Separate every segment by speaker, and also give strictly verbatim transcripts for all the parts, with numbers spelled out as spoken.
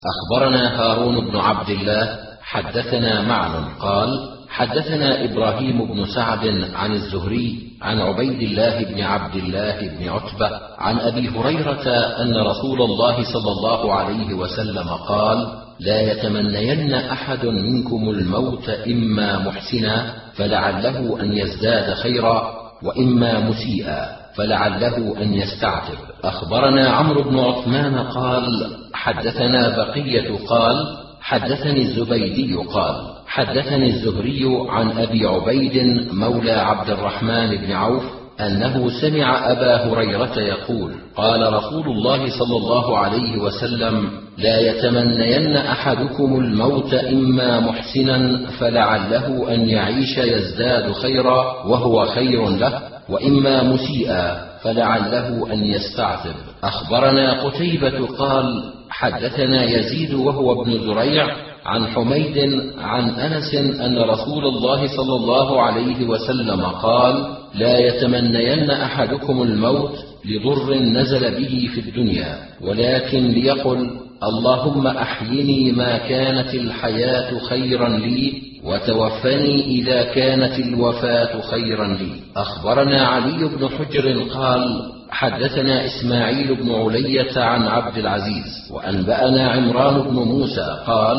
Speaker 1: أخبرنا هارون بن عبد الله حدثنا معن قال حدثنا إبراهيم بن سعد عن الزهري عن عبيد الله بن عبد الله بن عتبة عن أبي هريرة أن رسول الله صلى الله عليه وسلم قال لا يتمنين أحد منكم الموت إما محسنا فلعله أن يزداد خيرا وإما مسيئا فلعله أن يستعتب. أخبرنا عمرو بن عثمان قال حدثنا بقية قال حدثني الزبيدي قال حدثني الزهري عن أبي عبيد مولى عبد الرحمن بن عوف أنه سمع أبا هريرة يقول قال رسول الله صلى الله عليه وسلم لا يتمنين أحدكم الموت إما محسنا فلعله أن يعيش يزداد خيرا وهو خير له وإما مسيئا فلعله أن يستعتب. أخبرنا قتيبة قال حدثنا يزيد وهو ابن زريع عن حميد عن أنس أن رسول الله صلى الله عليه وسلم قال لا يتمنين أحدكم الموت لضر نزل به في الدنيا ولكن ليقل اللهم أحيني ما كانت الحياة خيرا لي وتوفني إذا كانت الوفاة خيرا لي. أخبرنا علي بن حجر قال حدثنا إسماعيل بن علية عن عبد العزيز وأنبأنا عمران بن موسى قال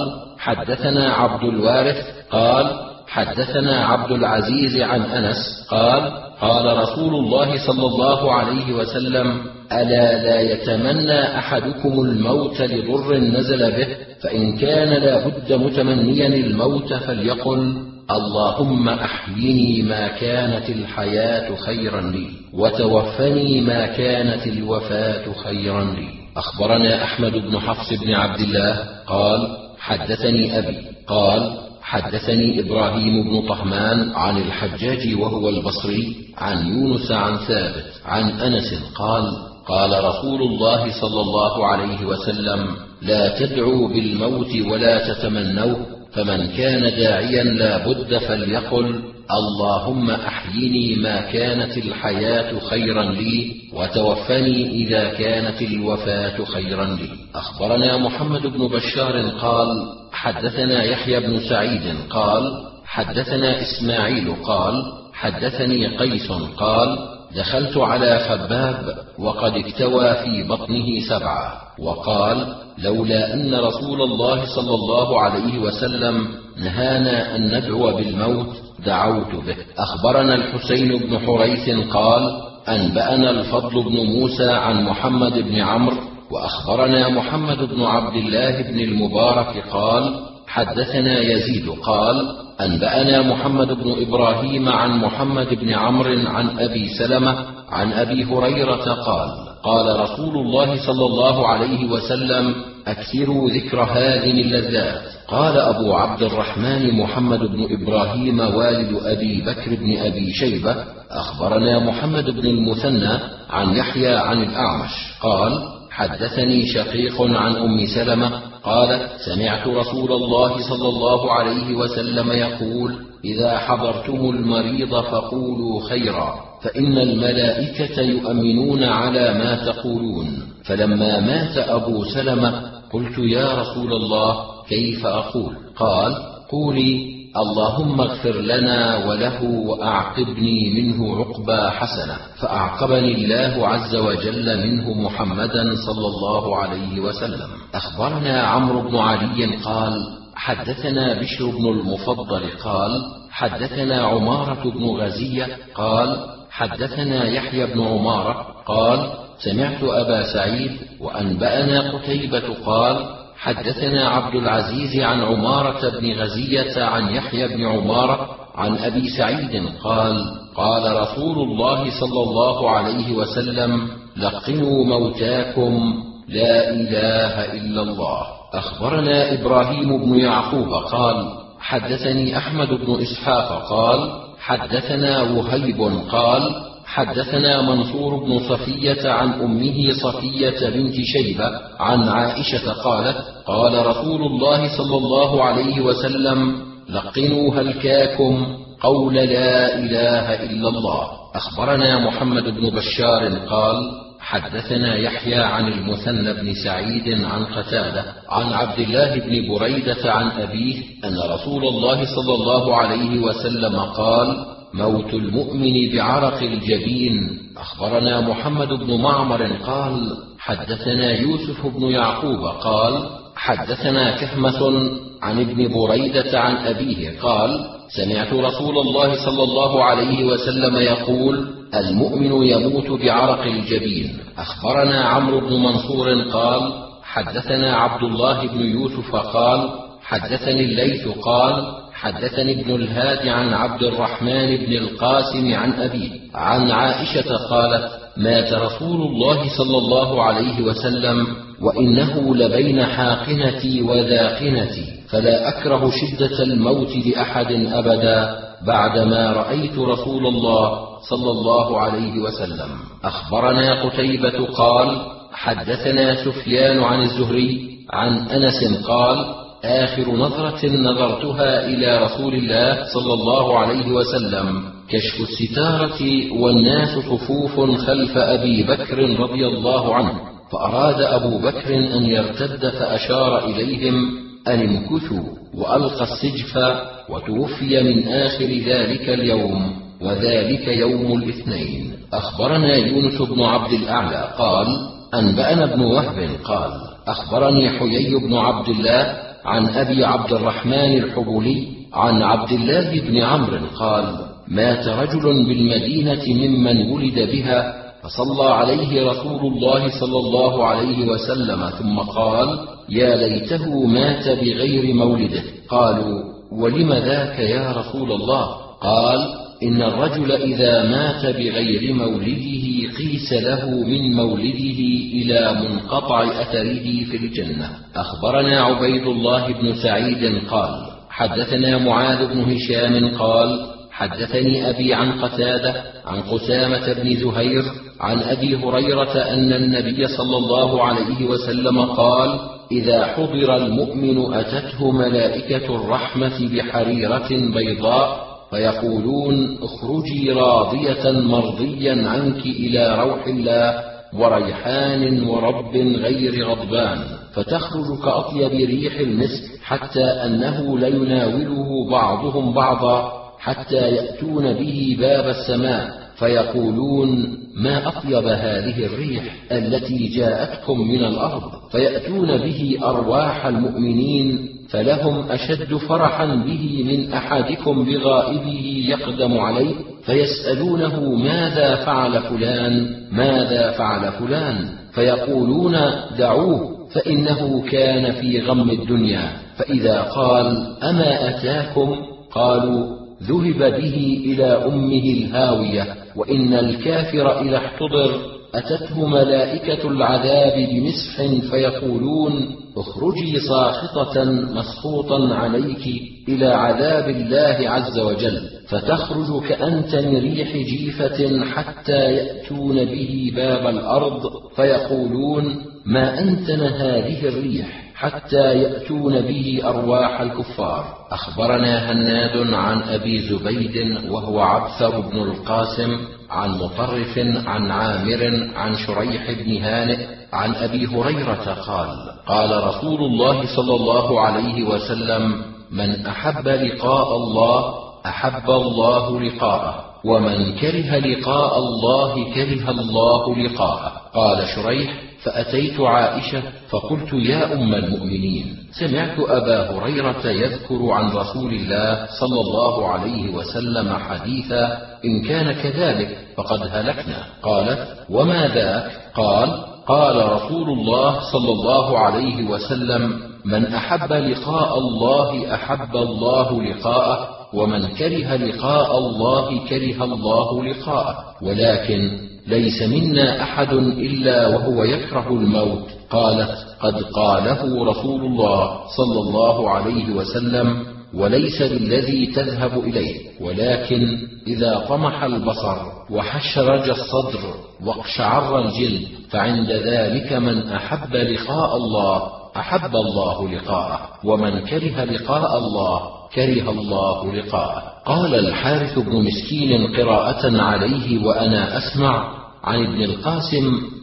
Speaker 1: حدثنا عبد الوارث قال حدثنا عبد العزيز عن أنس قال قال رسول الله صلى الله عليه وسلم ألا لا يتمنى أحدكم الموت لضر نزل به فإن كان لا بد متمنيا الموت فليقل اللهم أحيني ما كانت الحياة خيرا لي وتوفني ما كانت الوفاة خيرا لي. أخبرنا أحمد بن حفص بن عبد الله قال حدثني أبي قال حدثني إبراهيم بن طهمان عن الحجاج وهو البصري عن يونس عن ثابت عن أنس قال قال رسول الله صلى الله عليه وسلم لا تدعوا بالموت ولا تتمنوه فمن كان داعيا لا بد فليقل اللهم أحيني ما كانت الحياة خيرا لي وتوفني إذا كانت الوفاة خيرا لي. أخبرنا محمد بن بشار قال حدثنا يحيى بن سعيد قال حدثنا إسماعيل قال حدثني قيس قال دخلت على خباب وقد اكتوى في بطنه سبعة وقال لولا أن رسول الله صلى الله عليه وسلم نهانا أن ندعو بالموت دعوت به. أخبرنا الحسين بن حريث قال أنبأنا الفضل بن موسى عن محمد بن عمرو وأخبرنا محمد بن عبد الله بن المبارك قال حدثنا يزيد قال أنبأنا محمد بن إبراهيم عن محمد بن عمرو عن أبي سلمة عن أبي هريرة قال قال رسول الله صلى الله عليه وسلم أكثروا ذكر هذه اللذات. قال أبو عبد الرحمن محمد بن إبراهيم والد أبي بكر بن أبي شيبة أخبرنا محمد بن المثنى عن يحيى عن الأعمش قال حدثني شقيق عن أم سلمة قالت سمعت رسول الله صلى الله عليه وسلم يقول إذا حضرتم المريض فقولوا خيرا فإن الملائكة يؤمنون على ما تقولون. فلما مات أبو سلمة قلت يا رسول الله كيف أقول؟ قال قولي اللهم اغفر لنا وله وأعقبني منه عقبى حسنة فأعقبني الله عز وجل منه محمدا صلى الله عليه وسلم. أخبرنا عمرو بن علي قال حدثنا بشر بن المفضل قال حدثنا عمارة بن غزية قال حدثنا يحيى بن عمارة قال سمعت أبا سعيد وأنبأنا قتيبة قال حدثنا عبد العزيز عن عمارة بن غزية عن يحيى بن عمارة عن أبي سعيد قال قال رسول الله صلى الله عليه وسلم لقنوا موتاكم لا إله إلا الله. أخبرنا إبراهيم بن يعقوب قال حدثني أحمد بن إسحاق قال حدثنا وهيب قال حدثنا منصور بن صفية عن أمه صفية بنت شيبة عن عائشة قالت قال رسول الله صلى الله عليه وسلم لقنوا هلكاكم قول لا إله إلا الله. أخبرنا محمد بن بشار قال حدثنا يحيى عن المثنى بن سعيد عن قتادة عن عبد الله بن بريدة عن أبيه أن رسول الله صلى الله عليه وسلم قال: موت المؤمن بعرق الجبين. أخبرنا محمد بن معمر قال: حدثنا يوسف بن يعقوب قال: حدثنا كهمة عن ابن بريدة عن أبيه قال: سمعت رسول الله صلى الله عليه وسلم يقول: المؤمن يموت بعرق الجبين. أخبرنا عمرو بن منصور قال: حدثنا عبد الله بن يوسف قال: حدثني الليث قال: حدثني ابن الهاد عن عبد الرحمن بن القاسم عن أبيه عن عائشة قالت: مات رسول الله صلى الله عليه وسلم وإنه لبين حاقنتي وذاقنتي، فلا أكره شدة الموت لأحد أبدا بعدما رأيت رسول الله صلى الله عليه وسلم. أخبرنا قتيبة قال: حدثنا سفيان عن الزهري عن أنس قال: آخر نظرة نظرتها إلى رسول الله صلى الله عليه وسلم كشف الستارة والناس صفوف خلف أبي بكر رضي الله عنه، فأراد أبو بكر أن يرتد فأشار إليهم أن امكثوا، وألقى السجف، وتوفي من آخر ذلك اليوم، وذلك يوم الاثنين. أخبرنا يونس بن عبد الأعلى قال: أنبأنا ابن وهب قال: أخبرني حيي بن عبد الله عن أبي عبد الرحمن الحبولي عن عبد الله بن عمرو قال: مات رجل بالمدينة ممن ولد بها، فصلى عليه رسول الله صلى الله عليه وسلم ثم قال: يا ليته مات بغير مولده. قالوا: ولم ذاك يا رسول الله؟ قال: إن الرجل إذا مات بغير مولده قيس له من مولده إلى منقطع أثره في الجنة. أخبرنا عبيد الله بن سعيد قال: حدثنا معاذ بن هشام قال: حدثني أبي عن قتادة عن قسامة بن زهير عن أبي هريرة أن النبي صلى الله عليه وسلم قال: إذا حضر المؤمن أتته ملائكة الرحمة بحريرة بيضاء فيقولون: اخرجي راضية مرضيا عنك إلى روح الله وريحان ورب غير غضبان، فتخرج كأطيب ريح المسك، حتى أنه ليناوله بعضهم بعضا حتى يأتون به باب السماء فيقولون: ما أطيب هذه الريح التي جاءتكم من الأرض، فيأتون به أرواح المؤمنين، فلهم أشد فرحا به من أحدكم بغائبه يقدم عليه، فيسألونه: ماذا فعل فلان؟ ماذا فعل فلان؟ فيقولون: دعوه فإنه كان في غم الدنيا. فإذا قال: أما أتاكم؟ قالوا: ذهب به إلى أمه الهاوية. وإن الكافر إذا احتضر أتته ملائكة العذاب بمسح فيقولون: اخرجي ساخطة مسخوطا عليك إلى عذاب الله عز وجل، فتخرج كأنتن ريح جيفة حتى يأتون به باب الأرض فيقولون: ما أنتن هذه الريح، حتى يأتون به أرواح الكفار. أخبرنا هناد عن أبي زبيد وهو عبثر بن القاسم عن مطرف عن عامر عن شريح بن هانئ عن أبي هريرة قال: قال رسول الله صلى الله عليه وسلم: من أحب لقاء الله أحب الله لقاءه، ومن كره لقاء الله كره الله لقاءه. قال شريح: فأتيت عائشة فقلت: يا أم المؤمنين، سمعت أبا هريرة يذكر عن رسول الله صلى الله عليه وسلم حديثا، إن كان كذلك فقد هلكنا. قالت: وما ذاك؟ قال: قال رسول الله صلى الله عليه وسلم: من أحب لقاء الله أحب الله لقاءه، ومن كره لقاء الله كره الله لقاءه، ولكن ليس منا أحد إلا وهو يكره الموت. قالت: قد قاله رسول الله صلى الله عليه وسلم: وليس بالذي تذهب إليه، ولكن إذا طمح البصر وحشرج الصدر واقشعر الجلد، فعند ذلك من أحب لقاء الله أحب الله لقاءه، ومن كره لقاء الله كره الله لقاءه. قال الحارث بن مسكين قراءة عليه وأنا أسمع عن ابن القاسم: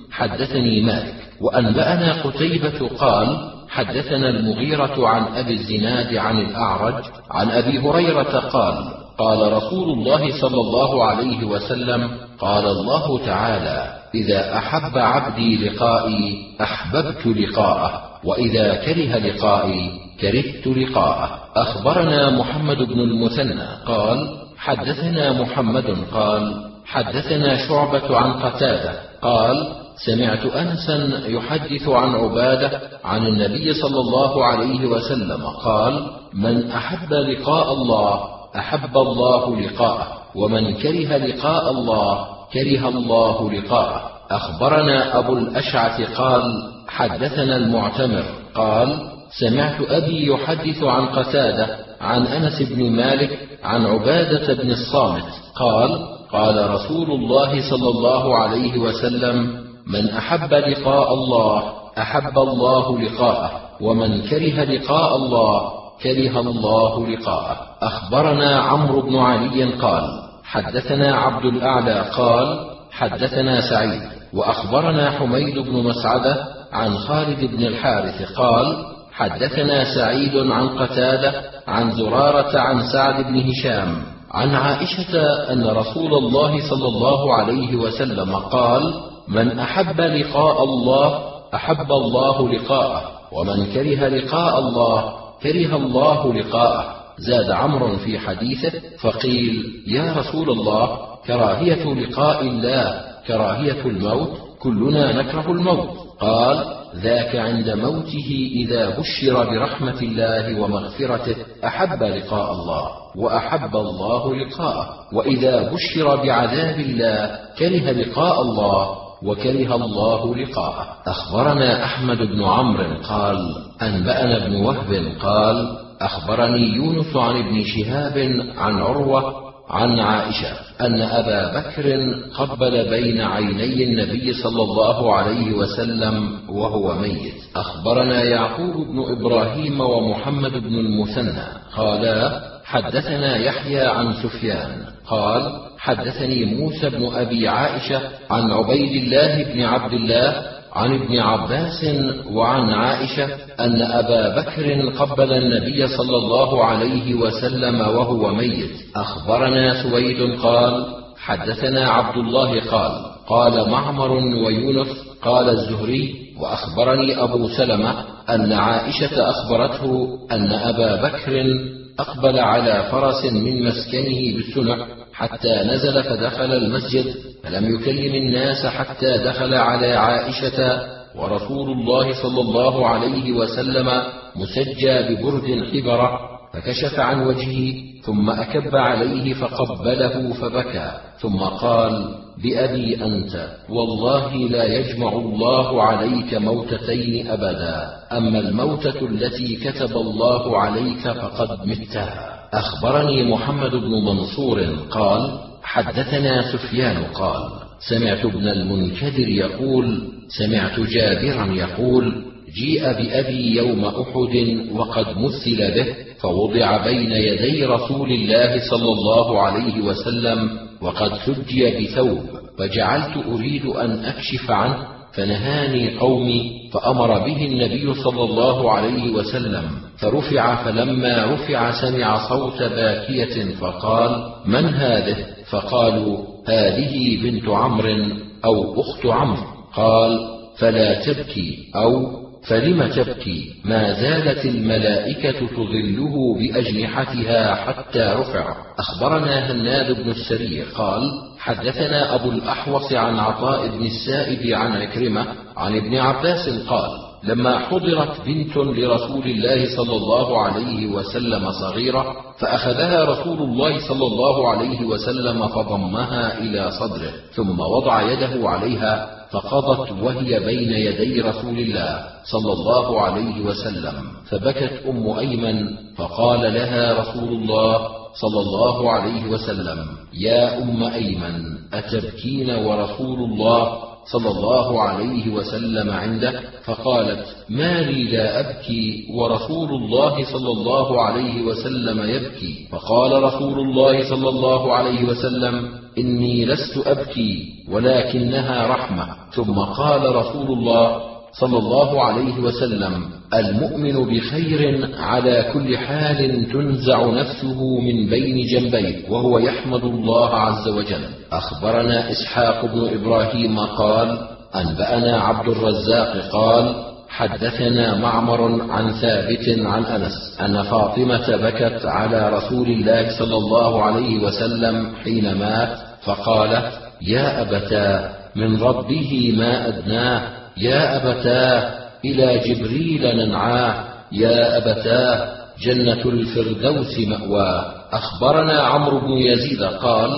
Speaker 1: حدثني مالك. وأنبأنا قتيبة قال حدثنا المغيرة عن أبي الزناد عن الأعرج عن أبي هريرة قال قال رسول الله صلى الله عليه وسلم قال الله تعالى إذا أحب عبدي لقائي أحببت لقاءه، وإذا كره لقائي كرهت لقاءه. أخبرنا محمد بن المثنى قال حدثنا محمد قال حدثنا شعبة عن قتادة قال سمعت أنسا يحدث عن عبادة عن النبي صلى الله عليه وسلم قال من أحب لقاء الله أحب الله لقاءه، ومن كره لقاء الله كره الله لقاءه. أخبرنا أبو الأشعث قال حدثنا المعتمر قال سمعت أبي يحدث عن قتادة عن أنس بن مالك عن عبادة بن الصامت قال قال رسول الله صلى الله عليه وسلم من أحب لقاء الله أحب الله لقاءه، ومن كره لقاء الله كره الله لقاءه. أخبرنا عمرو بن علي قال حدثنا عبد الأعلى قال حدثنا سعيد وأخبرنا حميد بن مسعدة عن خالد بن الحارث قال حدثنا سعيد عن قتادة عن زرارة عن سعد بن هشام عن عائشة أن رسول الله صلى الله عليه وسلم قال من أحب لقاء الله أحب الله لقاءه، ومن كره لقاء الله كره الله لقاءه. زاد عمرو في حديثه فقيل يا رسول الله كراهية لقاء الله كراهية الموت؟ كلنا نكره الموت. قال ذاك عند موته إذا بشر برحمة الله ومغفرته أحب لقاء الله وأحب الله لقاءه، وإذا بشر بعذاب الله كره لقاء الله وكره الله لقاءه. أخبرنا أحمد بن عمرو قال أنبأنا ابن وهب قال أخبرني يونس عن ابن شهاب عن عروة عن عائشة أن أبا بكر قبل بين عيني النبي صلى الله عليه وسلم وهو ميت. أخبرنا يعقوب بن إبراهيم ومحمد بن المثنى قالا حدثنا يحيى عن سفيان قال حدثني موسى بن أبي عائشة عن عبيد الله بن عبد الله عن ابن عباس وعن عائشة أن أبا بكر قبل النبي صلى الله عليه وسلم وهو ميت. أخبرنا سويد قال حدثنا عبد الله قال قال معمر ويونس قال الزهري وأخبرني أبو سلمة أن عائشة أخبرته أن أبا بكر أقبل على فرس من مسكنه بالسنع حتى نزل فدخل المسجد فلم يكلم الناس حتى دخل على عائشة ورسول الله صلى الله عليه وسلم مسجى ببرد حبرة، فكشف عن وجهه ثم أكب عليه فقبله فبكى ثم قال بأبي أنت والله لا يجمع الله عليك موتتين أبدا، أما الموتة التي كتب الله عليك فقد متها. أخبرني محمد بن منصور قال حدثنا سفيان قال سمعت ابن المنكدر يقول سمعت جابرا يقول جيء بأبي يوم أحد وقد مثل به فوضع بين يدي رسول الله صلى الله عليه وسلم وقد سجي بثوب، فجعلت أريد أن أكشف عنه فنهاني قومي، فأمر به النبي صلى الله عليه وسلم فرفع، فلما رفع سمع صوت باكية فقال من هذه؟ فقالوا هذه بنت عمرو أو أخت عمرو. قال فلا تبكي أو فلم تبكي؟ ما زالت الملائكة تظله بأجنحتها حتى رفع. أخبرنا هناد بن السري قال حدثنا أبو الأحوص عن عطاء بن السائب عن عكرمة عن ابن عباس قال لما حضرت بنت لرسول الله صلى الله عليه وسلم صغيرة فأخذها رسول الله صلى الله عليه وسلم فضمها إلى صدره ثم وضع يده عليها فقضت وهي بين يدي رسول الله صلى الله عليه وسلم، فبكت أم أيمن فقال لها رسول الله صلى الله عليه وسلم يا أم أيمن أتبكين ورسول الله صلى الله عليه وسلم عنده، فقالت: ما لي لا أبكي ورسول الله صلى الله عليه وسلم يبكي؟ فقال رسول الله صلى الله عليه وسلم: إني لست أبكي ولكنها رحمة. ثم قال رسول الله صلى الله عليه وسلم: المؤمن بخير على كل حال تنزع نفسه من بين جنبيه وهو يحمد الله عز وجل. أخبرنا إسحاق بن إبراهيم قال: أنبأنا عبد الرزاق قال: حدثنا معمر عن ثابت عن أنس أن فاطمة بكت على رسول الله صلى الله عليه وسلم حين مات، فقالت: يا أبتاه من ربه ما أدناه، يا أبتاه إلى جبريل ننعاه، يا أبتاه جنة الفردوس مأواه. أخبرنا عمرو بن يزيد قال: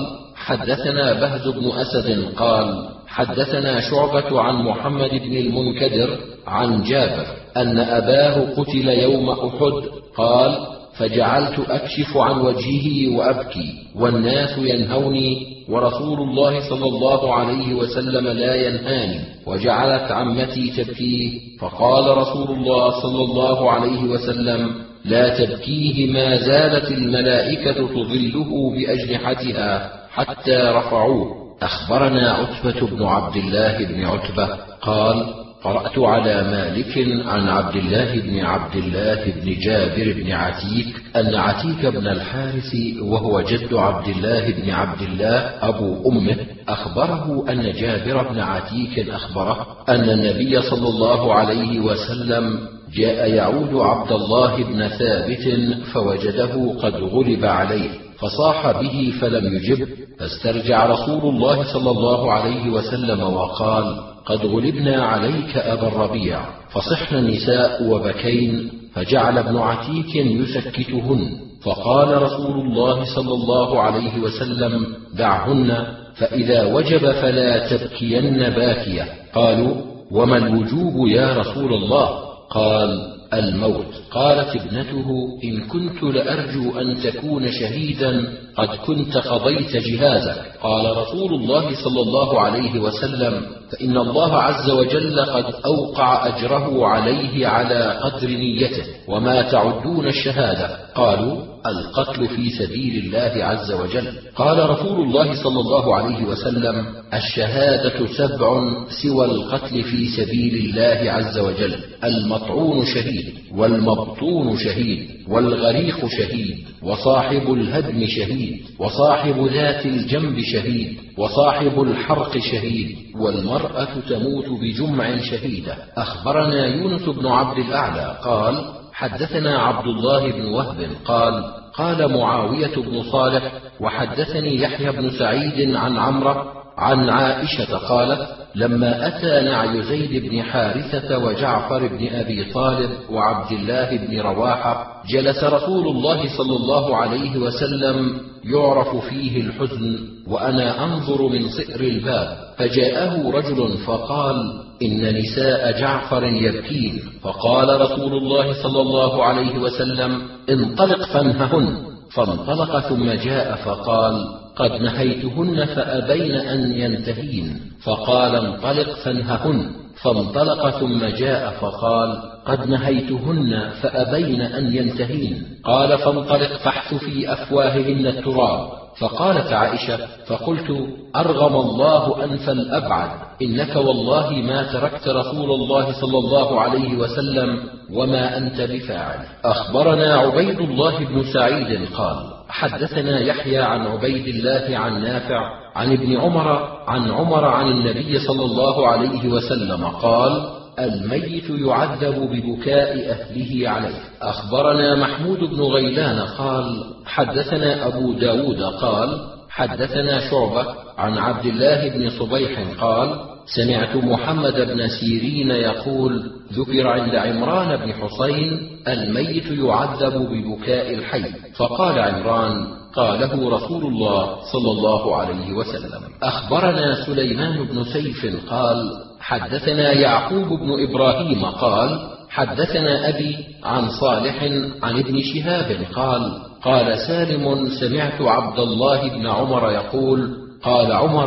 Speaker 1: حدثنا بهز بن أسد قال: حدثنا شعبة عن محمد بن المنكدر عن جابر أن أباه قتل يوم أحد. قال: فجعلت أكشف عن وجهه وأبكي والناس ينهوني ورسول الله صلى الله عليه وسلم لا ينهاني، وجعلت عمتي تبكيه، فقال رسول الله صلى الله عليه وسلم: لا تبكيه، ما زالت الملائكة تظله بأجنحتها حتى رفعوه. أخبرنا عتبة بن عبد الله بن عتبة قال: قرأت على مالك عن عبد الله بن عبد الله بن جابر بن عتيك أن عتيك بن الحارث وهو جد عبد الله بن عبد الله أبو أمه أخبره أن جابر بن عتيك أخبره أن النبي صلى الله عليه وسلم جاء يعود عبد الله بن ثابت فوجده قد غلب عليه، فصاح به فلم يجب، فاسترجع رسول الله صلى الله عليه وسلم وقال: قد غلبنا عليك أبا الربيع. فصحن النساء وبكين، فجعل ابن عتيك يسكتهن، فقال رسول الله صلى الله عليه وسلم: دعهن، فإذا وجب فلا تبكين باكية. قالوا: وما الوجوب يا رسول الله؟ قال: الموت. قالت ابنته: إن كنت لأرجو أن تكون شهيدا قد كنت قضيت جهازك. قال رسول الله صلى الله عليه وسلم: فإن الله عز وجل قد أوقع أجره عليه على قدر نيته. وما تعدون الشهادة؟ قالوا: القتل في سبيل الله عز وجل. قال رسول الله صلى الله عليه وسلم: الشهادة سبع سوى القتل في سبيل الله عز وجل: المطعون شهيد، والمبطون شهيد، والغريق شهيد، وصاحب الهدم شهيد، وصاحب ذات الجنب شهيد، وصاحب الحرق شهيد، والمرأة تموت بجمع شهيدة. أخبرنا يونس بن عبد الأعلى قال: حدثنا عبد الله بن وهب قال: قال معاوية بن صالح: وحدثني يحيى بن سعيد عن عمرة عن عائشة قالت: لما أتى نعي زيد بن حارثة وجعفر بن أبي طالب وعبد الله بن رواحة جلس رسول الله صلى الله عليه وسلم يعرف فيه الحزن، وأنا أنظر من صئر الباب، فجاءه رجل فقال: إن نساء جعفر يبكين. فقال رسول الله صلى الله عليه وسلم: انطلق فانههن. فانطلق ثم جاء فقال: قد نهيتهن فأبين أن ينتهين. فقال: انطلق فانههن. فانطلق ثم جاء فقال: قد نهيتهن فأبين أن ينتهين. قال: فانطلق فاحث في أفواههن التراب. فقالت عائشة: فقلت: أرغم الله أنف الأبعد، إنك والله ما تركت رسول الله صلى الله عليه وسلم وما أنت بفاعل. أخبرنا عبيد الله بن سعيد قال: حدثنا يحيى عن عبيد الله عن نافع عن ابن عمر عن عمر عن النبي صلى الله عليه وسلم قال: الميت يعذب ببكاء أهله عليه. أخبرنا محمود بن غيلان قال: حدثنا أبو داود قال: حدثنا شعبة عن عبد الله بن صبيح قال: سمعت محمد بن سيرين يقول: ذكر عند عمران بن حسين: الميت يعذب ببكاء الحي. فقال عمران: قاله رسول الله صلى الله عليه وسلم. أخبرنا سليمان بن سيف قال: حدثنا يعقوب بن إبراهيم قال: حدثنا أبي عن صالح عن ابن شهاب قال: قال سالم: سمعت عبد الله بن عمر يقول: قال عمر: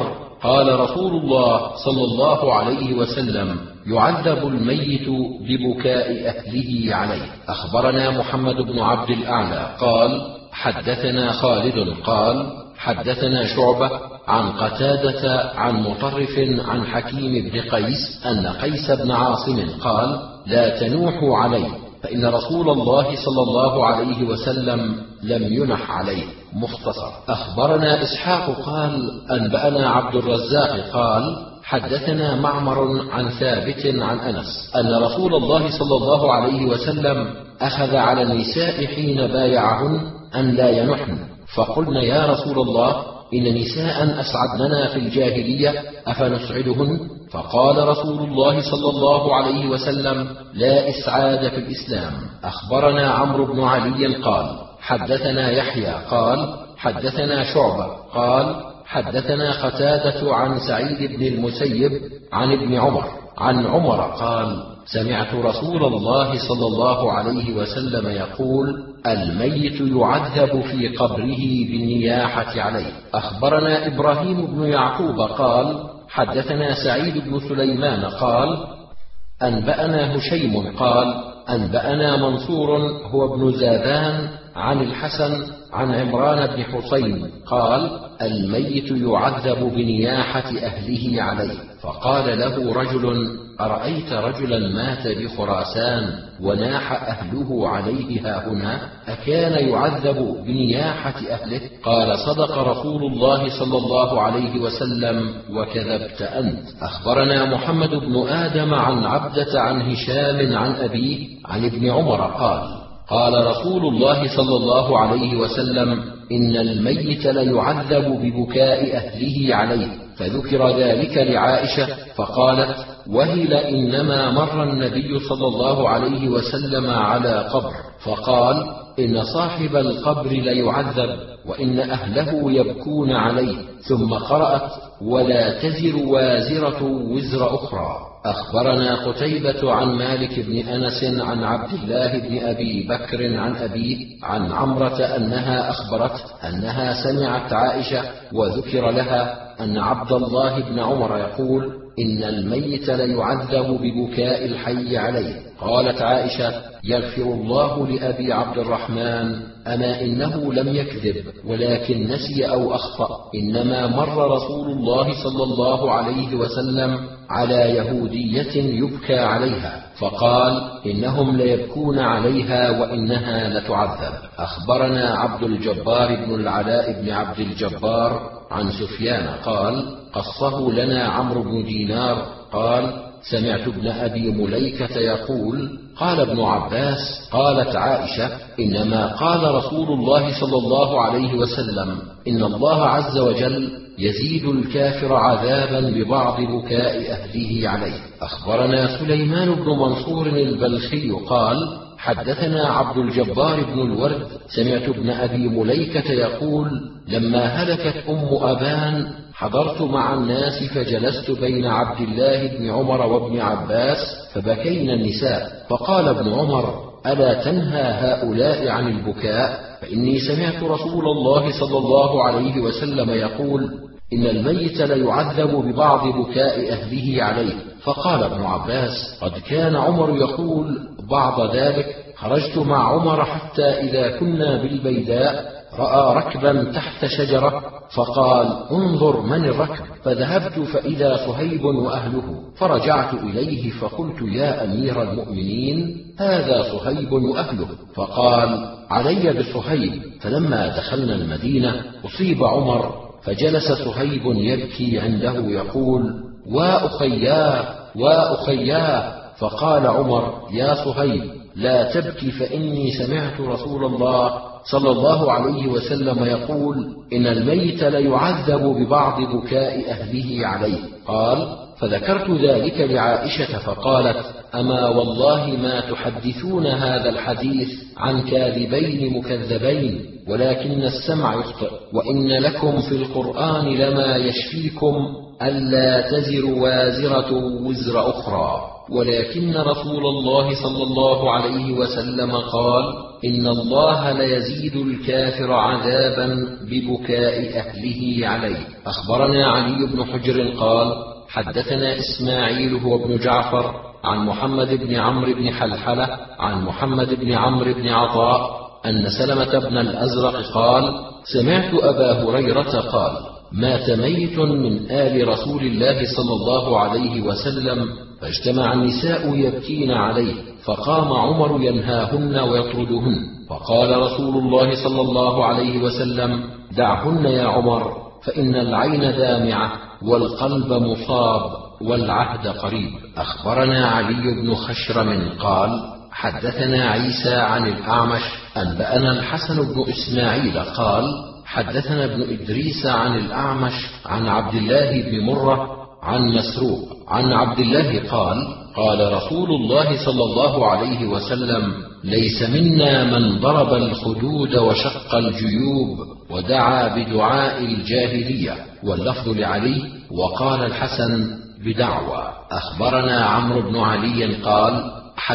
Speaker 1: قال رسول الله صلى الله عليه وسلم: يعذب الميت ببكاء أهله عليه. أخبرنا محمد بن عبد الأعلى قال: حدثنا خالد قال: حدثنا شعبة عن قتادة عن مطرف عن حكيم بن قيس أن قيس بن عاصم قال: لا تنوحوا عليه، فإن رسول الله صلى الله عليه وسلم لم ينح عليه. مختصر. أخبرنا إسحاق قال: أنبأنا عبد الرزاق قال: حدثنا معمر عن ثابت عن أنس أن رسول الله صلى الله عليه وسلم أخذ على النساء حين بايعهن أن لا ينحن، فقلنا: يا رسول الله، إن نساء أسعدننا في الجاهلية أفنسعدهن؟ فقال رسول الله صلى الله عليه وسلم: لا إسعاد في الإسلام. أخبرنا عمرو بن علي قال: حدثنا يحيى قال: حدثنا شعبة قال: حدثنا قتادة عن سعيد بن المسيب عن ابن عمر عن عمر قال: سمعت رسول الله صلى الله عليه وسلم يقول: الميت يعذب في قبره بالنياحة عليه. أخبرنا إبراهيم بن يعقوب قال: حدثنا سعيد بن سليمان قال: أنبأنا هشيم قال: أنبأنا منصور هو ابن زاذان عن الحسن عن عمران بن حسين قال: الميت يعذب بنياحة أهله عليه. فقال له رجل: أرأيت رجلا مات بخراسان وناح أهله عليه هاهنا، أكان يعذب بنياحة أهله؟ قال: صدق رسول الله صلى الله عليه وسلم وكذبت أنت. أخبرنا محمد بن آدم عن عبدة عن هشام عن أبيه عن ابن عمر قال: قال رسول الله صلى الله عليه وسلم: إن الميت ليعذب ببكاء أهله عليه. فذكر ذلك لعائشة فقالت: وهل إنما مر النبي صلى الله عليه وسلم على قبر فقال: إن صاحب القبر ليعذب وإن أهله يبكون عليه، ثم قرأت: ولا تزر وازرة وزر أخرى. أخبرنا قتيبة عن مالك بن أنس عن عبد الله بن أبي بكر عن أبيه عن عمرة أنها أخبرت أنها سمعت عائشة وذكر لها أن عبد الله بن عمر يقول: إن الميت ليعذب ببكاء الحي عليه. قالت عائشة: يغفر الله لأبي عبد الرحمن، أما إنه لم يكذب ولكن نسي أو أخطأ، إنما مر رسول الله صلى الله عليه وسلم على يهودية يبكى عليها فقال: إنهم ليبكون عليها وإنها لتعذب. أخبرنا عبد الجبار بن العلاء بن عبد الجبار عن سفيان قال: قصه لنا عمرو بن دينار قال: سمعت ابن أبي مليكة يقول: قال ابن عباس: قالت عائشة: إنما قال رسول الله صلى الله عليه وسلم: إن الله عز وجل يزيد الكافر عذابا ببعض بكاء أهله عليه. أخبرنا سليمان بن منصور البلخي قال: حدثنا عبد الجبار بن الورد سمعت ابن أبي مليكة يقول: لما هلكت أم أبان حضرت مع الناس فجلست بين عبد الله بن عمر وابن عباس فبكينا النساء، فقال ابن عمر: ألا تنهى هؤلاء عن البكاء؟ فإني سمعت رسول الله صلى الله عليه وسلم يقول: إن الميت ليعذب ببعض بكاء أهله عليه. فقال ابن عباس: قد كان عمر يقول بعض ذلك. خرجت مع عمر حتى إذا كنا بالبيداء رأى ركبا تحت شجرة فقال: انظر من الركب. فذهبت فإذا صهيب وأهله، فرجعت إليه فقلت: يا أمير المؤمنين، هذا صهيب وأهله. فقال: علي بصهيب. فلما دخلنا المدينة أصيب عمر، فجلس صهيب يبكي عنده يقول: وأخياه وأخياه. فقال عمر: يا صهيب لا تبكي، فإني سمعت رسول الله صلى الله عليه وسلم يقول: إن الميت ليعذب ببعض بكاء أهله عليه. قال: فذكرت ذلك لعائشة فقالت: أما والله ما تحدثون هذا الحديث عن كاذبين مكذبين، ولكن السمع يخطئ، وإن لكم في القرآن لما يشفيكم ألا تزر وازرة وزر أخرى. ولكن رسول الله صلى الله عليه وسلم قال: إن الله ليزيد الكافر عذابا ببكاء أهله عليه. أخبرنا علي بن حجر قال: حدثنا إسماعيل هو ابن جعفر عن محمد بن عمرو بن حلحلة عن محمد بن عمرو بن عطاء أن سلمة بن الأزرق قال: سمعت أبا هريرة قال: مات ميت من آل رسول الله صلى الله عليه وسلم، فاجتمع النساء يبكين عليه، فقام عمر ينهاهن ويطردهن، فقال رسول الله صلى الله عليه وسلم: دعهن يا عمر، فإن العين دامعة والقلب مصاب والعهد قريب. أخبرنا علي بن خشرم قال: حدثنا عيسى عن الأعمش أنبأنا الحسن بن إسماعيل قال: حدثنا ابن إدريس عن الأعمش عن عبد الله بن مرة عن مسروق عن عبد الله قال: قال رسول الله صلى الله عليه وسلم: ليس منا من ضرب الخدود وشق الجيوب ودعا بدعاء الجاهلية. واللفظ لعلي: وقال الحسن بدعوى. أخبرنا عمرو بن علي قال: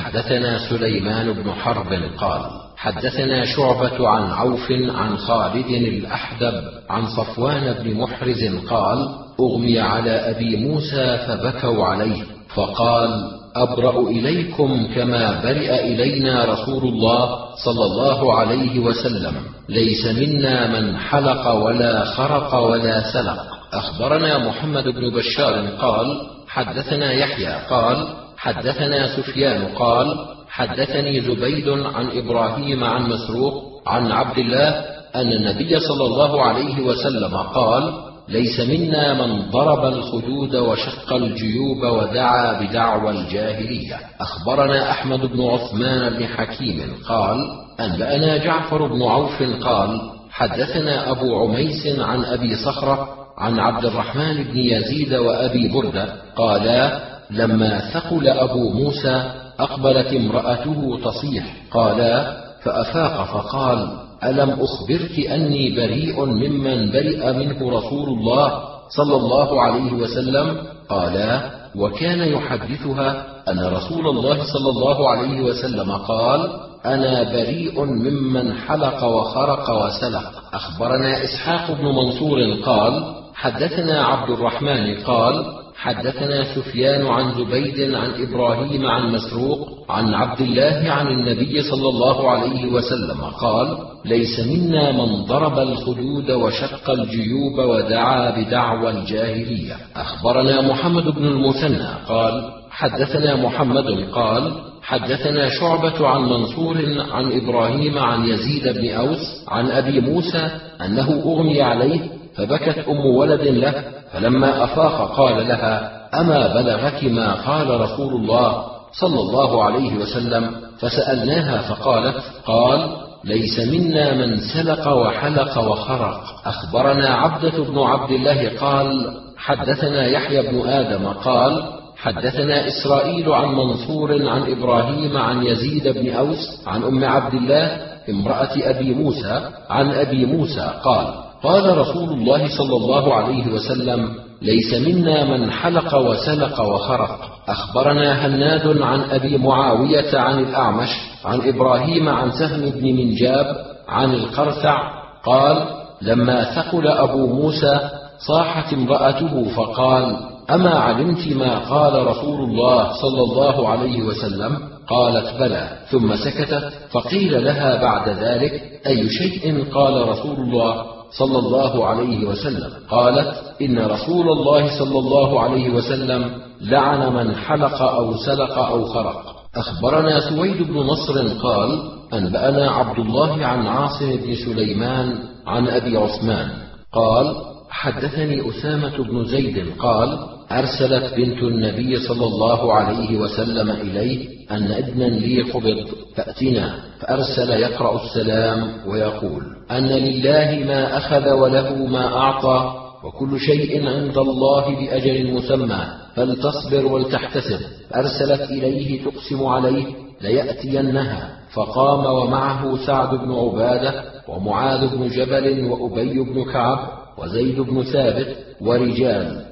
Speaker 1: حدثنا سليمان بن حرب قال: حدثنا شعبة عن عوف عن خالد الأحدب عن صفوان بن محرز قال: أغمي على أبي موسى فبكوا عليه، فقال: أبرأ إليكم كما برئ إلينا رسول الله صلى الله عليه وسلم، ليس منا من حلق ولا خرق ولا سلق. أخبرنا محمد بن بشار قال: حدثنا يحيى قال: حدثنا سفيان قال: حدثني زبيد عن إبراهيم عن مسروق عن عبد الله أن النبي صلى الله عليه وسلم قال: ليس منا من ضرب الخدود وشق الجيوب ودعا بدعوى الجاهلية. أخبرنا أحمد بن عثمان بن حكيم قال: أنبأنا جعفر بن عوف قال: حدثنا أبو عميس عن أبي صخرة عن عبد الرحمن بن يزيد وأبي بردة قالا: لما ثقل أبو موسى أقبلت امرأته تصيح، قالا: فأفاق فقال: ألم أخبرك أني بريء ممن برئ منه رسول الله صلى الله عليه وسلم؟ قالا: وكان يحدثها أن رسول الله صلى الله عليه وسلم قال: أنا بريء ممن حلق وخرق وسلق. أخبرنا إسحاق بن منصور قال: حدثنا عبد الرحمن قال: حدثنا سفيان عن زبيد عن إبراهيم عن مسروق عن عبد الله عن النبي صلى الله عليه وسلم قال: ليس منا من ضرب الخدود وشق الجيوب ودعا بدعوى الجاهلية. أخبرنا محمد بن المثنى قال: حدثنا محمد قال: حدثنا شعبة عن منصور عن إبراهيم عن يزيد بن أوس عن أبي موسى أنه أغمي عليه فبكت أم ولد له، فلما أفاق قال لها: أما بلغك ما قال رسول الله صلى الله عليه وسلم؟ فسألناها فقالت: قال: ليس منا من سلق وحلق وخرق. أخبرنا عبدة بن عبد الله قال: حدثنا يحيى بن آدم قال: حدثنا إسرائيل عن منصور عن إبراهيم عن يزيد بن أوس عن أم عبد الله امرأة أبي موسى عن أبي موسى قال: قال رسول الله صلى الله عليه وسلم: ليس منا من حلق وسلق وخرق. أخبرنا هناد عن أبي معاوية عن الأعمش عن إبراهيم عن سهم بن منجاب عن القرثع قال: لما ثقل أبو موسى صاحت امرأته فقال: أما علمت ما قال رسول الله صلى الله عليه وسلم؟ قالت: بلى. ثم سكتت، فقيل لها بعد ذلك: أي شيء قال رسول الله صلى الله عليه وسلم؟ قالت: إن رسول الله صلى الله عليه وسلم لعن من حلق أو سلق أو خرق. أخبرنا سويد بن نصر قال: أنبأنا عبد الله عن عاصم بن سليمان عن أبي عثمان قال: حدثني أسامة بن زيد قال: أرسلت بنت النبي صلى الله عليه وسلم إليه أن ابنا لي قبض فأتنا، فأرسل يقرأ السلام ويقول: أن لله ما أخذ وله ما أعطى، وكل شيء عند الله بأجل مسمى، فلتصبر ولتحتسب. فأرسلت إليه تقسم عليه ليأتينها، فقام ومعه سعد بن عبادة ومعاذ بن جبل وأبي بن كعب وزيد بن ثابت ورجال،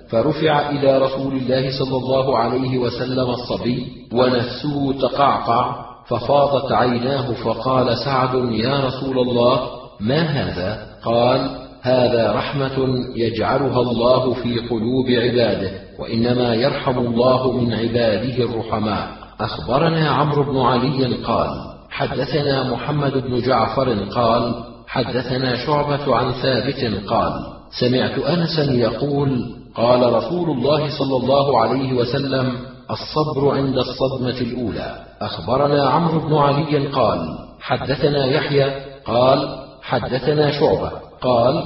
Speaker 1: فرفع إلى رسول الله صلى الله عليه وسلم الصبي ونفسه تقعقع، ففاضت عيناه، فقال سعد: يا رسول الله، ما هذا؟ قال: هذا رحمة يجعلها الله في قلوب عباده، وإنما يرحم الله من عباده الرحماء. أخبرنا عمرو بن علي قال: حدثنا محمد بن جعفر قال: حدثنا شعبة عن ثابت قال: سمعت أنسا يقول: قال رسول الله صلى الله عليه وسلم: الصبر عند الصدمة الأولى. أخبرنا عمرو بن علي قال: حدثنا يحيى قال: حدثنا شعبة قال: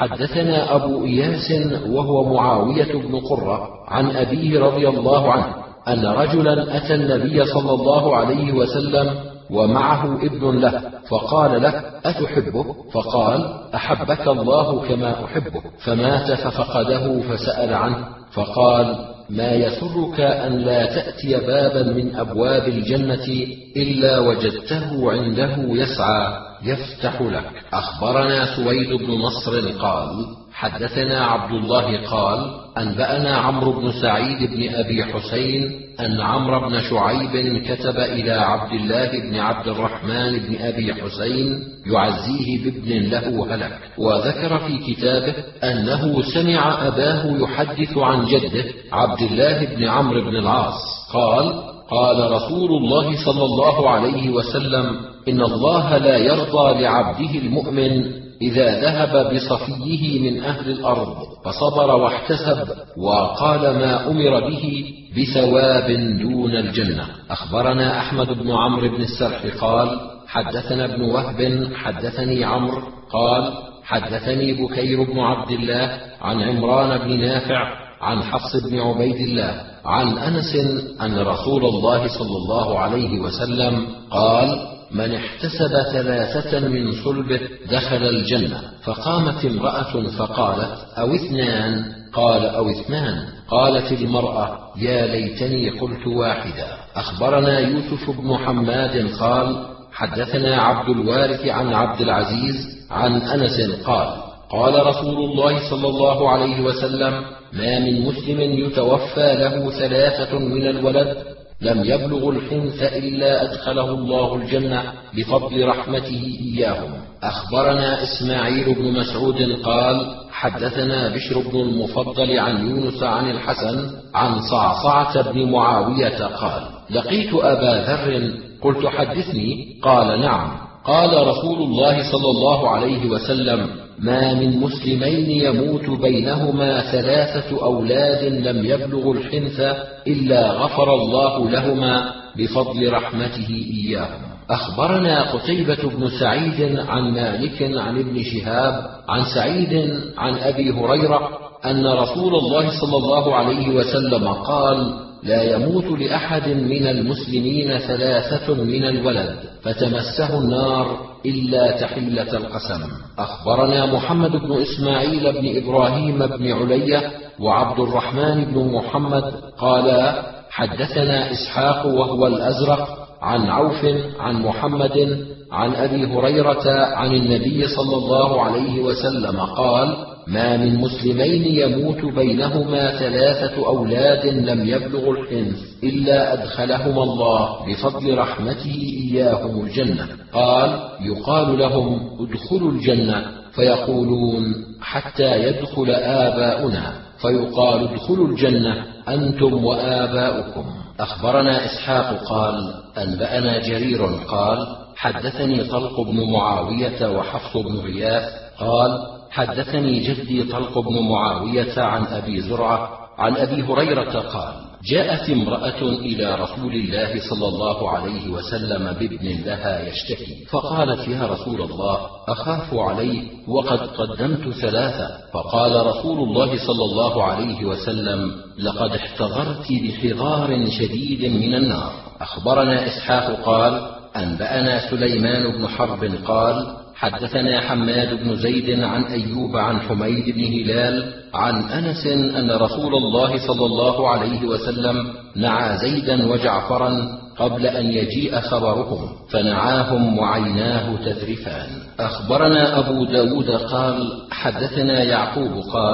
Speaker 1: حدثنا أبو إياس وهو معاوية بن قرة عن أبيه رضي الله عنه أن رجلا أتى النبي صلى الله عليه وسلم ومعه ابن له، فقال له: أتحبه؟ فقال: أحبك الله كما أحبه. فمات ففقده فسأل عنه، فقال: ما يسرك أن لا تأتي بابا من أبواب الجنة إلا وجدته عنده يسعى يفتح لك. أخبرنا سويد بن نصر قال: حدثنا عبد الله قال: أنبأنا عمرو بن سعيد بن أبي حسين أن عمرو بن شعيب كتب إلى عبد الله بن عبد الرحمن بن أبي حسين يعزيه بابن له هلك، وذكر في كتابه أنه سمع أباه يحدث عن جده عبد الله بن عمرو بن العاص قال: قال رسول الله صلى الله عليه وسلم: إن الله لا يرضى لعبده المؤمن إذا ذهب بصفيه من أهل الأرض فصبر واحتسب وقال ما أمر به بثواب دون الجنة. أخبرنا أحمد بن عمرو بن السرح قال: حدثنا ابن وهب حدثني عمرو قال: حدثني بكير بن عبد الله عن عمران بن نافع عن حفص بن عبيد الله عن أنس أن رسول الله صلى الله عليه وسلم قال: من احتسب ثلاثة من صلبه دخل الجنة. فقامت امرأة فقالت: أو اثنان؟ قال: أو اثنان. قالت المرأة: يا ليتني قلت واحدا. أخبرنا يوسف بن حماد قال: حدثنا عبد الوارث عن عبد العزيز عن أنس قال: قال رسول الله صلى الله عليه وسلم: ما من مسلم يتوفى له ثلاثة من الولد لم يبلغ الحنث إلا أدخله الله الجنة بفضل رحمته إياهم. أخبرنا إسماعيل بن مسعود قال: حدثنا بشر بن المفضل عن يونس عن الحسن عن صعصعة بن معاوية قال: لقيت أبا ذر قلت: حدثني. قال: نعم. قال رسول الله صلى الله عليه وسلم: ما من مسلمين يموت بينهما ثلاثة أولاد لم يبلغوا الحنث إلا غفر الله لهما بفضل رحمته إياهم. أخبرنا قتيبة بن سعيد عن مالك عن ابن شهاب عن سعيد عن أبي هريرة أن رسول الله صلى الله عليه وسلم قال: لا يموت لأحد من المسلمين ثلاثة من الولد فتمسه النار إلا تحلة القسم. أخبرنا محمد بن إسماعيل بن إبراهيم بن علية وعبد الرحمن بن محمد قالا: حدثنا إسحاق وهو الأزرق عن عوف عن محمد عن أبي هريرة عن النبي صلى الله عليه وسلم قال: ما من مسلمين يموت بينهما ثلاثة أولاد لم يبلغوا الحنث إلا أدخلهما الله بفضل رحمته إياهم الجنة. قال: يقال لهم: ادخلوا الجنة، فيقولون: حتى يدخل آباؤنا، فيقال: ادخلوا الجنة أنتم وآباؤكم. أخبرنا إسحاق قال: أنبأنا جرير قال: حدثني طلق بن معاوية وحفص بن غياث قال: حدثني جدي طلق بن معاوية عن أبي زرعة عن أبي هريرة قال: جاءت امرأة إلى رسول الله صلى الله عليه وسلم بابن لها يشتكي، فقالت: يا رسول الله، أخاف عليه وقد قدمت ثلاثة. فقال رسول الله صلى الله عليه وسلم: لقد احتضرت بحضار شديد من النار. أخبرنا إسحاق قال: أنبأنا سليمان بن حرب قال: حدثنا حماد بن زيد عن أيوب عن حميد بن هلال عن أنس أن رسول الله صلى الله عليه وسلم نعى زيدا وجعفرا قبل أن يجيء خبرهم، فنعاهم وعيناه تذرفان. أخبرنا أبو داود قال: حدثنا يعقوب قال: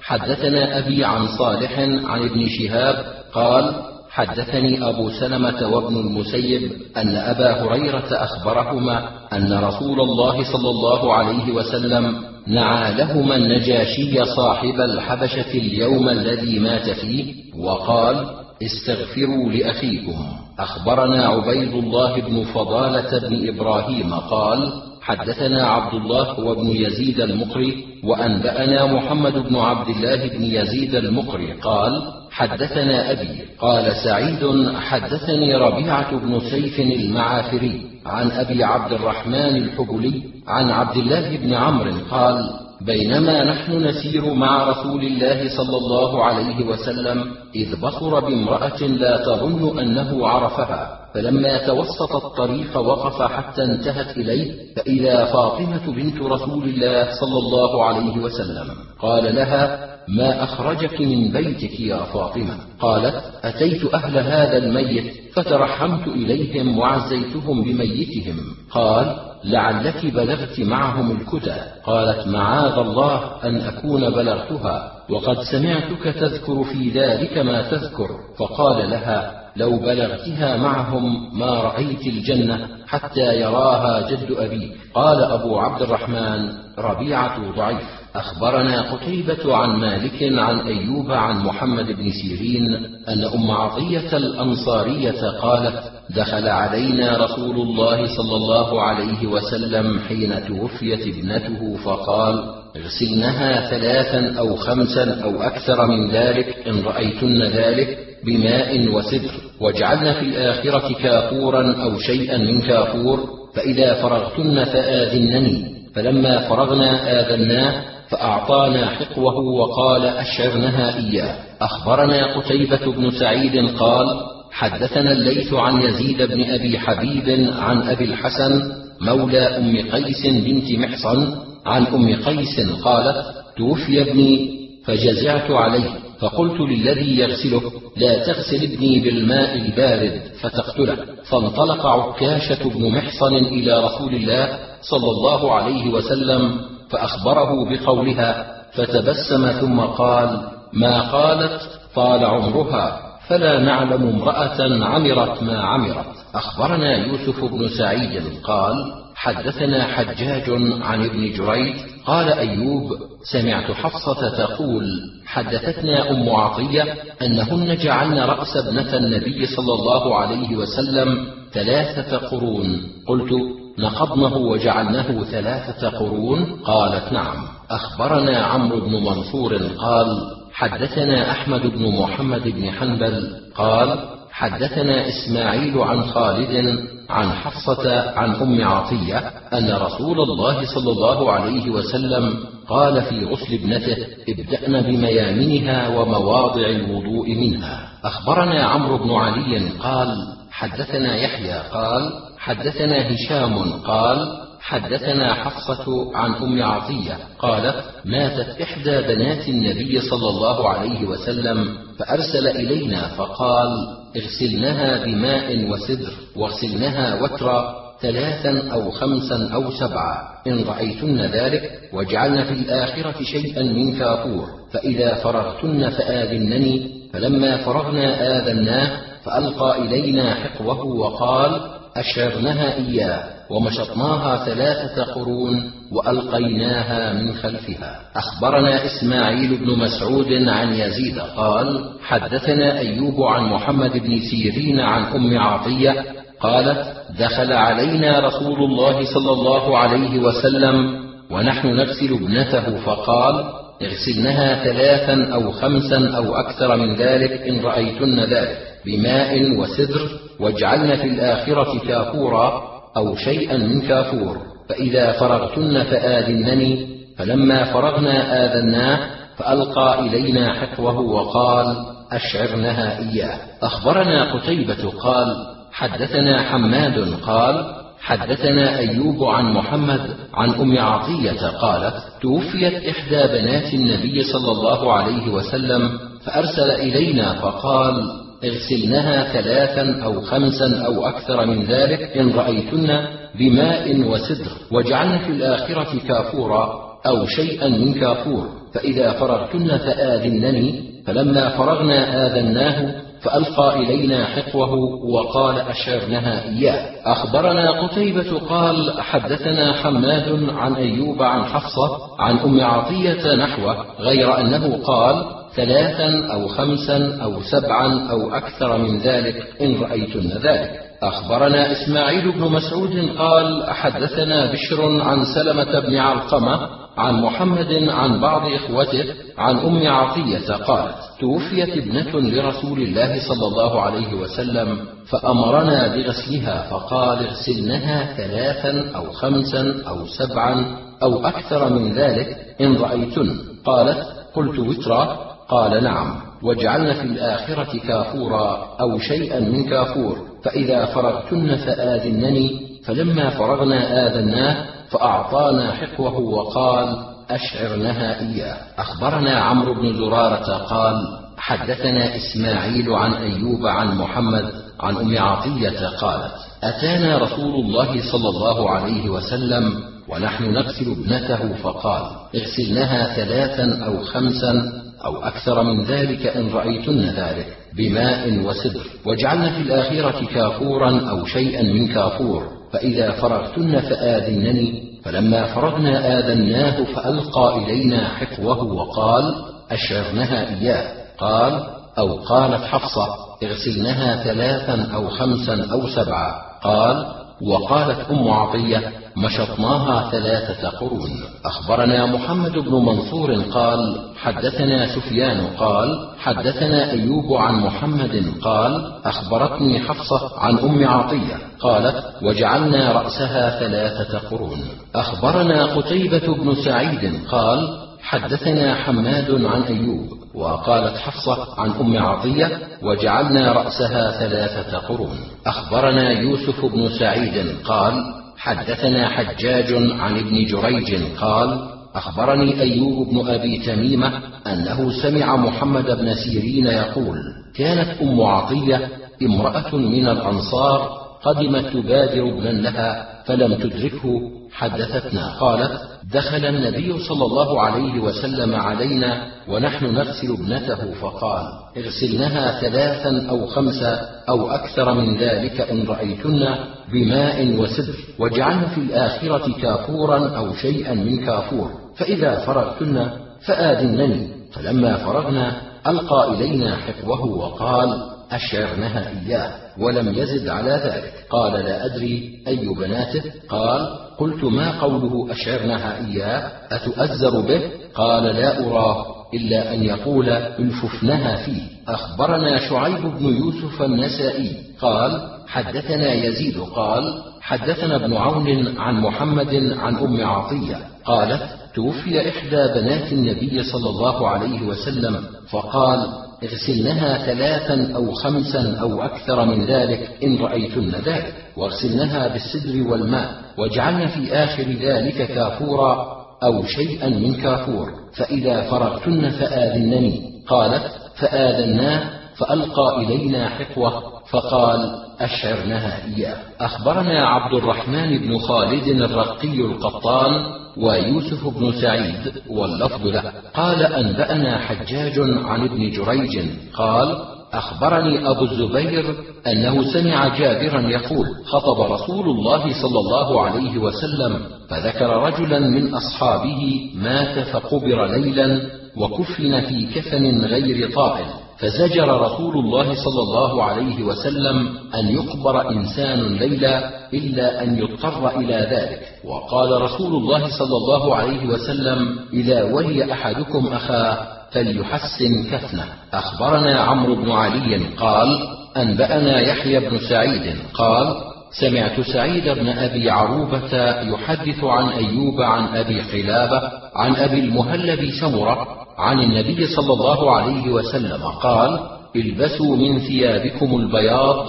Speaker 1: حدثنا أبي عن صالح عن ابن شهاب قال حدثني أبو سلمة وابن المسيب أن أبا هريرة أخبرهما أن رسول الله صلى الله عليه وسلم نعى لهما النجاشي صاحب الحبشة اليوم الذي مات فيه وقال استغفروا لأخيكم. أخبرنا عبيد الله بن فضالة بن إبراهيم قال حدثنا عبد الله وابن يزيد المقري وأنبأنا محمد بن عبد الله بن يزيد المقري قال حدثنا أبي قال سعيد حدثني ربيعة بن سيف المعافري عن أبي عبد الرحمن الحبلي عن عبد الله بن عمرو قال بينما نحن نسير مع رسول الله صلى الله عليه وسلم إذ بصر بامرأة لا تظن أنه عرفها، فلما توسط الطريق وقف حتى انتهت إليه، فإذا فاطمة بنت رسول الله صلى الله عليه وسلم. قال لها ما أخرجك من بيتك يا فاطمة؟ قالت أتيت أهل هذا الميت فترحمت إليهم وعزيتهم بميتهم. قال لعلك بلغت معهم الكتى. قالت معاذ الله أن أكون بلغتها، وقد سمعتك تذكر في ذلك ما تذكر. فقال لها لو بلغتها معهم ما رأيت الجنة حتى يراها جد أبيك. قال أبو عبد الرحمن ربيعة ضعيف. أخبرنا قتيبة عن مالك عن أيوب عن محمد بن سيرين أن أم عطية الأنصارية قالت دخل علينا رسول الله صلى الله عليه وسلم حين توفيت ابنته فقال اغسلنها ثلاثا أو خمسا أو أكثر من ذلك إن رأيتن ذلك بماء وسدر، واجعلن في الآخرة كافورا أو شيئا من كافور، فإذا فرغتن فآذنني. فلما فرغنا آذناه فأعطانا حقوه وقال أشعرنها إياه. أخبرنا قتيبة بن سعيد قال حدثنا الليث عن يزيد بن أبي حبيب عن أبي الحسن مولى أم قيس بنت محصن عن أم قيس قالت توفي ابني فجزعت عليه، فقلت للذي يغسله لا تغسل ابني بالماء البارد فتقتله. فانطلق عكاشة بن محصن إلى رسول الله صلى الله عليه وسلم فأخبره بقولها، فتبسم ثم قال ما قالت طال عمرها، فلا نعلم امرأة عمرت ما عمرت. أخبرنا يوسف بن سعيد قال حدثنا حجاج عن ابن جريج قال أيوب سمعت حفصة تقول حدثتنا أم عطية أنهن جعلن رأس ابنة النبي صلى الله عليه وسلم ثلاثة قرون. قلت نقضنه وجعلنه ثلاثة قرون؟ قالت نعم. أخبرنا عمرو بن منصور قال حدثنا أحمد بن محمد بن حنبل قال حدثنا إسماعيل عن خالد عن حفصة عن أم عطية أن رسول الله صلى الله عليه وسلم قال في غسل ابنته ابدأن بميامنها ومواضع الوضوء منها. أخبرنا عمرو بن علي قال حدثنا يحيى قال حدثنا هشام قال حدثنا حفصة عن أم عطية قالت ماتت إحدى بنات النبي صلى الله عليه وسلم فأرسل إلينا فقال اغسلنها بماء وسدر، واغسلنها وترا ثلاثا أو خمسا أو سبعا إن رأيتن ذلك، واجعلن في الآخرة شيئا من كافور، فإذا فرغتن فآذنني. فلما فرغنا آذناه فألقى إلينا حقوه وقال أشعرنها إياه، ومشطناها ثلاثة قرون وألقيناها من خلفها. أخبرنا إسماعيل بن مسعود عن يزيد قال حدثنا أيوب عن محمد بن سيرين عن أم عطية قالت دخل علينا رسول الله صلى الله عليه وسلم ونحن نغسل ابنته فقال اغسلنها ثلاثا أو خمسا أو أكثر من ذلك إن رأيتن ذلك بماء وسدر، واجعلن في الآخرة كافورا أو شيئا من كافور، فإذا فرغتن فآذنني. فلما فرغنا آذناه فألقى إلينا حقوه وقال أشعرنها إياه. أخبرنا قتيبة قال حدثنا حماد قال حدثنا أيوب عن محمد عن أم عطية قالت توفيت إحدى بنات النبي صلى الله عليه وسلم فأرسل إلينا فقال اغسلنها ثلاثا أو خمسا أو أكثر من ذلك إن رأيتن بماء وسدر، واجعلن في الآخرة كافورا أو شيئا من كافور، فإذا فرغتن فآذنني. فلما فرغنا آذناه فألقى إلينا حقوه وقال أشعرنها إياه. أخبرنا قتيبة قال حدثنا حماد عن أيوب عن حفصة عن أم عطية نحوه، غير أنه قال ثلاثا أو خمسا أو سبعا أو أكثر من ذلك إن رأيتن ذلك. أخبرنا إسماعيل بن مسعود قال حدثنا بشر عن سلمة بن علقمة عن محمد عن بعض إخوته عن أم عطية قالت توفيت ابنة لرسول الله صلى الله عليه وسلم فأمرنا بغسلها، فقال اغسلنها ثلاثا أو خمسا أو سبعا أو أكثر من ذلك إن رأيتن. قالت قلت وترا؟ قال نعم. واجعلن في الآخرة كافورا أو شيئا من كافور، فإذا فرغتن فآذنني. فلما فرغنا آذناه فأعطانا حقوه وقال أشعرنها إياه. أخبرنا عمرو بن زرارة قال حدثنا إسماعيل عن أيوب عن محمد عن أم عطية قالت أتانا رسول الله صلى الله عليه وسلم ونحن نغسل ابنته، فقال اغسلنها ثلاثا أو خمسا أو أكثر من ذلك إن رأيتن ذلك بماء وسدر، واجعلن في الآخرة كافورا أو شيئا من كافور، فإذا فرغتن فآذنني. فلما فرغنا آذناه فألقى إلينا حقوه وقال أشعرنها إياه. قال أو قالت حفصة اغسلنها ثلاثا أو خمسا أو سبعا. قال وقالت أم عطية مشطناها ثلاثة قرون. أخبرنا محمد بن منصور قال حدثنا سفيان قال حدثنا أيوب عن محمد قال أخبرتني حفصة عن أم عطية قالت وجعلنا رأسها ثلاثة قرون. أخبرنا قتيبة بن سعيد قال حدثنا حماد عن أيوب وقالت حفصة عن أم عطية وجعلنا رأسها ثلاثة قرون. أخبرنا يوسف بن سعيد قال حدثنا حجاج عن ابن جريج قال أخبرني أيوب بن أبي تميمة أنه سمع محمد بن سيرين يقول كانت أم عطية امرأة من الأنصار قدمت تبادر ابنا لها فلم تدركه، حدثتنا قالت دخل النبي صلى الله عليه وسلم علينا ونحن نغسل ابنته، فقال اغسلنها ثلاثا أو خمسا أو أكثر من ذلك إن رأيتن بماء وسدر، واجعلن في الآخرة كافورا أو شيئا من كافور، فإذا فرغتن فآذنني. فلما فرغنا ألقى إلينا حقوه وقال أشعرنها إياه، ولم يزد على ذلك. قال لا أدري أي بناته؟ قال قلت ما قوله أشعرنها إياه؟ أتؤزر به؟ قال لا أراه إلا أن يقول الففنها فيه. أخبرنا شعيب بن يوسف النسائي قال حدثنا يزيد قال حدثنا ابن عون عن محمد عن أم عطية قالت توفي إحدى بنات النبي صلى الله عليه وسلم، فقال اغسلنها ثلاثا أو خمسا أو أكثر من ذلك إن رأيتن ذلك، واغسلنها بالسدر والماء، واجعلن في آخر ذلك كافورا أو شيئا من كافور، فإذا فرغتن فآذنني. قالت فآذناه فألقى إلينا حقوه فقال أشعرنها إياه. أخبرنا عبد الرحمن بن خالد الرقي القطان ويوسف بن سعيد واللفظ له قال أنبأنا حجاج عن ابن جريج قال أخبرني أبو الزبير أنه سمع جابرا يقول خطب رسول الله صلى الله عليه وسلم فذكر رجلا من أصحابه مات فقبر ليلا وكفن في كفن غير طائل، فزجر رسول الله صلى الله عليه وسلم أن يقبر إنسان ليلا إلا أن يضطر إلى ذلك، وقال رسول الله صلى الله عليه وسلم إذا ولي أحدكم أخاه فليحسن كفنه. أخبرنا عمرو بن علي قال أنبأنا يحيى بن سعيد قال سمعت سعيد بن أبي عروبة يحدث عن أيوب عن أبي قلابة عن أبي المهلب سمرة عن النبي صلى الله عليه وسلم قال البسوا من ثيابكم البياض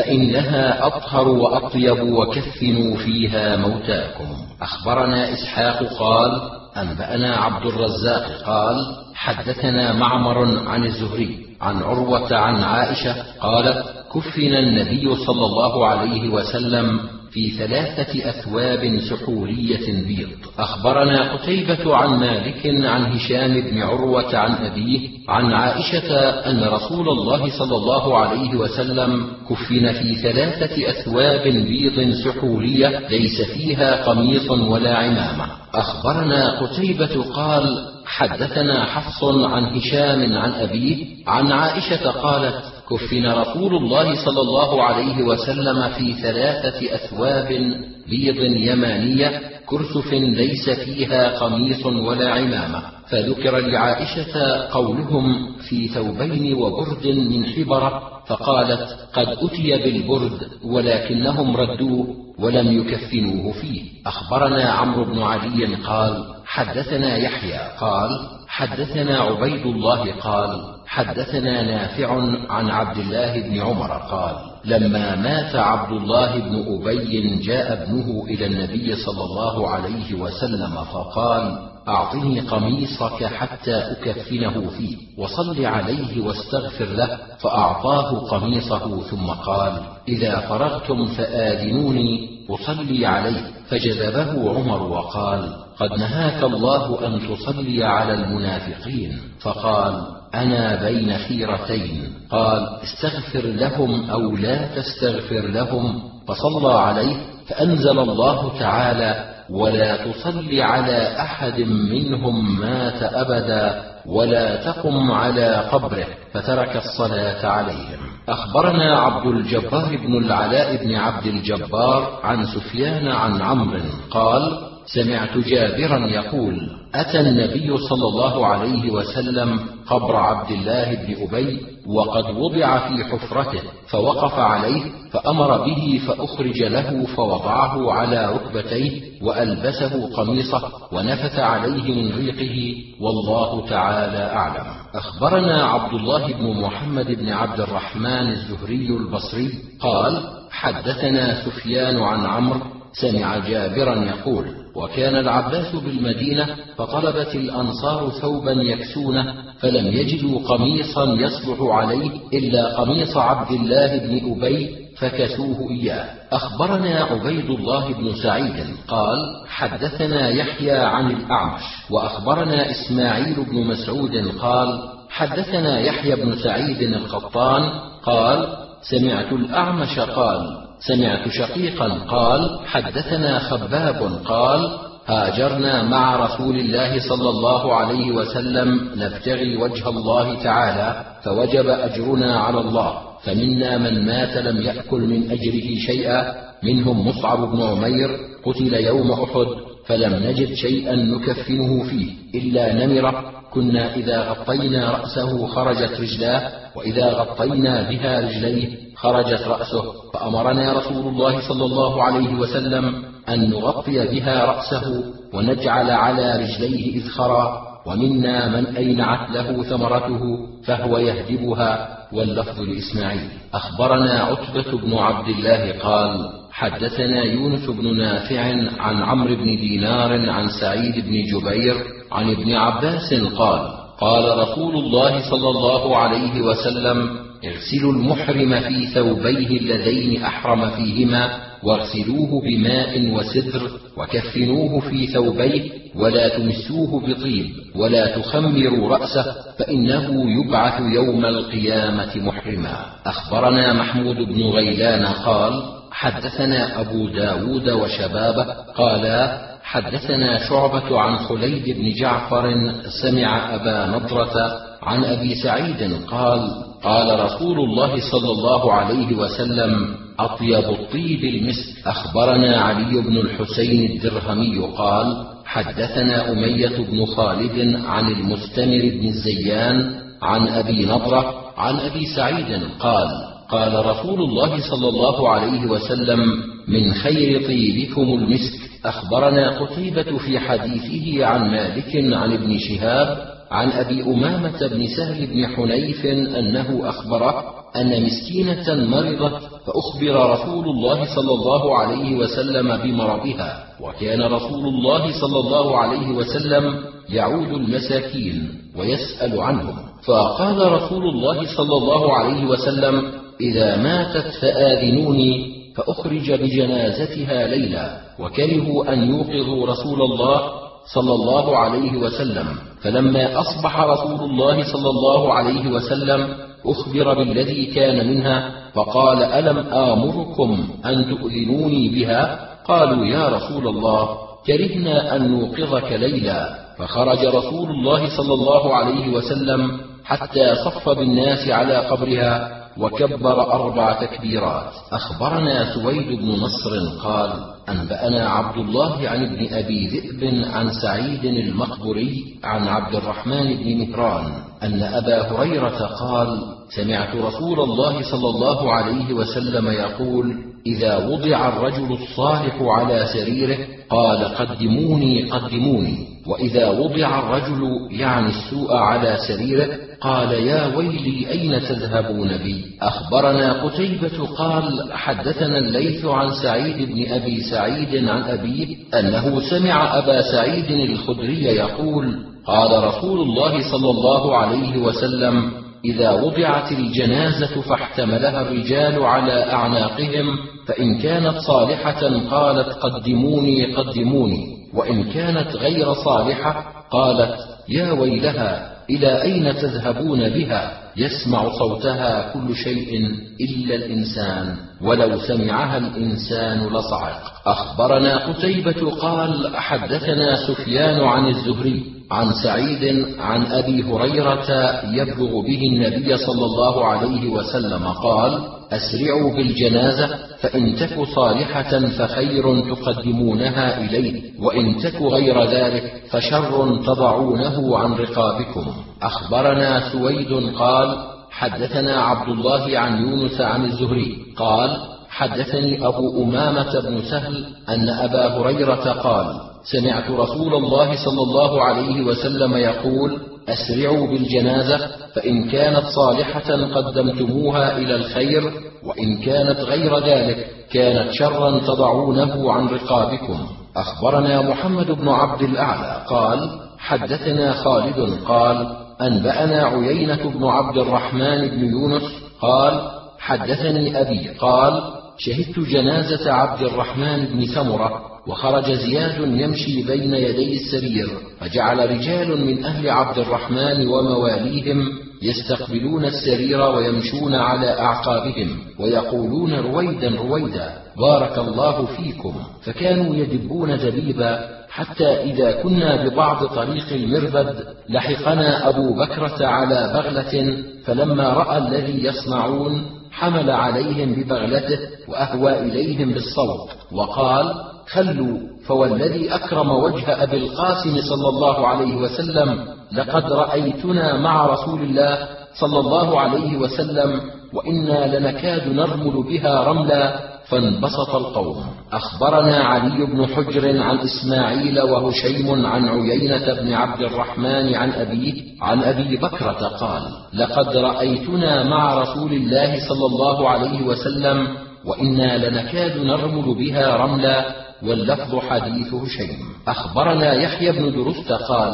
Speaker 1: فإنها أطهر وأطيب وكفنوا فيها موتاكم. أخبرنا إسحاق قال أنبأنا عبد الرزاق قال حدثنا معمر عن الزهري عن عروة عن عائشة قالت كفن النبي صلى الله عليه وسلم في ثلاثة أثواب سحورية بيض. أخبرنا قتيبة عن مالك عن هشام بن عروة عن أبيه عن عائشة أن رسول الله صلى الله عليه وسلم كفن في ثلاثة أثواب بيض سحورية ليس فيها قميص ولا عمامة. أخبرنا قتيبة قال حدثنا حفص عن هشام عن أبيه عن عائشة قالت كفن رسول الله صلى الله عليه وسلم في ثلاثة أثواب بيض يمانية كرسف ليس فيها قميص ولا عمامة. فذكر لعائشة قولهم في ثوبين وبرد من حبرة فقالت قد أتي بالبرد ولكنهم ردوه ولم يكفنوه فيه. أخبرنا عمرو بن علي قال حدثنا يحيى قال حدثنا عبيد الله قال حدثنا نافع عن عبد الله بن عمر قال لما مات عبد الله بن أبي جاء ابنه إلى النبي صلى الله عليه وسلم فقال أعطني قميصك حتى أكفنه فيه وصل عليه واستغفر له، فأعطاه قميصه ثم قال إذا فرغتم فآذنوني أصلي عليه، فجذبه عمر وقال قد نهاك الله أن تصلي على المنافقين، فقال أنا بين خيرتين، قال استغفر لهم أو لا تستغفر لهم، فصلى عليه فأنزل الله تعالى ولا تصل على أحد منهم مات أبدا ولا تقم على قبره، فترك الصلاة عليهم. أخبرنا عبد الجبار بن العلاء بن عبد الجبار عن سفيان عن عمرو قال سمعت جابرا يقول أتى النبي صلى الله عليه وسلم قبر عبد الله بن أبي وقد وضع في حفرته، فوقف عليه فأمر به فأخرج له فوضعه على ركبتيه وألبسه قميصه ونفث عليه من ريقه، والله تعالى أعلم. أخبرنا عبد الله بن محمد بن عبد الرحمن الزهري البصري قال حدثنا سفيان عن عمرو سمع جابرا يقول وكان العباس بالمدينة فطلبت الأنصار ثوبا يكسونه فلم يجدوا قميصا يصلح عليه إلا قميص عبد الله بن أبي فكسوه إياه. أخبرنا عبيد الله بن سعيد قال حدثنا يحيى عن الأعمش وأخبرنا إسماعيل بن مسعود قال حدثنا يحيى بن سعيد القطان قال سمعت الأعمش قال سمعت شقيقا قال حدثنا خباب قال هاجرنا مع رسول الله صلى الله عليه وسلم نبتغي وجه الله تعالى فوجب أجرنا على الله، فمنا من مات لم يأكل من أجره شيئا، منهم مصعب بن عمير قتل يوم أحد فلم نجد شيئا نكفنه فيه إلا نمرة كنا إذا غطينا رأسه خرجت رجلاه وإذا غطينا بها رجليه خرجت رأسه، فأمرنا رسول الله صلى الله عليه وسلم أن نغطي بها رأسه ونجعل على رجليه إذخرا، ومنا من أينعت له ثمرته فهو يهدبها، واللفظ لإسماعيل. أخبرنا عتبة بن عبد الله قال حدثنا يونس بن نافع عن عمرو بن دينار عن سعيد بن جبير عن ابن عباس قال قال رسول الله صلى الله عليه وسلم اغسلوا المحرم في ثوبيه اللذين أحرم فيهما واغسلوه بماء وسدر وكفنوه في ثوبيه ولا تمسوه بطيب ولا تخمروا رأسه فإنه يبعث يوم القيامة محرما. أخبرنا محمود بن غيلان قال حدثنا أبو داود وشبابه قالا حدثنا شعبة عن خليد بن جعفر سمع أبا نضرة عن أبي سعيد قال قال رسول الله صلى الله عليه وسلم أطيب الطيب المسك. أخبرنا علي بن الحسين الدرهمي قال حدثنا أمية بن خالد عن المستمر بن الزيان عن أبي نضرة عن أبي سعيد قال قال رسول الله صلى الله عليه وسلم من خير طيبكم المسك. أخبرنا قتيبة في حديثه عن مالك عن ابن شهاب عن أبي أمامة بن سهل بن حنيف أنه أخبره أن مسكينة مرضت فأخبر رسول الله صلى الله عليه وسلم بمرضها، وكان رسول الله صلى الله عليه وسلم يعود المساكين ويسأل عنهم، فقال رسول الله صلى الله عليه وسلم إذا ماتت فآذنوني فأخرج بجنازتها ليلا، وكرهوا أن يوقظوا رسول الله صلى الله عليه وسلم، فلما أصبح رسول الله صلى الله عليه وسلم أخبر بالذي كان منها، فقال: ألم آمركم أن تؤذنوني بها؟ قالوا: يا رسول الله، كرهنا أن نوقظك ليلا. فخرج رسول الله صلى الله عليه وسلم حتى صف بالناس على قبرها وكبر أربع تكبيرات. أخبرنا سويد بن نصر قال: أنبأنا عبد الله عن ابن أبي ذئب عن سعيد المقبري عن عبد الرحمن بن مهران أن أبا هريرة قال: سمعت رسول الله صلى الله عليه وسلم يقول: إذا وضع الرجل الصالح على سريره قال: قدموني قدموني، وإذا وضع الرجل يعني السوء على سريره قال: يا ويلي أين تذهبون بي؟ أخبرنا قتيبة قال: حدثنا الليث عن سعيد بن أبي سعيد عن أبيه أنه سمع أبا سعيد الخدري يقول: قال رسول الله صلى الله عليه وسلم: إذا وضعت الجنازة فاحتملها الرجال على أعناقهم، فإن كانت صالحة قالت: قدموني قدموني، وإن كانت غير صالحة قالت: يا ويلها، إلى أين تذهبون بها؟ يسمع صوتها كل شيء إلا الإنسان، ولو سمعها الإنسان لصعق. أخبرنا قتيبة قال: حدثنا سفيان عن الزهري عن سعيد عن أبي هريرة يبلغ به النبي صلى الله عليه وسلم قال: أسرعوا بالجنازة، فإن تك صالحة فخير تقدمونها إليه، وإن تك غير ذلك فشر تضعونه عن رقابكم. أخبرنا سويد قال: حدثنا عبد الله عن يونس عن الزهري قال: حدثني أبو أمامة بن سهل أن أبا هريرة قال: سمعت رسول الله صلى الله عليه وسلم يقول: أسرعوا بالجنازة، فإن كانت صالحة قدمتموها إلى الخير، وإن كانت غير ذلك كانت شرا تضعونه عن رقابكم. أخبرنا محمد بن عبد الأعلى قال: حدثنا خالد قال: أنبأنا عيينة بن عبد الرحمن بن يونس قال: حدثني أبي قال: شهدت جنازة عبد الرحمن بن سمرة، وخرج زياد يمشي بين يدي السرير، فجعل رجال من أهل عبد الرحمن ومواليهم يستقبلون السرير ويمشون على أعقابهم ويقولون: رويدا رويدا، بارك الله فيكم. فكانوا يدبون دبيبا، حتى إذا كنا ببعض طريق المربد لحقنا أبو بكرة على بغلة، فلما رأى الذي يصنعون حمل عليهم ببغلته وأهوى إليهم بالصوت وقال: خلوا، فوالذي أكرم وجه أبي القاسم صلى الله عليه وسلم لقد رأيتنا مع رسول الله صلى الله عليه وسلم، وإنا لنكاد نرمل بها رملا. فانبسط القوم. أخبرنا علي بن حجر عن إسماعيل وهشيم عن عيينة بن عبد الرحمن عن أبيه عن أبي بكرة قال: لقد رأيتنا مع رسول الله صلى الله عليه وسلم، وإنا لنكاد نرمل بها رملا. واللفظ حديث هشيم. أخبرنا يحيى بن درست قال: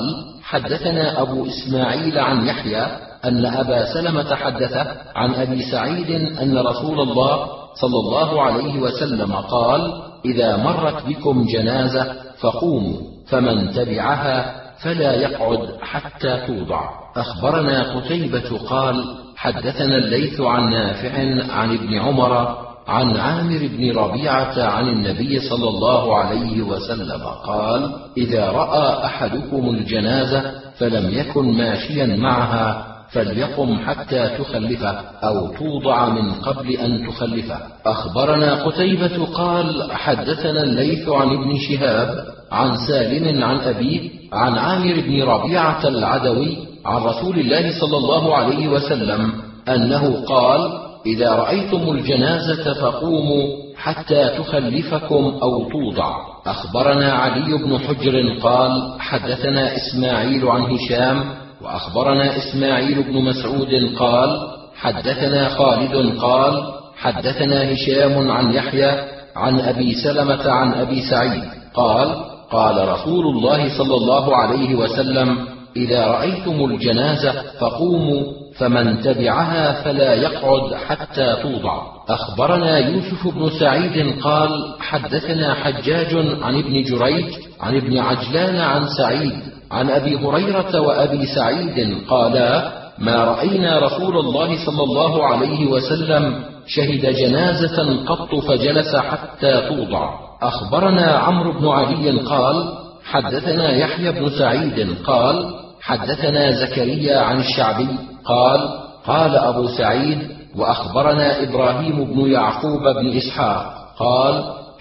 Speaker 1: حدثنا أبو إسماعيل عن يحيى أن أبا سلمة حدثه عن أبي سعيد أن رسول الله صلى الله عليه وسلم قال: إذا مرت بكم جنازة فقوموا، فمن تبعها فلا يقعد حتى توضع. أخبرنا قتيبة قال: حدثنا الليث عن نافع عن ابن عمر عن عامر بن ربيعة عن النبي صلى الله عليه وسلم قال: إذا رأى أحدكم الجنازة فلم يكن ماشيا معها فليقم حتى تخلفه أو توضع من قبل أن تخلفه. أخبرنا قتيبة قال: حدثنا الليث عن ابن شهاب عن سالم عن أبيه عن عامر بن ربيعة العدوي عن رسول الله صلى الله عليه وسلم أنه قال: إذا رأيتم الجنازة فقوموا حتى تخلفكم أو توضع. أخبرنا علي بن حجر قال: حدثنا إسماعيل عن هشام، وأخبرنا إسماعيل بن مسعود قال: حدثنا خالد قال: حدثنا هشام عن يحيى عن أبي سلمة عن أبي سعيد قال: قال رسول الله صلى الله عليه وسلم: إذا رأيتم الجنازة فقوموا، فمن تبعها فلا يقعد حتى توضع. أخبرنا يوسف بن سعيد قال حدثنا حجاج عن ابن جريج عن ابن عجلان عن سعيد عن أبي هريرة وأبي سعيد قالا ما رأينا رسول الله صلى الله عليه وسلم شهد جنازة قط فجلس حتى توضع. أخبرنا عمرو بن علي قال حدثنا يحيى بن سعيد قال حدثنا زكريا عن الشعبي قال قال أبو سعيد وأخبرنا إبراهيم بن يعقوب بن إسحاق قال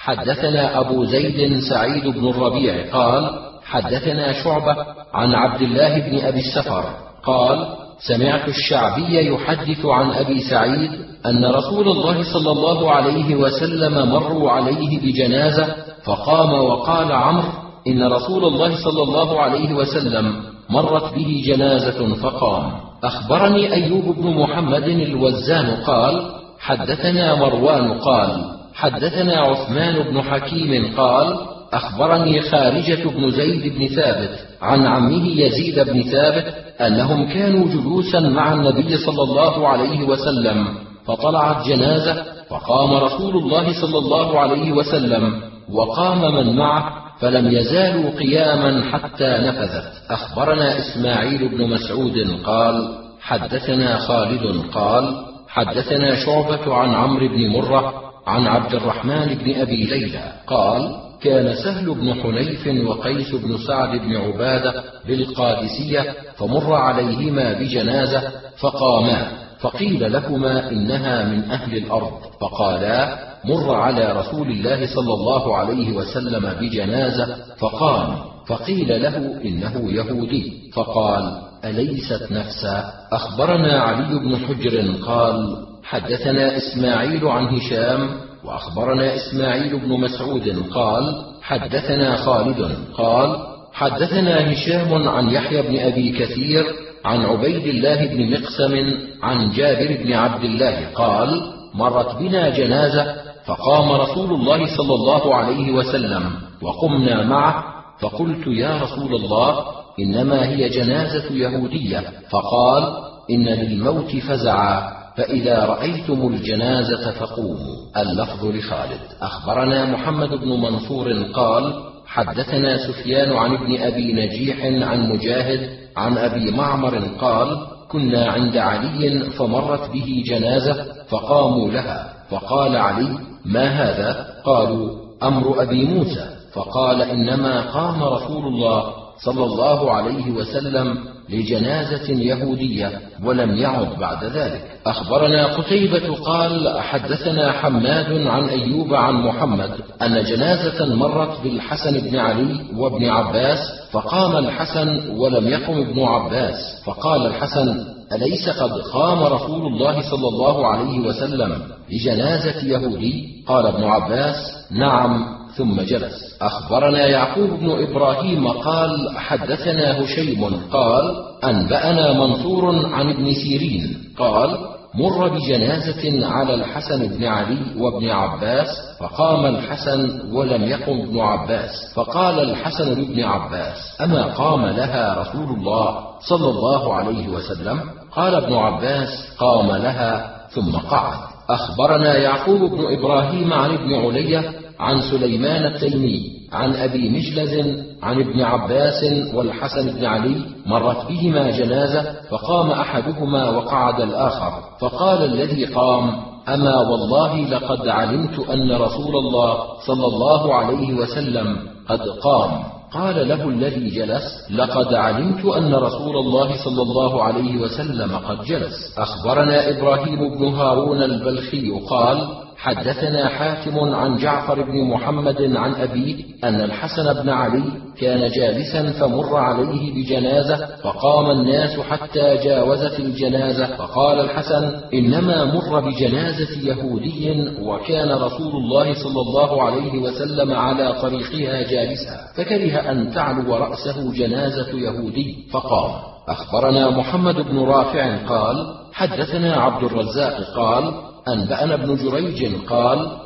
Speaker 1: حدثنا أبو زيد سعيد بن الربيع قال حدثنا شعبة عن عبد الله بن أبي السفر قال سمعت الشعبي يحدث عن أبي سعيد أن رسول الله صلى الله عليه وسلم مروا عليه بجنازة فقام وقال عمرو إن رسول الله صلى الله عليه وسلم مرت به جنازة فقام. أخبرني أيوب بن محمد الوزان قال حدثنا مروان قال حدثنا عثمان بن حكيم قال أخبرني خارجة بن زيد بن ثابت عن عمه يزيد بن ثابت أنهم كانوا جلوسا مع النبي صلى الله عليه وسلم فطلعت جنازة فقام رسول الله صلى الله عليه وسلم وقام من معه فلم يزالوا قياما حتى نفذت. أخبرنا إسماعيل بن مسعود قال حدثنا خالد قال حدثنا شعبة عن عمرو بن مرة عن عبد الرحمن بن أبي ليلى قال كان سهل بن حنيف وقيس بن سعد بن عبادة بالقادسية فمر عليهما بجنازة فقاما فقيل لهما إنها من أهل الأرض فقالا مر على رسول الله صلى الله عليه وسلم بجنازة فقام فقيل له إنه يهودي فقال أليست نفسا. أخبرنا علي بن حجر قال حدثنا إسماعيل عن هشام وأخبرنا إسماعيل بن مسعود قال حدثنا خالد قال حدثنا هشام عن يحيى بن أبي كثير عن عبيد الله بن مقسم عن جابر بن عبد الله قال مرت بنا جنازة فقام رسول الله صلى الله عليه وسلم وقمنا معه فقلت يا رسول الله إنما هي جنازة يهودية فقال إن للموت فزعا فإذا رأيتم الجنازة فقوموا. اللفظ لخالد. أخبرنا محمد بن منصور قال حدثنا سفيان عن ابن أبي نجيح عن مجاهد عن أبي معمر قال كنا عند علي فمرت به جنازة فقاموا لها فقال علي ما هذا؟ قالوا أمر أبي موسى فقال إنما قام رسول الله صلى الله عليه وسلم لجنازة يهودية ولم يعد بعد ذلك. أخبرنا قتيبة قال حدثنا حماد عن أيوب عن محمد أن جنازة مرت بالحسن بن علي وابن عباس فقام الحسن ولم يقم ابن عباس فقال الحسن أليس قد قام رسول الله صلى الله عليه وسلم لجنازة يهودي؟ قال ابن عباس نعم ثم جلس. أخبرنا يعقوب بن إبراهيم قال حدثنا هشيم قال أنبأنا منصور عن ابن سيرين قال مر بجنازة على الحسن بن علي وابن عباس فقام الحسن ولم يقم ابن عباس فقال الحسن لابن عباس أما قام لها رسول الله صلى الله عليه وسلم؟ قال ابن عباس قام لها ثم قعد. أخبرنا يعقوب بن إبراهيم عن ابن علية عن سليمان التيمي عن أبي مجلز عن ابن عباس والحسن بن علي مرت بهما جنازة فقام أحدهما وقعد الآخر فقال الذي قام أما والله لقد علمت أن رسول الله صلى الله عليه وسلم قد قام. قال له الذي جلس لقد علمت أن رسول الله صلى الله عليه وسلم قد جلس. أخبرنا إبراهيم بن هارون البلخي قال حدثنا حاتم عن جعفر بن محمد عن أبيه أن الحسن بن علي كان جالسا فمر عليه بجنازة فقام الناس حتى جاوزت الجنازة فقال الحسن إنما مر بجنازة يهودي وكان رسول الله صلى الله عليه وسلم على طريقها جالسا فكره أن تعلو رأسه جنازة يهودي فقام. أخبرنا محمد بن رافع قال حدثنا عبد الرزاق قال أنبأنا ابن جريج قال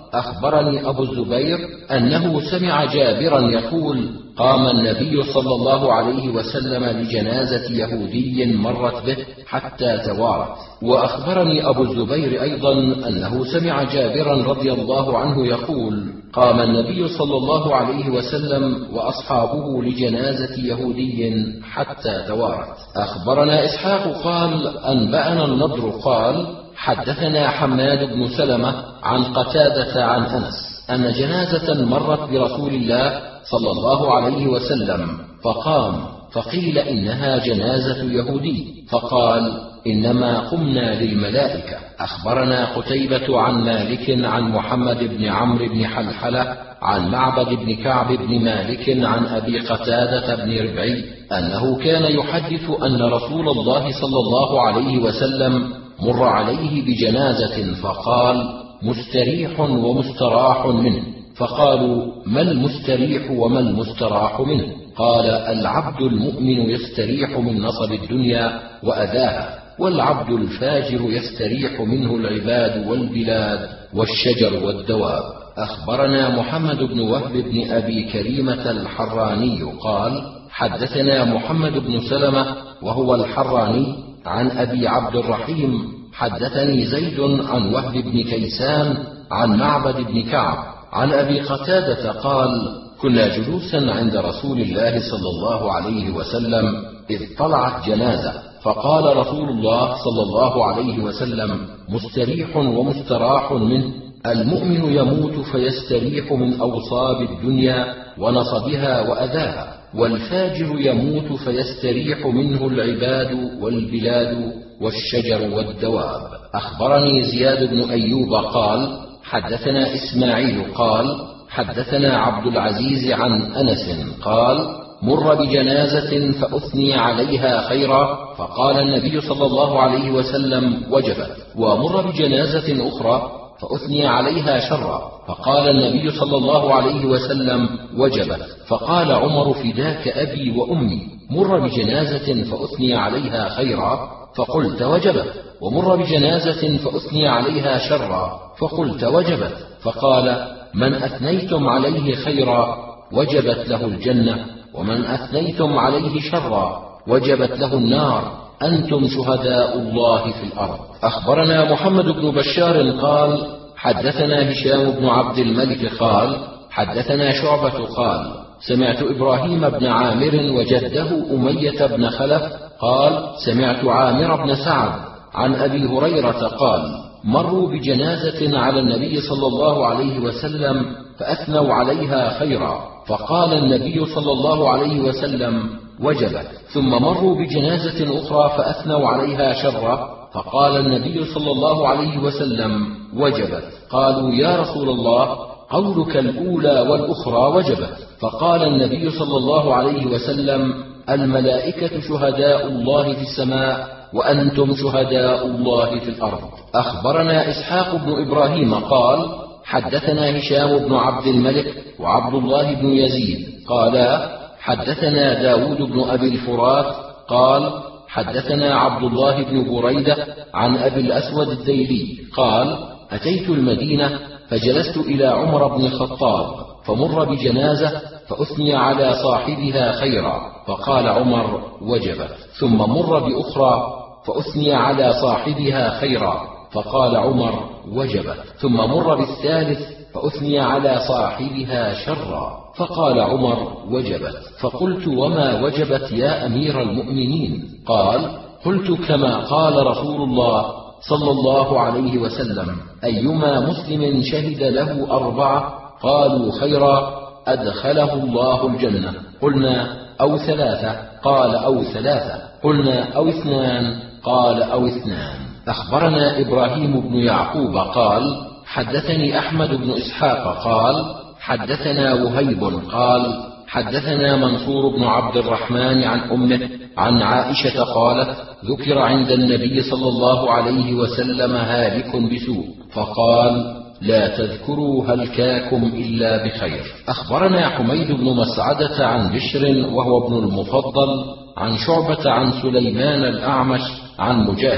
Speaker 1: أخبرني أبو الزبير أنه سمع جابرا يقول: قام النبي صلى الله عليه وسلم لجنازة يهودي مرت به حتى توارت. وأخبرني أبو الزبير أيضا أنه سمع جابرا رضي الله عنه يقول: قام النبي صلى الله عليه وسلم وأصحابه لجنازة يهودي حتى توارت. أخبرنا إسحاق قال: أنبأنا النضر قال: حدثنا حماد بن سلمة عن قتادة عن أنس أن جنازة مرت برسول الله صلى الله عليه وسلم فقام، فقيل إنها جنازة يهودي، فقال: إنما قمنا للملائكة. أخبرنا قتيبة عن مالك عن محمد بن عمرو بن حلحلة عن معبد بن كعب بن مالك عن أبي قتادة بن ربعي أنه كان يحدث أن رسول الله صلى الله عليه وسلم مر عليه بجنازة فقال: مستريح ومستراح منه. فقالوا: ما المستريح وما المستراح منه؟ قال: العبد المؤمن يستريح من نصب الدنيا وأذاها، والعبد الفاجر يستريح منه العباد والبلاد والشجر والدواب. أخبرنا محمد بن وهب بن أبي كريمة الحراني قال: حدثنا محمد بن سلمة وهو الحراني عن أبي عبد الرحيم حدثني زيد عن وهب بن كيسان عن معبد بن كعب عن أبي قتادة قال: كنا جلوسا عند رسول الله صلى الله عليه وسلم إذ طلعت جنازة، فقال رسول الله صلى الله عليه وسلم: مستريح ومستراح منه. المؤمن يموت فيستريح من أوصاب الدنيا ونصبها وأذاها، والفاجر يموت فيستريح منه العباد والبلاد والشجر والدواب. أخبرني زياد بن أيوب قال: حدثنا إسماعيل قال: حدثنا عبد العزيز عن أنس قال: مر بجنازة فأثني عليها خيرا، فقال النبي صلى الله عليه وسلم: وجبت. ومر بجنازة أخرى فأثني عليها شرا، فقال النبي صلى الله عليه وسلم: وجبت. فقال عمر: فداك أبي وأمي، مر بجنازة فأثني عليها خيرا فقلت وجبت، ومر بجنازة فأثني عليها شرا فقلت وجبت. فقال: من أثنيتم عليه خيرا وجبت له الجنة، ومن أثنيتم عليه شرا وجبت له النار، أنتم شهداء الله في الأرض. أخبرنا محمد بن بشار قال: حدثنا هشام بن عبد الملك قال: حدثنا شعبة قال: سمعت إبراهيم بن عامر وجده أمية بن خلف قال: سمعت عامر بن سعد عن أبي هريرة قال: مروا بجنازة على النبي صلى الله عليه وسلم فأثنوا عليها خيرا، فقال النبي صلى الله عليه وسلم: وجبت. ثم مروا بجنازة أخرى فأثنوا عليها شرا، فقال النبي صلى الله عليه وسلم: وجبت. قالوا: يا رسول الله، قولك الأولى والأخرى وجبت. فقال النبي صلى الله عليه وسلم: الملائكة شهداء الله في السماء، وأنتم شهداء الله في الأرض. أخبرنا إسحاق بن إبراهيم قال: حدثنا هشام بن عبد الملك وعبد الله بن يزيد قالا: حدثنا داود بن أبي الفرات قال: حدثنا عبد الله بن بريدة عن أبي الأسود الديلي قال: أتيت المدينة فجلست إلى عمر بن الخطاب، فمر بجنازة فأثني على صاحبها خيرا، فقال عمر: وجبت. ثم مر بأخرى فأثني على صاحبها خيرا، فقال عمر: وجبت. ثم مر بالثالث فأثني على صاحبها شرا، فقال عمر: وجبت. فقلت: وما وجبت يا أمير المؤمنين؟ قال: قلت: كما قال رسول الله صلى الله عليه وسلم: أيما مسلم شهد له أربعة قالوا خيرا أدخله الله الجنة. قلنا: أو ثلاثة؟ قال: أو ثلاثة. قلنا: أو اثنان؟ قال: أو اثنان. أخبرنا إبراهيم بن يعقوب قال: حدثني أحمد بن إسحاق قال: حدثنا وهيب قال: حدثنا منصور بن عبد الرحمن عن أمه عن عائشة قالت: ذكر عند النبي صلى الله عليه وسلم هالك بسوء، فقال: لا تذكروا هلكاكم إلا بخير. أخبرنا حميد بن مسعدة عن بشر وهو ابن المفضل عن شعبة عن سليمان الأعمش عن مجاهد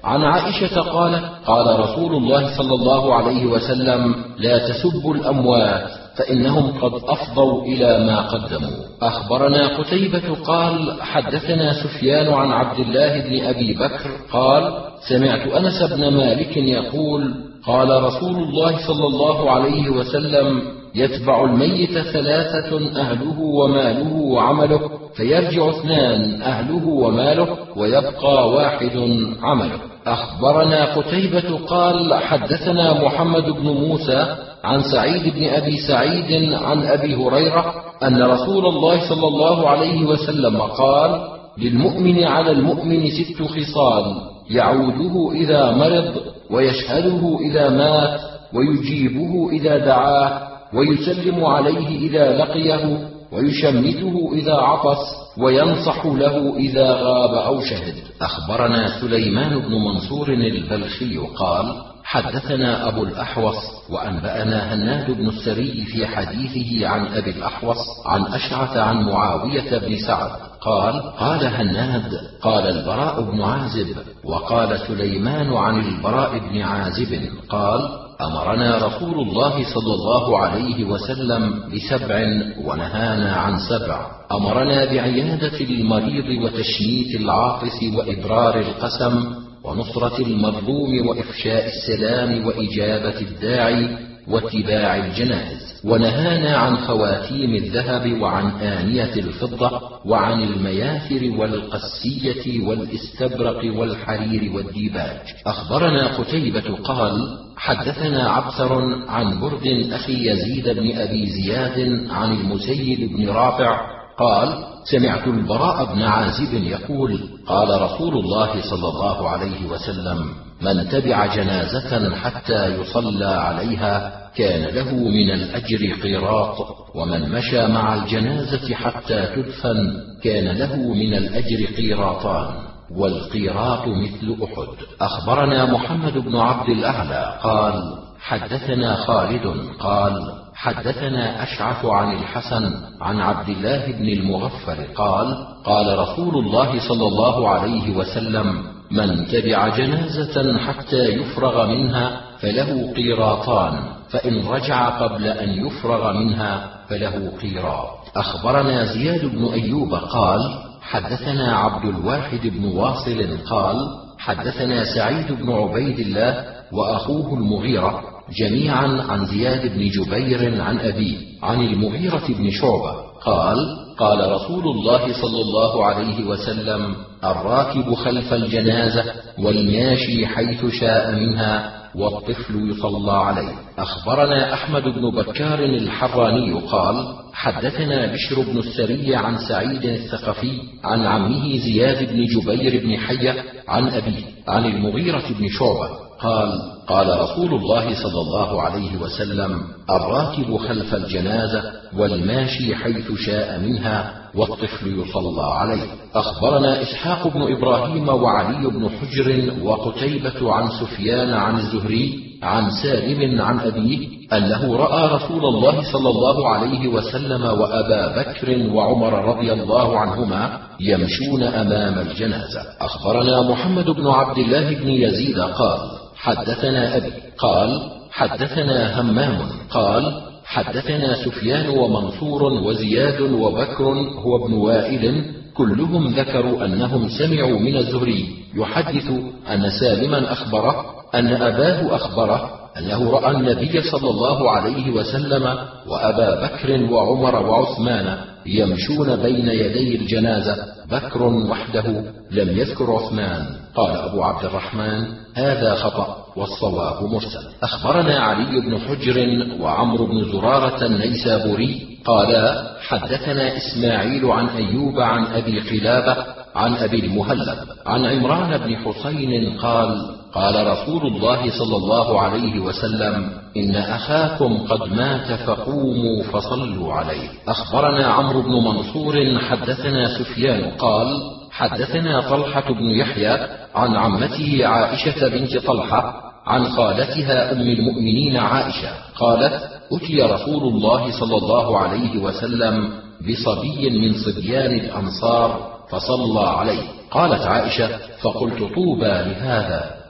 Speaker 1: عن عائشة قالت: قال رسول الله صلى الله عليه وسلم: لا تسبوا الأموات فإنهم قد أفضوا إلى ما قدموا. أخبرنا قتيبة قال: حدثنا سفيان عن عبد الله بن أبي بكر قال: سمعت أنس بن مالك يقول: قال رسول الله صلى الله عليه وسلم: يتبع الميت ثلاثة أهله وماله وعمله، فيرجع اثنان أهله وماله ويبقى واحد عمله. أخبرنا قتيبة قال: حدثنا محمد بن موسى عن سعيد بن أبي سعيد عن أبي هريرة أن رسول الله صلى الله عليه وسلم قال: للمؤمن على المؤمن ست خصال: يعوده إذا مرض، ويشهده إذا مات، ويجيبه إذا دعاه، ويسلم عليه إذا لقيه، ويشمته إذا عطس، وينصح له إذا غاب أو شهد. أخبرنا سليمان بن منصور البلخي قال: حدثنا أبو الأحوص وأنبأنا هناد بن السري في حديثه عن أبي الأحوص عن أشعث عن معاوية بن سعد قال: قال هناد: قال البراء بن عازب. وقال سليمان عن البراء بن عازب قال: أمرنا رسول الله صلى الله عليه وسلم بسبع ونهانا عن سبع: أمرنا بعيادة المريض وتشميت العاطس وإبرار القسم ونصرة المظلوم وإفشاء السلام وإجابة الداعي واتباع الجنائز، ونهانا عن خواتيم الذهب وعن آنية الفضة وعن المياثر والقسية والاستبرق والحرير والديباج. أخبرنا قتيبة قال: حدثنا عبثر عن برد أخي يزيد بن أبي زياد عن المسيب بن رافع قال: سمعت البراء بن عازب يقول: قال رسول الله صلى الله عليه وسلم: من تبع جنازة حتى يصلى عليها كان له من الأجر قيراط، ومن مشى مع الجنازة حتى تدفن كان له من الأجر قيراطان، والقيراط مثل أحد. أخبرنا محمد بن عبد الأعلى قال: حدثنا خالد قال: حدثنا أشعث عن الحسن عن عبد الله بن المغفر قال: قال رسول الله صلى الله عليه وسلم: من تبع جنازة حتى يفرغ منها فله قيراطان، فإن رجع قبل أن يفرغ منها فله قيراط. أخبرنا زياد بن أيوب قال: حدثنا عبد الواحد بن واصل قال: حدثنا سعيد بن عبيد الله وأخوه المغيرة جميعا عن زياد بن جبير عن أبيه عن المغيرة بن شعبة قال: قال رسول الله صلى الله عليه وسلم: الراكب خلف الجنازة والماشي حيث شاء منها والطفل يصلى عليه. أخبرنا أحمد بن بكار الحراني قال: حدثنا بشر بن السري عن سعيد الثقفي عن عمه زياد بن جبير بن حية عن أبيه عن المغيرة بن شعبة قال: قال رسول الله صلى الله عليه وسلم: الراكب خلف الجنازة والماشي حيث شاء منها والطفل يصلى عليه. أخبرنا إسحاق بن إبراهيم وعلي بن حجر وقتيبة عن سفيان عن الزهري عن سالم عن أبيه أنه رأى رسول الله صلى الله عليه وسلم وأبا بكر وعمر رضي الله عنهما يمشون أمام الجنازة. أخبرنا محمد بن عبد الله بن يزيد قال: حدثنا أبي قال: حدثنا همام قال: حدثنا سفيان ومنصور وزياد وبكر هو ابن وائل كلهم ذكروا أنهم سمعوا من الزهري يحدث أن سالما أخبره أن أباه أخبره أنه رأى النبي صلى الله عليه وسلم وأبا بكر وعمر وعثمان يمشون بين يدي الجنازة، بكر وحده لم يذكر عثمان. قال أبو عبد الرحمن: هذا خطأ والصواب مرسل. أخبرنا علي بن حجر وعمرو بن زرارة النيسابوري قال: حدثنا إسماعيل عن أيوب عن أبي قلابة عن أبي المهلب عن عمران بن حسين قال: قال رسول الله صلى الله عليه وسلم: إن أخاكم قد مات فقوموا فصلوا عليه. أخبرنا عمرو بن منصور حدثنا سفيان قال: حدثنا طلحة بن يحيى عن عمته عائشة بنت طلحة عن خالتها أم المؤمنين عائشة قالت: أتي رسول الله صلى الله عليه وسلم بصبي من صبيان الأنصار فصلى عليه. قالت عائشة: فقلت: طوبى لهذا،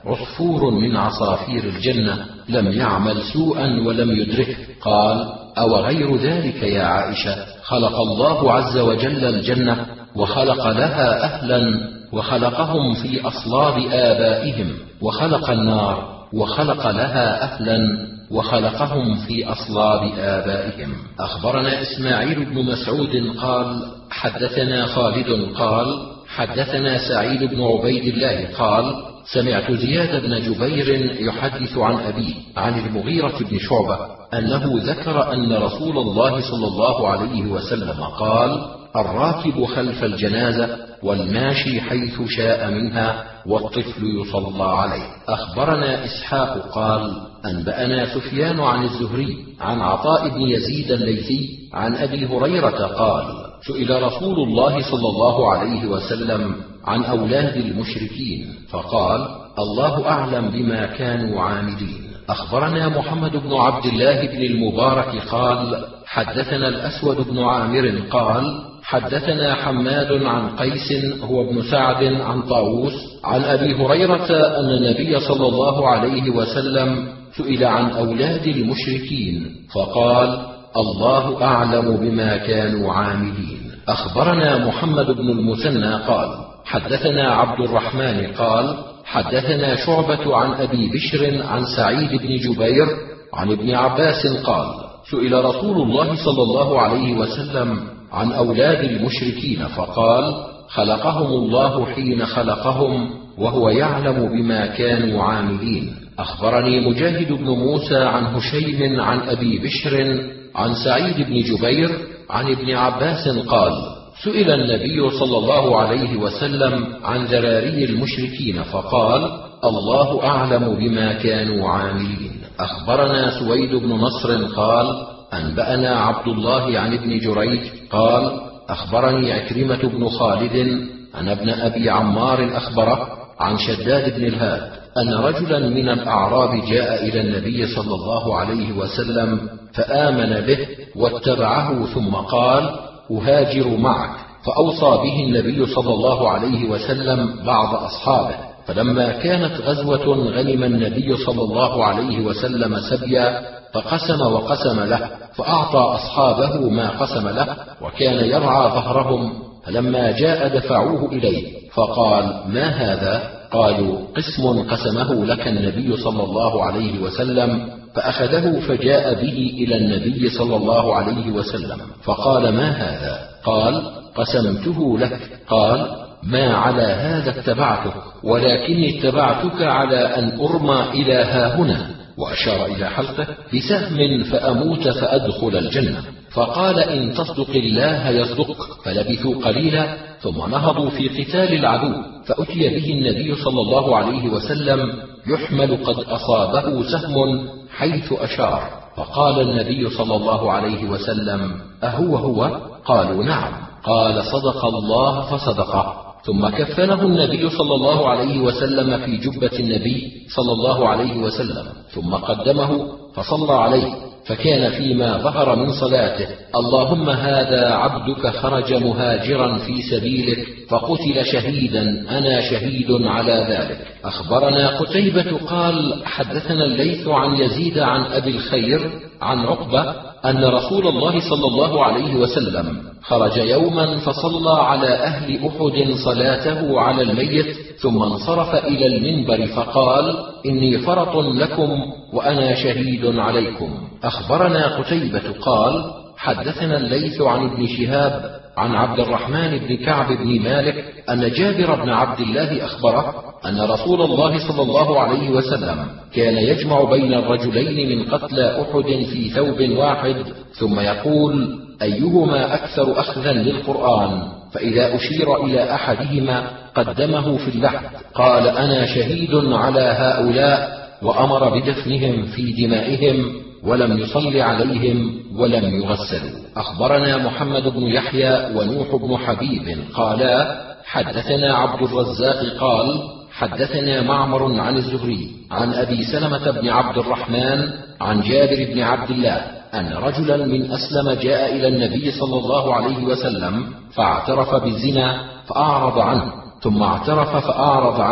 Speaker 1: عصفور من عصافير الجنة لم يعمل سوءا ولم يدركه. قال: أو غير ذلك يا عائشة، خلق الله عز وجل الجنة وخلق لها أهلا وخلقهم في أصلاب آبائهم، وخلق النار وخلق لها أهلا وخلقهم في أصلاب آبائهم. أخبرنا إسماعيل بن مسعود قال: حدثنا خالد قال: حدثنا سعيد بن عبيد الله قال: سمعت زياد بن جبير يحدث عن أبيه عن المغيرة بن شعبة أنه ذكر أن رسول الله صلى الله عليه وسلم قال: الراكب خلف الجنازة والماشي حيث شاء منها والطفل يصلى عليه. أخبرنا إسحاق قال: أنبأنا سفيان عن الزهري عن عطاء بن يزيد الليثي عن أبي هريرة قال: سئل رسول الله صلى الله عليه وسلم عن أولاد المشركين فقال: الله أعلم بما كانوا عاملين. أخبرنا محمد بن عبد الله بن المبارك قال: حدثنا الأسود بن عامر قال: حدثنا حماد عن قيس هو ابن سعد عن طاووس عن أبي هريرة أن النبي صلى الله عليه وسلم سئل عن أولاد المشركين فقال: الله أعلم بما كانوا عاملين. أخبرنا محمد بن المثنى قال: حدثنا عبد الرحمن قال: حدثنا شعبة عن أبي بشر عن سعيد بن جبير عن ابن عباس قال: سئل رسول الله صلى الله عليه وسلم عن أولاد المشركين فقال: خلقهم الله حين خلقهم وهو يعلم بما كانوا عاملين. أخبرني مجاهد بن موسى عن هشيم عن أبي بشر عن سعيد بن جبير عن ابن عباس قال: سئل النبي صلى الله عليه وسلم عن ذراري المشركين فقال: الله أعلم بما كانوا عاملين. أخبرنا سويد بن نصر قال: أنبأنا عبد الله عن ابن جريج قال: أخبرني عكرمة بن خالد أن ابن أبي عمار أخبره عن شداد بن الهاد أن رجلا من الأعراب جاء إلى النبي صلى الله عليه وسلم فآمن به واتبعه ثم قال: أهاجر معك، فأوصى به النبي صلى الله عليه وسلم بعض أصحابه. فلما كانت غزوة غنم النبي صلى الله عليه وسلم سبيا فقسم وقسم له، فأعطى أصحابه ما قسم له، وكان يرعى ظهرهم. فلما جاء دفعوه إليه فقال: ما هذا؟ قالوا: قسم قسمه لك النبي صلى الله عليه وسلم. فأخذه فجاء به إلى النبي صلى الله عليه وسلم فقال: ما هذا؟ قال: قسمته لك. قال: ما على هذا اتبعتك، ولكني اتبعتك على أن أرمى إلى هاهنا، وأشار إلى حلقه، بسهم فأموت فأدخل الجنة. فقال: إن تصدق الله يصدقك. فلبثوا قليلا ثم نهضوا في قتال العدو، فأتي به النبي صلى الله عليه وسلم يحمل قد أصابه سهم حيث أشار. فقال النبي صلى الله عليه وسلم: أهو هو؟ قالوا: نعم. قال: صدق الله فصدقه. ثم كفنه النبي صلى الله عليه وسلم في جبة النبي صلى الله عليه وسلم، ثم قدمه فصلى عليه، فكان فيما ظهر من صلاته: اللهم هذا عبدك خرج مهاجرا في سبيلك فقتل شهيدا، أنا شهيد على ذلك. أخبرنا قتيبة قال: حدثنا الليث عن يزيد عن أبي الخير عن عقبة أن رسول الله صلى الله عليه وسلم خرج يوما فصلى على أهل أحد صلاته على الميت، ثم انصرف إلى المنبر فقال: إني فرط لكم وأنا شهيد عليكم. أخبرنا قتيبة قال: حدثنا الليث عن ابن شهاب عن عبد الرحمن بن كعب بن مالك أن جابر بن عبد الله أخبره أن رسول الله صلى الله عليه وسلم كان يجمع بين الرجلين من قتلى أحد في ثوب واحد، ثم يقول: أيهما أكثر أخذا للقرآن؟ فإذا أشير إلى أحدهما قدمه في اللحد، قال: أنا شهيد على هؤلاء، وأمر بدفنهم في دمائهم، ولم يصل عليهم ولم يغسلوا. أخبرنا محمد بن يحيى ونوح بن حبيب قالا: حدثنا عبد الرزاق قال: حدثنا معمر عن الزهري عن أبي سلمة بن عبد الرحمن عن جابر بن عبد الله أن رجلا من أسلم جاء إلى النبي صلى الله عليه وسلم فاعترف بالزنا فأعرض عنه، ثم اعترف فأعرض عنه،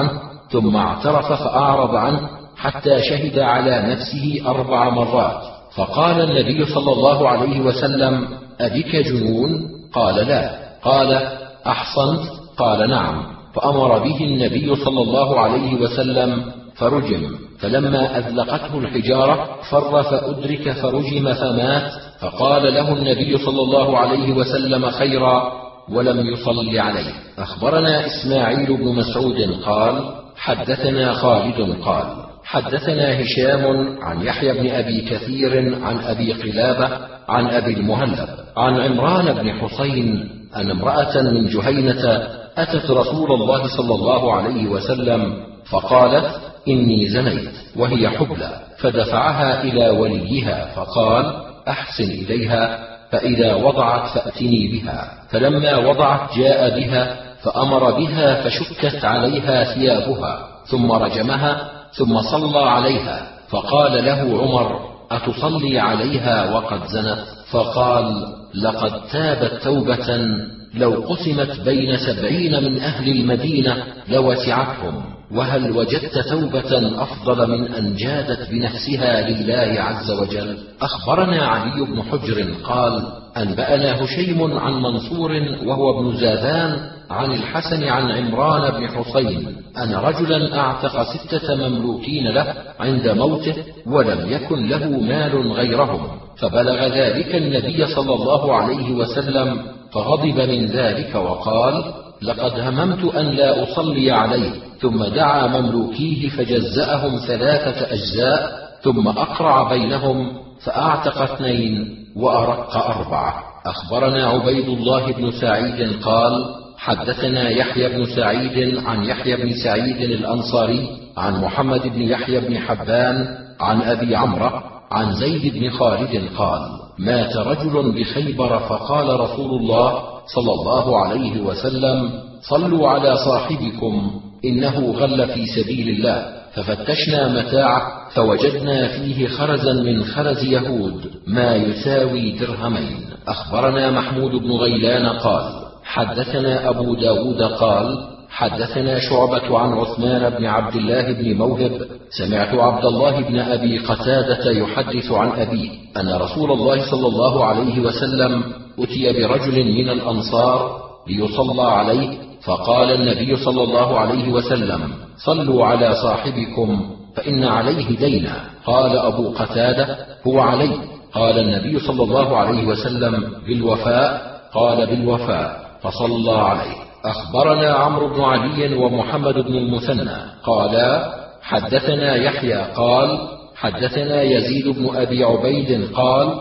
Speaker 1: ثم اعترف فأعرض عنه حتى شهد على نفسه أربع مرات، فقال النبي صلى الله عليه وسلم: أبك جنون؟ قال: لا. قال: أحصنت؟ قال: نعم. فأمر به النبي صلى الله عليه وسلم فرجم، فلما أذلقته الحجارة فر فأدرك فرجم فمات، فقال له النبي صلى الله عليه وسلم خيرا ولم يصل عليه. أخبرنا إسماعيل بن مسعود قال: حدثنا خالد قال: حدثنا هشام عن يحيى بن أبي كثير عن أبي قلابة عن أبي المهلب عن عمران بن حسين أن امرأة من جهينة أتت رسول الله صلى الله عليه وسلم فقالت: إني زنيت، وهي حبلى، فدفعها إلى وليها فقال: أحسن إليها، فإذا وضعت فأتني بها. فلما وضعت جاء بها فأمر بها فشكت عليها ثيابها ثم رجمها ثم صلى عليها، فقال له عمر: أتصلي عليها وقد زنت؟ فقال: لقد تابت توبة لو قسمت بين سبعين من أهل المدينة لوسعتهم، وهل وجدت توبة أفضل من أن جادت بنفسها لله عز وجل؟ أخبرنا علي بن حجر قال: أنبأنا هشيم عن منصور وهو ابن زاذان عن الحسن عن عمران بن حسين أن رجلا أعتق ستة مملوكين له عند موته ولم يكن له مال غيرهم، فبلغ ذلك النبي صلى الله عليه وسلم فغضب من ذلك وقال: لقد هممت أن لا أصلي عليه. ثم دعا مملوكيه فجزأهم ثلاثة أجزاء ثم أقرع بينهم فأعتق اثنين وأرق أربعة. أخبرنا عبيد الله بن سعيد قال: حدثنا يحيى بن سعيد عن يحيى بن سعيد الأنصاري عن محمد بن يحيى بن حبان عن أبي عمرو عن زيد بن خالد قال: مات رجل بخيبر فقال رسول الله صلى الله عليه وسلم: صلوا على صاحبكم إنه غل في سبيل الله. ففتشنا متاعه فوجدنا فيه خرزا من خرز يهود ما يساوي درهمين. أخبرنا محمود بن غيلان قال: حدثنا أبو داود قال: حدثنا شعبة عن عثمان بن عبد الله بن موهب سمعت عبد الله بن أبي قتادة يحدث عن أبيه أن رسول الله صلى الله عليه وسلم أتي برجل من الأنصار ليصلى عليه، فقال النبي صلى الله عليه وسلم: صلوا على صاحبكم فإن عليه دينا. قال أبو قتادة: هو عليه. قال النبي صلى الله عليه وسلم: بالوفاء؟ قال: بالوفاء، فصلى عليه. أخبرنا عمرو بن علي ومحمد بن المثنى قالا: حدثنا يحيى قال: حدثنا يزيد بن أبي عبيد قال: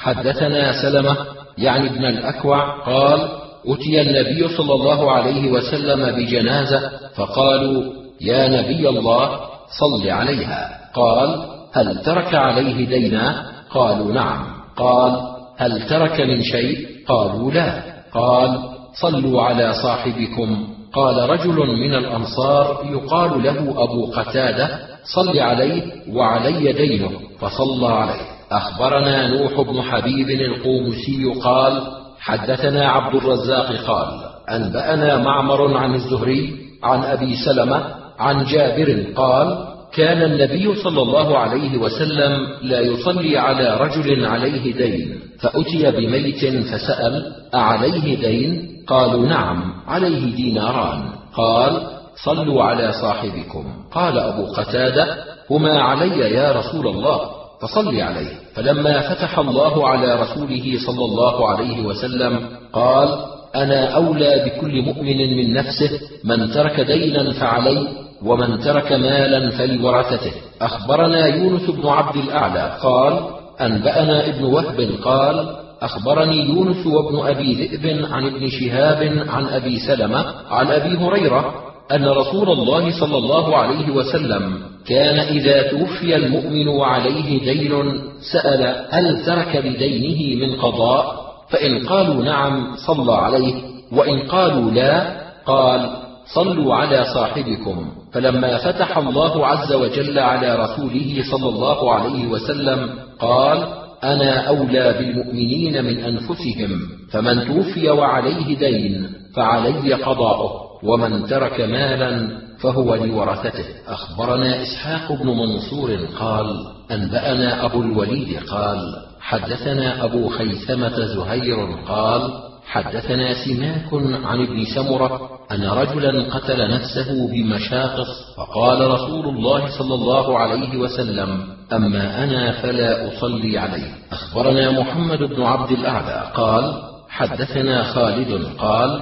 Speaker 1: حدثنا سلمة يعني ابن الأكوع قال: أتي النبي صلى الله عليه وسلم بجنازة فقالوا: يا نبي الله صل عليها. قال: هل ترك عليه دينا؟ قالوا: نعم. قال: هل ترك من شيء؟ قالوا: لا. قال: صلوا على صاحبكم. قال رجل من الأنصار يقال له أبو قتادة: صل عليه وعلي دينه، فصلى عليه. أخبرنا نوح بن حبيب القومسي قال: حدثنا عبد الرزاق قال: أنبأنا معمر عن الزهري عن أبي سلمة عن جابر قال: كان النبي صلى الله عليه وسلم لا يصلي على رجل عليه دين، فأتي بميت فسأل: أعليه دين؟ قالوا: نعم، عليه ديناران. قال: صلوا على صاحبكم. قال أبو قتادة: هما علي يا رسول الله، فصل عليه. فلما فتح الله على رسوله صلى الله عليه وسلم قال: أنا أولى بكل مؤمن من نفسه، من ترك دينا فعليه، ومن ترك مالا فلورثته. أخبرنا يونس بن عبد الأعلى قال: أنبأنا ابن وهب قال: أخبرني يونس وابن أبي ذئب عن ابن شهاب عن أبي سلمة عن أبي هريرة أن رسول الله صلى الله عليه وسلم كان إذا توفي المؤمن وعليه دين سأل: هل ترك لدينه من قضاء؟ فإن قالوا نعم صلى عليه، وإن قالوا لا قال: صلوا على صاحبكم. فلما فتح الله عز وجل على رسوله صلى الله عليه وسلم قال: أنا أولى بالمؤمنين من أنفسهم، فمن توفي وعليه دين فعلي قضاؤه. ومن ترك مالا فهو لورثته. أخبرنا إسحاق بن منصور قال أنبأنا أبو الوليد قال حدثنا أبو خيثمة زهير قال حدثنا سماك عن ابن سمرة أن رجلا قتل نفسه بمشاقص، فقال رسول الله صلى الله عليه وسلم أما أنا فلا أصلي عليه. أخبرنا محمد بن عبد الأعلى قال حدثنا خالد قال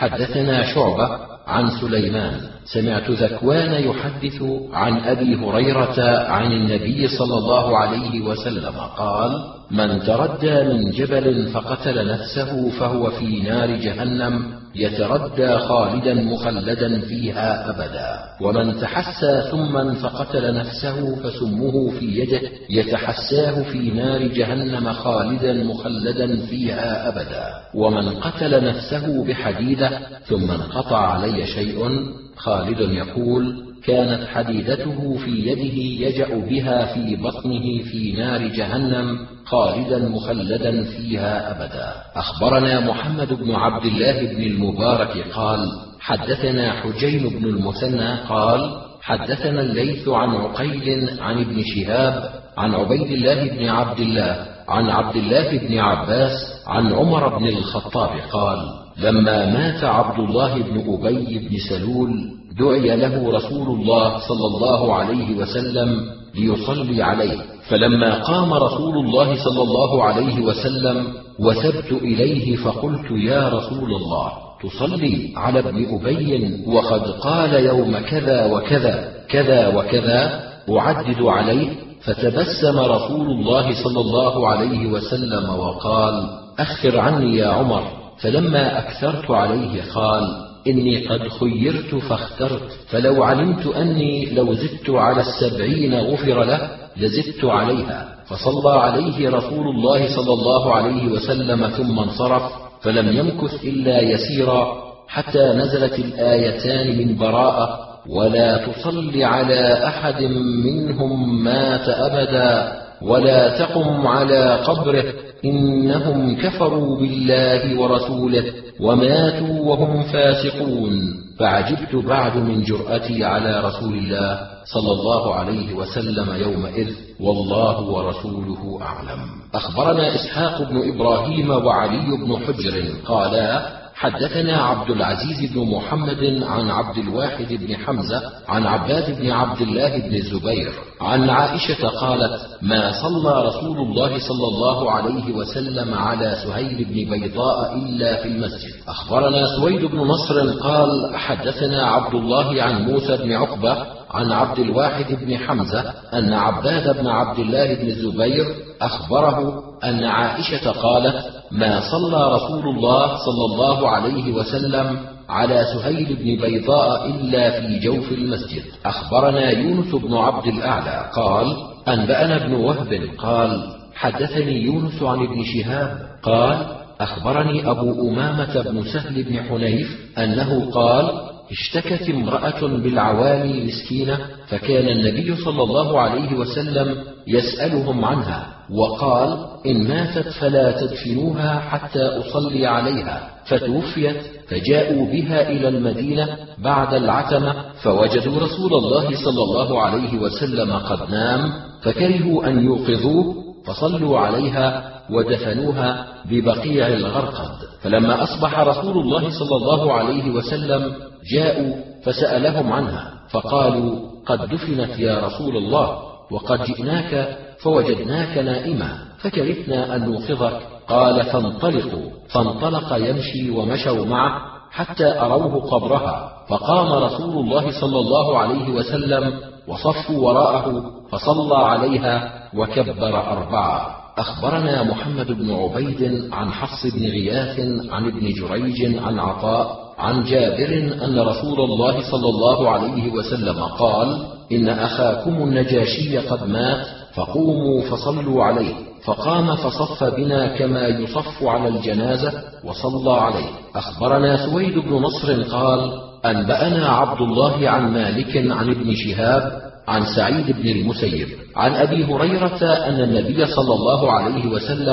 Speaker 1: حدثنا شعبة عن سليمان سمعت ذكوان يحدث عن أبي هريرة عن النبي صلى الله عليه وسلم قال من تردى من جبل فقتل نفسه فهو في نار جهنم يتردى خالدا مخلدا فيها أبدا، ومن تحسى ثم فقتل نفسه فسمه في يده يتحساه في نار جهنم خالدا مخلدا فيها أبدا، ومن قتل نفسه بحديدة ثم انقطع علي شيء. خالد يقول كانت حديدته في يده يجأ بها في بطنه في نار جهنم خالدا مخلدا فيها أبدا. أخبرنا محمد بن عبد الله بن المبارك قال حدثنا حجين بن المثنى قال حدثنا الليث عن عقيل عن ابن شهاب عن عبيد الله بن عبد الله عن عبد الله بن عباس عن عمر بن الخطاب قال لما مات عبد الله بن أبي بن سلول دعي له رسول الله صلى الله عليه وسلم ليصلي عليه، فلما قام رسول الله صلى الله عليه وسلم وثبت إليه فقلت يا رسول الله تصلي على ابن أبي وقد قال يوم كذا وكذا كذا وكذا أعدد عليه، فتبسم رسول الله صلى الله عليه وسلم وقال أخر عني يا عمر، فلما أكثرت عليه قال إني قد خيرت فاخترت، فلو علمت أني لو زدت على السبعين غفر له لزدت عليها، فصلى عليه رسول الله صلى الله عليه وسلم ثم انصرف، فلم يمكث إلا يسيرا حتى نزلت الآيتان من براءة ولا تصل على أحد منهم مات أبدا ولا تقم على قبره إنهم كفروا بالله ورسوله وماتوا وهم فاسقون. فعجبت بعد من جرأتي على رسول الله صلى الله عليه وسلم يومئذ، والله ورسوله أعلم. أخبرنا إسحاق بن إبراهيم وعلي بن حجر قالا حدثنا عبد العزيز بن محمد عن عبد الواحد بن حمزة عن عباد بن عبد الله بن الزبير عن عائشة قالت ما صلى رسول الله صلى الله عليه وسلم على سهيل بن بيضاء إلا في المسجد. أخبرنا سويد بن نصر قال حدثنا عبد الله عن موسى بن عقبة عن عبد الواحد بن حمزة أن عباد بن عبد الله بن الزبير أخبره أن عائشة قالت ما صلى رسول الله صلى الله عليه وسلم على سهيل بن بيضاء إلا في جوف المسجد. أخبرنا يونس بن عبد الأعلى قال أنبأنا ابن وهب قال حدثني يونس عن ابن شهاب قال أخبرني أبو أمامة بن سهل بن حنيف أنه قال اشتكت امرأة بالعوالي مسكينة، فكان النبي صلى الله عليه وسلم يسألهم عنها وقال إن ماتت فلا تدفنوها حتى أصلي عليها، فتوفيت فجاءوا بها إلى المدينة بعد العتمة فوجدوا رسول الله صلى الله عليه وسلم قد نام، فكرهوا أن يوقظوه فصلوا عليها ودفنوها ببقيع الغرقد. فلما أصبح رسول الله صلى الله عليه وسلم جاءوا فسألهم عنها فقالوا قد دفنت يا رسول الله وقد جئناك فوجدناك نائما فكرهنا أن نوقظك. قال فانطلقوا، فانطلق يمشي ومشوا معه حتى أروه قبرها، فقام رسول الله صلى الله عليه وسلم وصفوا وراءه فصلى عليها وكبر أربعة. أخبرنا محمد بن عبيد عن حفص بن غياث عن ابن جريج عن عطاء عن جابر أن رسول الله صلى الله عليه وسلم قال إن أخاكم النجاشي قد مات فقوموا فصلوا عليه، فقام فصف بنا كما يصف على الجنازة وصلى عليه. أخبرنا سويد بن نصر قال أنبأنا عبد الله عن مالك عن ابن شهاب عن سعيد بن المسيب عن أبي هريرة أن النبي صلى الله عليه وسلم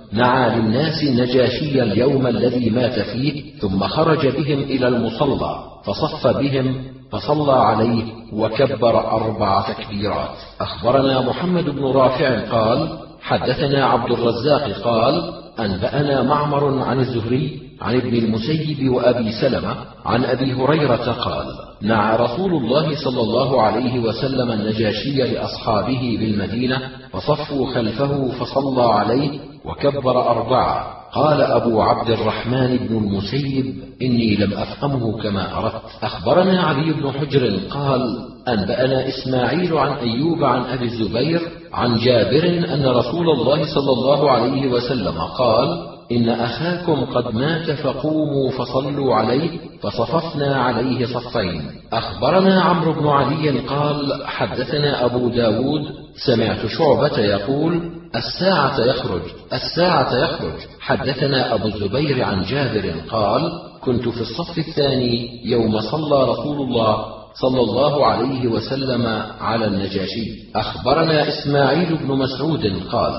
Speaker 1: نعى للناس النجاشي اليوم الذي مات فيه، ثم خرج بهم إلى المصلى فصف بهم فصلى عليه وكبر أربع تكبيرات. أخبرنا محمد بن رافع قال حدثنا عبد الرزاق قال أنبأنا معمر عن الزهري عن ابن المسيب وأبي سلمة عن أبي هريرة قال نعى رسول الله صلى الله عليه وسلم النجاشي لأصحابه بالمدينة فصفوا خلفه فصلى عليه وكبر أربعة. قال أبو عبد الرحمن بن المسيب إني لم أفهمه كما أردت. أخبرنا علي بن حجر قال أنبأنا إسماعيل عن أيوب عن أبي الزبير عن جابر أن رسول الله صلى الله عليه وسلم قال إن أخاكم قد مات فقوموا فصلوا عليه فصففنا عليه صفين. أخبرنا عمرو بن علي قال حدثنا أبو داود سمعت شعبة يقول الساعة يخرج الساعة يخرج. حدثنا أبو الزبير عن جابر قال كنت في الصف الثاني يوم صلى رسول الله صلى الله عليه وسلم على النجاشي. أخبرنا إسماعيل بن مسعود قال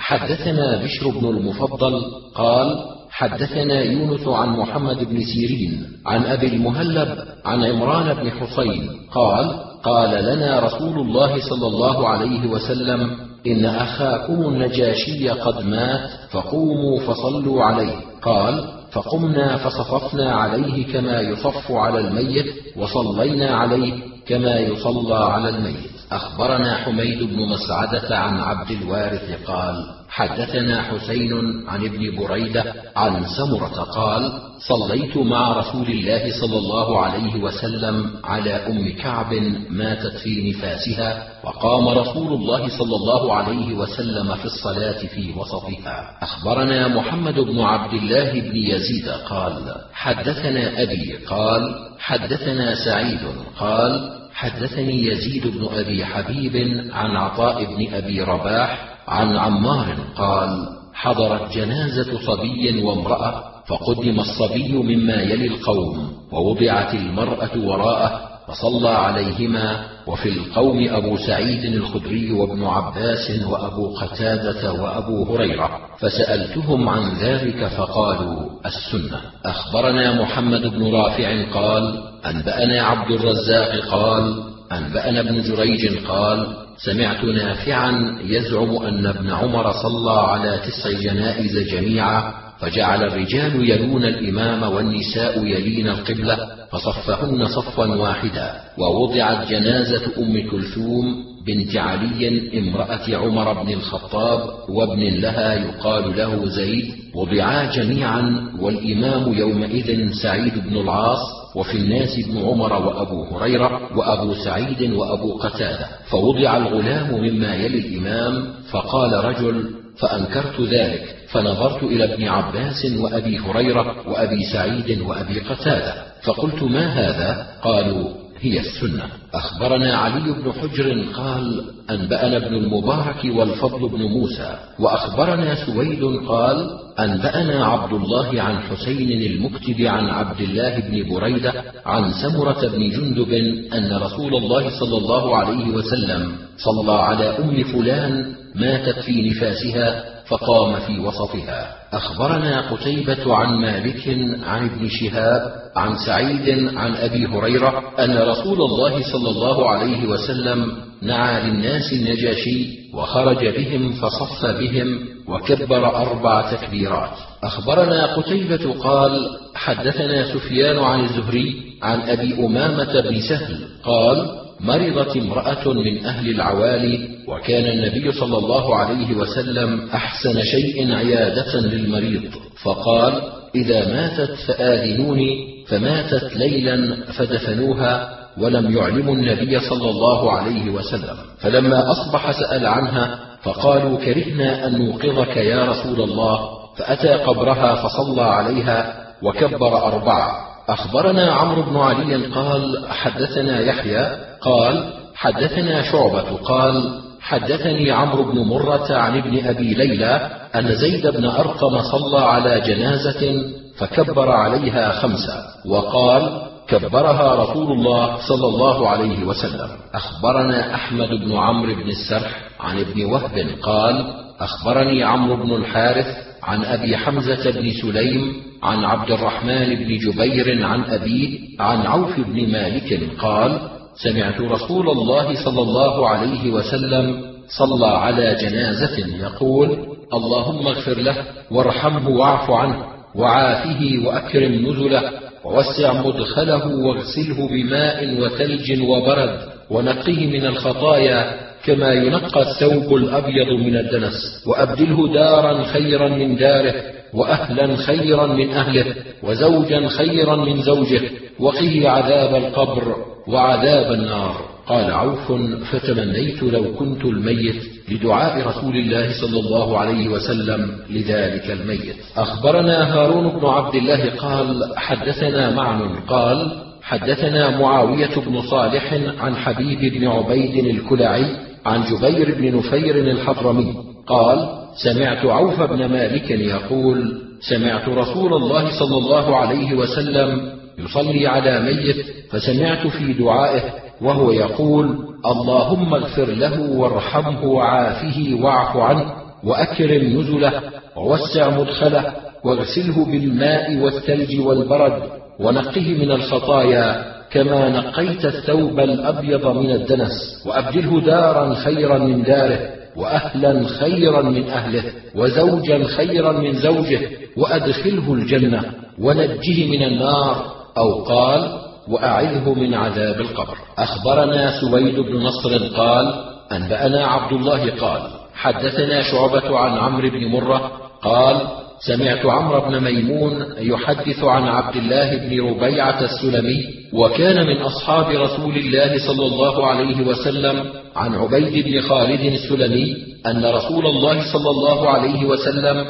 Speaker 1: حدثنا بشر بن المفضل قال حدثنا يونس عن محمد بن سيرين عن أبي المهلب عن عمران بن حسين قال قال لنا رسول الله صلى الله عليه وسلم إن أخاكم النجاشي قد مات فقوموا فصلوا عليه. قال فقمنا فصففنا عليه كما يصف على الميت وصلينا عليه كما يصلى على الميت. أخبرنا حميد بن مسعدة عن عبد الوارث قال حدثنا حسين عن ابن بريدة عن سمرة قال صليت مع رسول الله صلى الله عليه وسلم على أم كعب ماتت في نفاسها وقام رسول الله صلى الله عليه وسلم في الصلاة في وسطها. أخبرنا محمد بن عبد الله بن يزيد قال حدثنا أبي قال حدثنا سعيد قال حدثني يزيد بن أبي حبيب عن عطاء بن أبي رباح عن عمار قال حضرت جنازة صبي وامرأة فقدم الصبي مما يلي القوم ووضعت المرأة وراءه فصلى عليهما وفي القوم أبو سعيد الخدري وابن عباس وأبو قتادة وأبو هريرة فسألتهم عن ذلك فقالوا السنة. أخبرنا محمد بن رافع قال أنبأنا عبد الرزاق قال أنبأنا ابن جريج قال سمعت نافعا يزعم أن ابن عمر صلى على تسع جنائز جميعا فجعل الرجال يلون الإمام والنساء يلين القبلة فصفهن صفا واحدا ووضعت جنازة أم كلثوم بنت علي امرأة عمر بن الخطاب وابن لها يقال له زيد وضعا جميعا والإمام يومئذ سعيد بن العاص وفي الناس ابن عمر وأبو هريرة وأبو سعيد وأبو قتادة فوضع الغلام مما يلي الإمام فقال رجل فأنكرت ذلك فنظرت إلى ابن عباس وأبي هريرة وأبي سعيد وأبي قتادة فقلت ما هذا؟ قالوا هي السنة. أخبرنا علي بن حجر قال أنبأنا ابن المبارك والفضل بن موسى وأخبرنا سويد قال أنبأنا عبد الله عن حسين المكتب عن عبد الله بن بريدة عن سمرة بن جندب أن رسول الله صلى الله عليه وسلم صلى على أم فلان ماتت في نفاسها فقام في وسطها. أخبرنا قتيبة عن مالك عن ابن شهاب عن سعيد عن أبي هريرة أن رسول الله صلى الله عليه وسلم نعى للناس النجاشي وخرج بهم فصف بهم وكبر أربع تكبيرات. أخبرنا قتيبة قال حدثنا سفيان عن الزهري عن أبي أمامة بن سهل قال مرضت امرأة من أهل العوالي وكان النبي صلى الله عليه وسلم أحسن شيء عيادة للمريض فقال إذا ماتت فآذنوني فماتت ليلا فدفنوها ولم يعلموا النبي صلى الله عليه وسلم فلما أصبح سأل عنها فقالوا كرهنا أن نوقظك يا رسول الله فأتى قبرها فصلى عليها وكبر أربعة. أخبرنا عمرو بن علي قال حدثنا يحيى قال حدثنا شعبة قال حدثني عمرو بن مرة عن ابن أبي ليلى أن زيد بن أرقم صلى على جنازة فكبر عليها خمسة وقال كبرها رسول الله صلى الله عليه وسلم. أخبرنا أحمد بن عمرو بن السرح عن ابن وهب قال أخبرني عمرو بن الحارث عن أبي حمزة بن سليم عن عبد الرحمن بن جبير عن أبيه عن عوف بن مالك قال: سمعت رسول الله صلى الله عليه وسلم صلى على جنازة يقول: اللهم اغفر له وارحمه واعف عنه وعافه وأكرم نزله ووسع مدخله واغسله بماء وثلج وبرد ونقه من الخطايا كما ينقى الثوب الأبيض من الدنس، وأبدله دارا خيرا من داره وأهلا خيرا من أهله وزوجا خيرا من زوجه، وقه عذاب القبر وعذاب النار. قال عوف: فتمنيت لو كنت الميت لدعاء رسول الله صلى الله عليه وسلم لذلك الميت. أخبرنا هارون بن عبد الله قال: حدثنا معن قال: حدثنا معاوية بن صالح عن حبيب بن عبيد الكلعي عن جبير بن نفير الحضرمي قال: سمعت عوف بن مالك يقول: سمعت رسول الله صلى الله عليه وسلم يصلي على ميت، فسمعت في دعائه وهو يقول: اللهم اغفر له وارحمه وعافه واعف عنه وأكرم نزله ووسع مدخله واغسله بالماء والثلج والبرد ونقه من الخطايا كما نقيت الثوب الأبيض من الدنس، وأبدله دارا خيرا من داره وأهلا خيرا من أهله وزوجا خيرا من زوجه، وأدخله الجنة ونجه من النار، أو قال: وأعذه من عذاب القبر. أخبرنا سويد بن نصر قال: أنبأنا عبد الله قال: حدثنا شعبة عن عمرو بن مرة قال: سمعت عمرو بن ميمون يحدث عن عبد الله بن ربيعة السلمي، وكان من أصحاب رسول الله صلى الله عليه وسلم، عن عبيد بن خالد السلمي أن رسول الله صلى الله عليه وسلم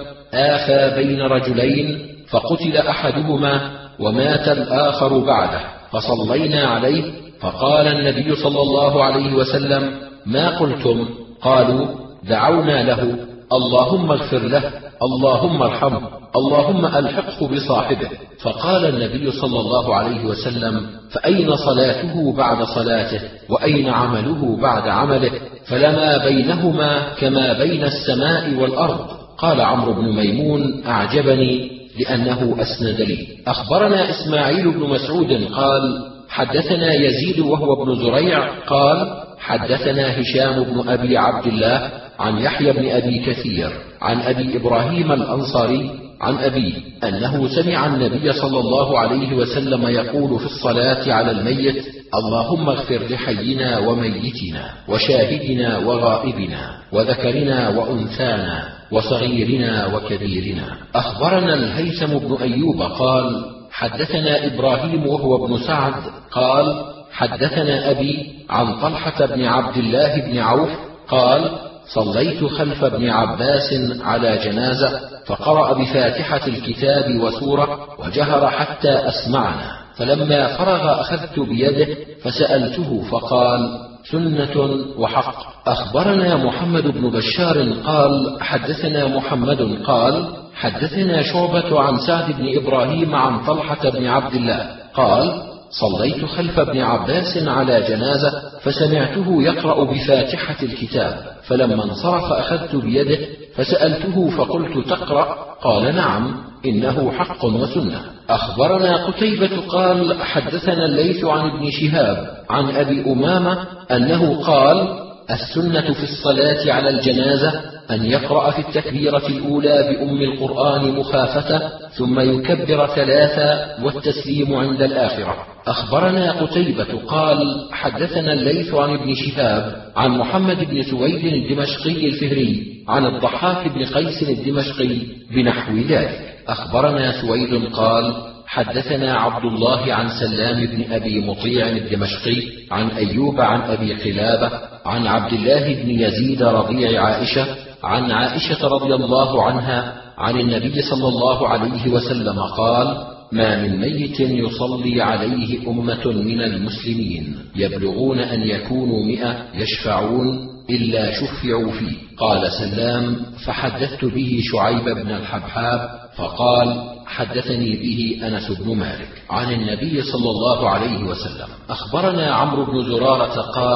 Speaker 1: آخى بين رجلين فقتل أحدهما ومات الآخر بعده، فصلينا عليه، فقال النبي صلى الله عليه وسلم: ما قلتم؟ قالوا: دعونا له، اللهم اغفر له، اللهم ارحمه، اللهم ألحقه بصاحبه. فقال النبي صلى الله عليه وسلم: فأين صلاته بعد صلاته؟ وأين عمله بعد عمله؟ فلما بينهما كما بين السماء والأرض. قال عمرو بن ميمون: أعجبني لأنه أسند لي. أخبرنا إسماعيل بن مسعود قال: حدثنا يزيد وهو ابن زريع قال: حدثنا هشام بن أبي عبد الله عن يحيى بن أبي كثير عن أبي إبراهيم الأنصاري عن أبيه أنه سمع النبي صلى الله عليه وسلم يقول في الصلاة على الميت: اللهم اغفر لحينا وميتنا وشاهدنا وغائبنا وذكرنا وأنثانا وصغيرنا وكبيرنا. أخبرنا الهيثم بن أيوب قال: حدثنا إبراهيم وهو ابن سعد قال: حدثنا أبي عن طلحة بن عبد الله بن عوف قال: صليت خلف ابن عباس على جنازة، فقرأ بفاتحة الكتاب وسورة وجهر حتى أسمعنا، فلما فرغ أخذت بيده فسألته فقال: سنة وحق. أخبرنا محمد بن بشار قال: حدثنا محمد قال: حدثنا شعبة عن سعد بن إبراهيم عن طلحة بن عبد الله قال: صليت خلف ابن عباس على جنازة، فسمعته يقرأ بفاتحة الكتاب، فلما انصرف أخذت بيده فسألته فقلت: تقرأ؟ قال: نعم، إنه حق وسنة. أخبرنا قتيبة قال: حدثنا الليث عن ابن شهاب عن أبي أمامة أنه قال: السنة في الصلاة على الجنازة أن يقرأ في التكبيرة الأولى بأم القرآن مخافة، ثم يكبر ثلاثا والتسليم عند الآخرة. أخبرنا قتيبة قال: حدثنا الليث عن ابن شهاب عن محمد بن سويد الدمشقي الفهري عن الضحاك بن قيس الدمشقي بنحو ذلك. أخبرنا سويد قال: حدثنا عبد الله عن سلام بن أبي مطيع الدمشقي عن أيوب عن أبي قلابة عن عبد الله بن يزيد رضيع عائشة عن عائشة رضي الله عنها عن النبي صلى الله عليه وسلم قال: ما من ميت يصلي عليه أمة من المسلمين يبلغون أن يكونوا مئة يشفعون إلا شفعوا فيه. قال سلام: فحدثت به شعيب بن الحبحاب فقال: حدثني به أنس بن مالك عن النبي صلى الله عليه وسلم. أخبرنا عمرو بن زرارة قال: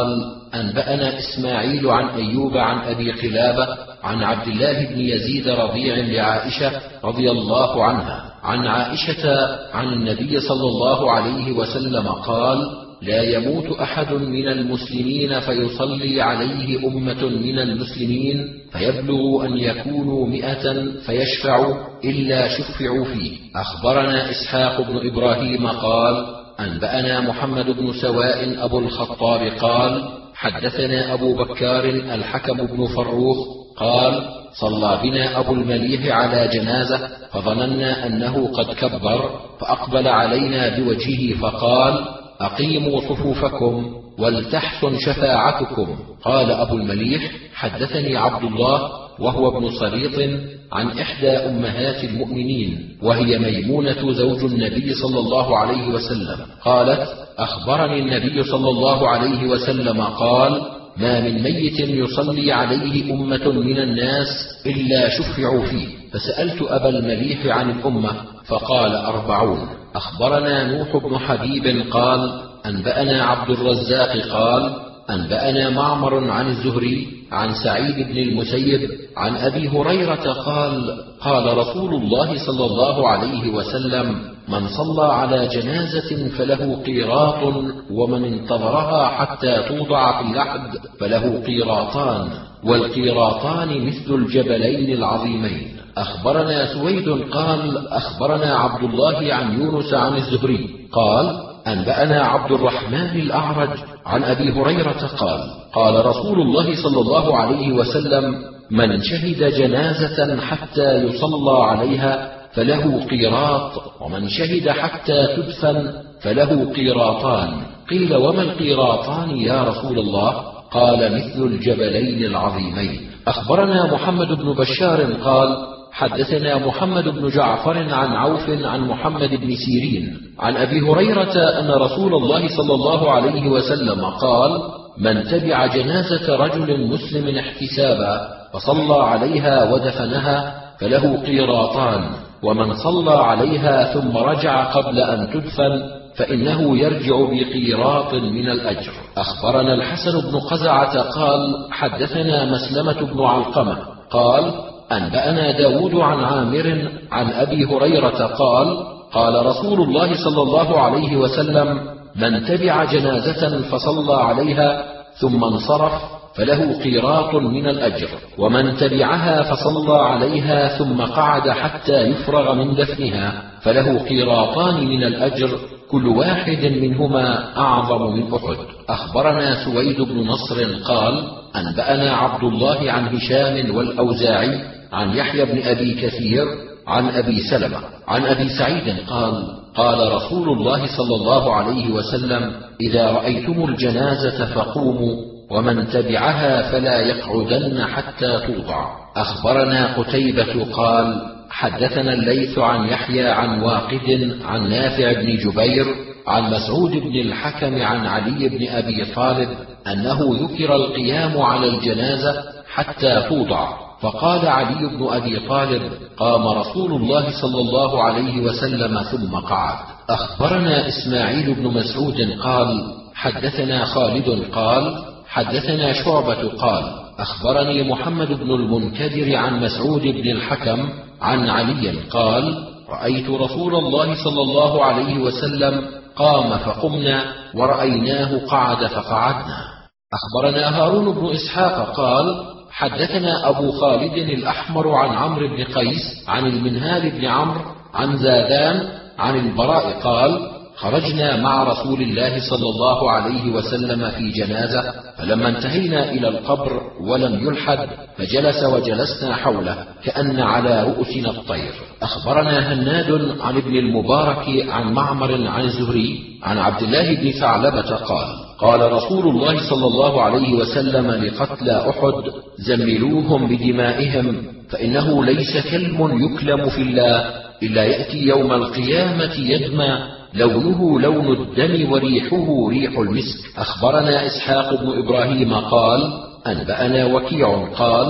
Speaker 1: أنبأنا إسماعيل عن أيوب عن أبي قلابة عن عبد الله بن يزيد رضيع لعائشة رضي الله عنها عن عائشة عن النبي صلى الله عليه وسلم قال: لا يموت أحد من المسلمين فيصلي عليه أمة من المسلمين فيبلغ أن يكونوا مئة فيشفعوا إلا شفعوا فيه. أخبرنا إسحاق بن إبراهيم قال: أنبأنا محمد بن سواء أبو الخطاب قال: حدثنا أبو بكار الحكم بن فروخ قال: صلى بنا أبو المليح على جنازة فظننا أنه قد كبر، فأقبل علينا بوجهه فقال: أقيموا صفوفكم ولتحسن شفاعتكم. قال أبو المليح: حدثني عبد الله وهو ابن صليط عن إحدى أمهات المؤمنين وهي ميمونة زوج النبي صلى الله عليه وسلم قالت: أخبرني النبي صلى الله عليه وسلم قال: ما من ميت يصلي عليه أمة من الناس إلا شفعوا فيه. فسألت أبا المليح عن الأمة فقال: أربعون. أخبرنا نوح بن حبيب قال: أنبأنا عبد الرزاق قال: أنبأنا معمر عن الزهري عن سعيد بن المسيب عن أبي هريرة قال: قال رسول الله صلى الله عليه وسلم: من صلى على جنازة فله قيراط، ومن انتظرها حتى توضع في اللحد فله قيراطان، والقيراطان مثل الجبلين العظيمين. أخبرنا سويد قال: أخبرنا عبد الله عن يونس عن الزهري قال: أنبأنا عبد الرحمن الأعرج عن أبي هريرة قال: قال رسول الله صلى الله عليه وسلم: من شهد جنازة حتى يصلى عليها فله قيراط، ومن شهد حتى تدفن فله قيراطان. قيل: وما القيراطان يا رسول الله؟ قال: مثل الجبلين العظيمين. أخبرنا محمد بن بشار قال: حدثنا محمد بن جعفر عن عوف عن محمد بن سيرين عن أبي هريرة أن رسول الله صلى الله عليه وسلم قال: من تبع جنازة رجل مسلم احتسابا فصلى عليها ودفنها فله قيراطان، ومن صلى عليها ثم رجع قبل أن تدفن فإنه يرجع بقيراط من الأجر. أخبرنا الحسن بن قزعة قال: حدثنا مسلمة بن علقمة قال: أنبأنا داود عن عامر عن أبي هريرة قال: قال رسول الله صلى الله عليه وسلم: من تبع جنازة فصلى عليها ثم انصرف فله قيراط من الأجر، ومن تبعها فصلى عليها ثم قعد حتى يفرغ من دفنها فله قيراطان من الأجر، كل واحد منهما أعظم من أحد. أخبرنا سويد بن نصر قال: أنبأنا عبد الله عن هشام والأوزاعي عن يحيى بن أبي كثير عن أبي سلمة عن أبي سعيد قال: قال رسول الله صلى الله عليه وسلم: إذا رأيتم الجنازة فقوموا، ومن تبعها فلا يقعدن حتى توضع. أخبرنا قتيبة قال: حدثنا الليث عن يحيى عن واقد عن نافع بن جبير عن مسعود بن الحكم عن علي بن أبي طالب أنه ذكر القيام على الجنازة حتى توضع، فقال علي بن أبي طالب: قام رسول الله صلى الله عليه وسلم ثم قعد. أخبرنا إسماعيل بن مسعود قال: حدثنا خالد قال: حدثنا شعبة قال: أخبرني محمد بن المنكدر عن مسعود بن الحكم عن علي قال: رأيت رسول الله صلى الله عليه وسلم قام فقمنا، ورأيناه قعد فقعدنا. أخبرنا هارون بن إسحاق قال: حدثنا أبو خالد الأحمر عن عمرو بن قيس عن المنهال بن عمرو عن زادان عن البراء قال: خرجنا مع رسول الله صلى الله عليه وسلم في جنازة، فلما انتهينا إلى القبر ولم يلحد فجلس وجلسنا حوله كأن على رؤوسنا الطير. أخبرنا هناد عن ابن المبارك عن معمر عن الزهري عن عبد الله بن ثعلبة قال: قال رسول الله صلى الله عليه وسلم لقتلى أحد: زملوهم بدمائهم، فإنه ليس كلم يكلم في الله إلا يأتي يوم القيامة يدمى، لونه لون الدم وريحه ريح المسك. أخبرنا إسحاق بن إبراهيم قال: أنبأنا وكيع قال: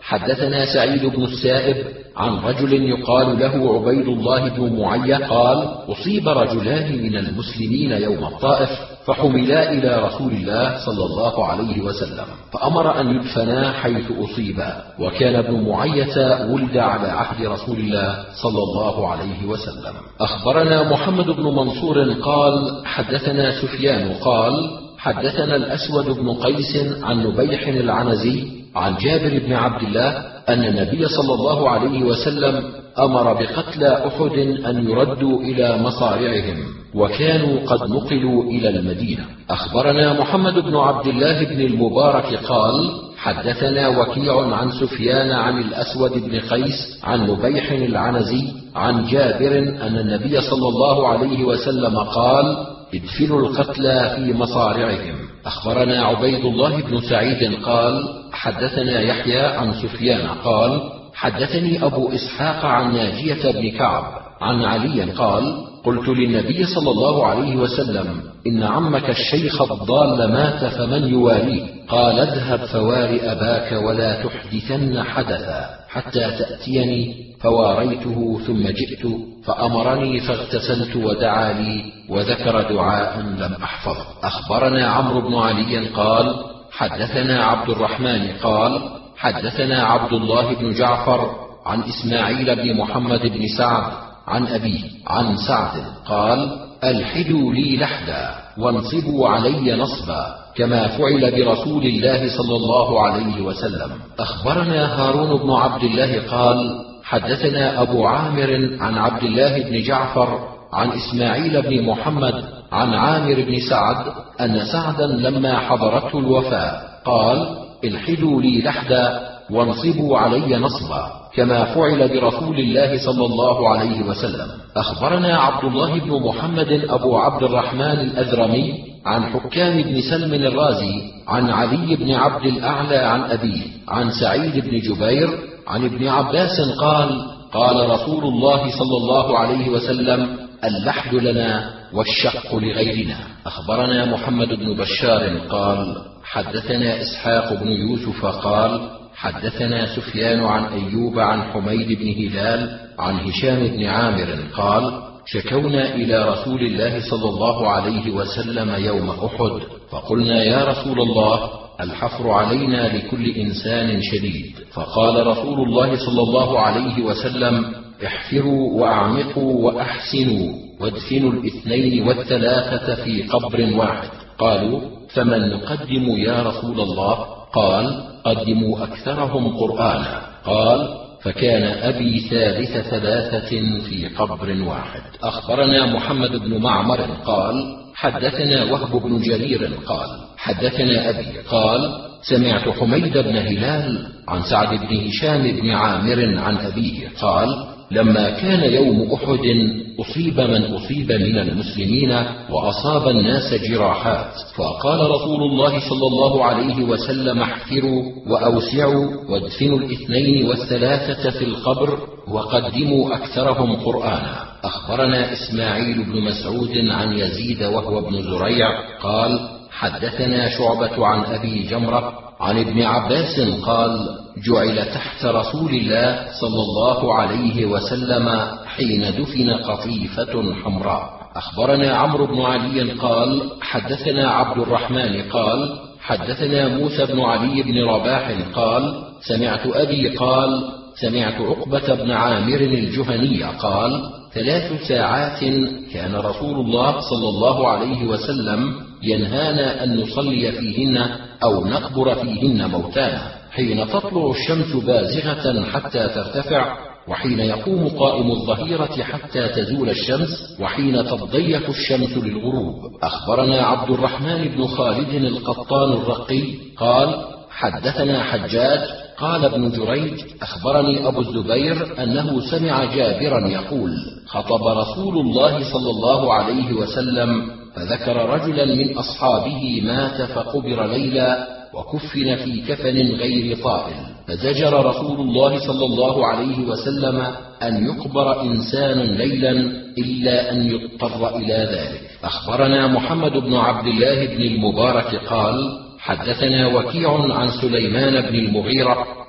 Speaker 1: حدثنا سعيد بن السائب عن رجل يقال له عبيد الله بن معية قال: أصيب رجلان من المسلمين يوم الطائف فحملا إلى رسول الله صلى الله عليه وسلم، فأمر أن يدفنا حيث أصيبا، وكان ابن معية ولد على عهد رسول الله صلى الله عليه وسلم. أخبرنا محمد بن منصور قال: حدثنا سفيان قال: حدثنا الأسود بن قيس عن نبيح العنزي عن جابر بن عبد الله أن النبي صلى الله عليه وسلم أمر بقتلى أحد أن يردوا إلى مصارعهم، وكانوا قد نقلوا إلى المدينة. أخبرنا محمد بن عبد الله بن المبارك قال: حدثنا وكيع عن سفيان عن الأسود بن قيس عن نبيح العنزي عن جابر أن النبي صلى الله عليه وسلم قال: ادفنوا القتلى في مصارعهم. أخبرنا عبيد الله بن سعيد قال: حدثنا يحيى عن سفيان قال: حدثني أبو إسحاق عن ناجية بن كعب عن علي قال: قلت للنبي صلى الله عليه وسلم: إن عمك الشيخ الضال مات فمن يواليه؟ قال: اذهب فوار أباك ولا تحدثن حدثا حتى تأتيني، فواريته ثم جئت فأمرني فاغتسلت ودعا لي وذكر دعاء لم أحفظ. أخبرنا عمرو بن علي قال: حدثنا عبد الرحمن قال: حدثنا عبد الله بن جعفر عن إسماعيل بن محمد بن سعد عن أبيه عن سعد قال: ألحدوا لي لحدا وانصبوا علي نصبا كما فعل برسول الله صلى الله عليه وسلم. أخبرنا هارون بن عبد الله قال: حدثنا أبو عامر عن عبد الله بن جعفر عن إسماعيل بن محمد عن عامر بن سعد أن سعدا لما حضرته الوفاة قال: الحدوا لي لحدا وانصبوا علي نصبا كما فعل برسول الله صلى الله عليه وسلم. أخبرنا عبد الله بن محمد أبو عبد الرحمن الأذرمي عن حكام بن سلم الرازي عن علي بن عبد الأعلى عن أبيه عن سعيد بن جبير عن ابن عباس قال: قال رسول الله صلى الله عليه وسلم: اللحد لنا والشق لغيرنا. أخبرنا محمد بن بشار قال: حدثنا إسحاق بن يوسف قال: حدثنا سفيان عن أيوب عن حميد بن هلال عن هشام بن عامر قال: شكونا إلى رسول الله صلى الله عليه وسلم يوم أحد فقلنا: يا رسول الله، الحفر علينا لكل إنسان شديد. فقال رسول الله صلى الله عليه وسلم: احفروا وأعمقوا وأحسنوا وادفنوا الاثنين والثلاثة في قبر واحد. قالوا: فمن نقدم يا رسول الله؟ قال: قدموا أكثرهم قرآنا. قال: فكان أبي ثالث ثلاثة في قبر واحد. أخبرنا محمد بن معمر قال: حدثنا وهب بن جرير قال: حدثنا أبي قال: سمعت حميد بن هلال عن سعد بن هشام بن عامر عن أبيه قال: لما كان يوم أحد أصيب من أصيب من المسلمين وأصاب الناس جراحات، فقال رسول الله صلى الله عليه وسلم: احفروا وأوسعوا وادفنوا الاثنين والثلاثة في القبر وقدموا أكثرهم قرآنا. أخبرنا إسماعيل بن مسعود عن يزيد وهو ابن زريع قال: حدثنا شعبة عن أبي جمرة عن ابن عباس قال: جعل تحت رسول الله صلى الله عليه وسلم حين دفن قطيفة حمراء. أخبرنا عمرو بن علي قال: حدثنا عبد الرحمن قال: حدثنا موسى بن علي بن رباح قال: سمعت أبي قال: سمعت عقبة بن عامر الجهني قال: ثلاث ساعات كان رسول الله صلى الله عليه وسلم ينهانا أن نصلي فيهن أو نقبر فيهن موتانا، حين تطلع الشمس بازغة حتى ترتفع، وحين يقوم قائم الظهيرة حتى تزول الشمس، وحين تضيق الشمس للغروب. أخبرنا عبد الرحمن بن خالد القطان الرقي قال: حدثنا حجاج قال ابن جريج: أخبرني أبو الزبير أنه سمع جابرا يقول: خطب رسول الله صلى الله عليه وسلم فذكر رجلا من أصحابه مات فقبر ليلا وكفن في كفن غير طائل، فزجر رسول الله صلى الله عليه وسلم أن يقبر إنسان ليلا إلا أن يضطر إلى ذلك. أخبرنا محمد بن عبد الله بن المبارك قال: حدثنا وكيع عن سليمان بن المغيرة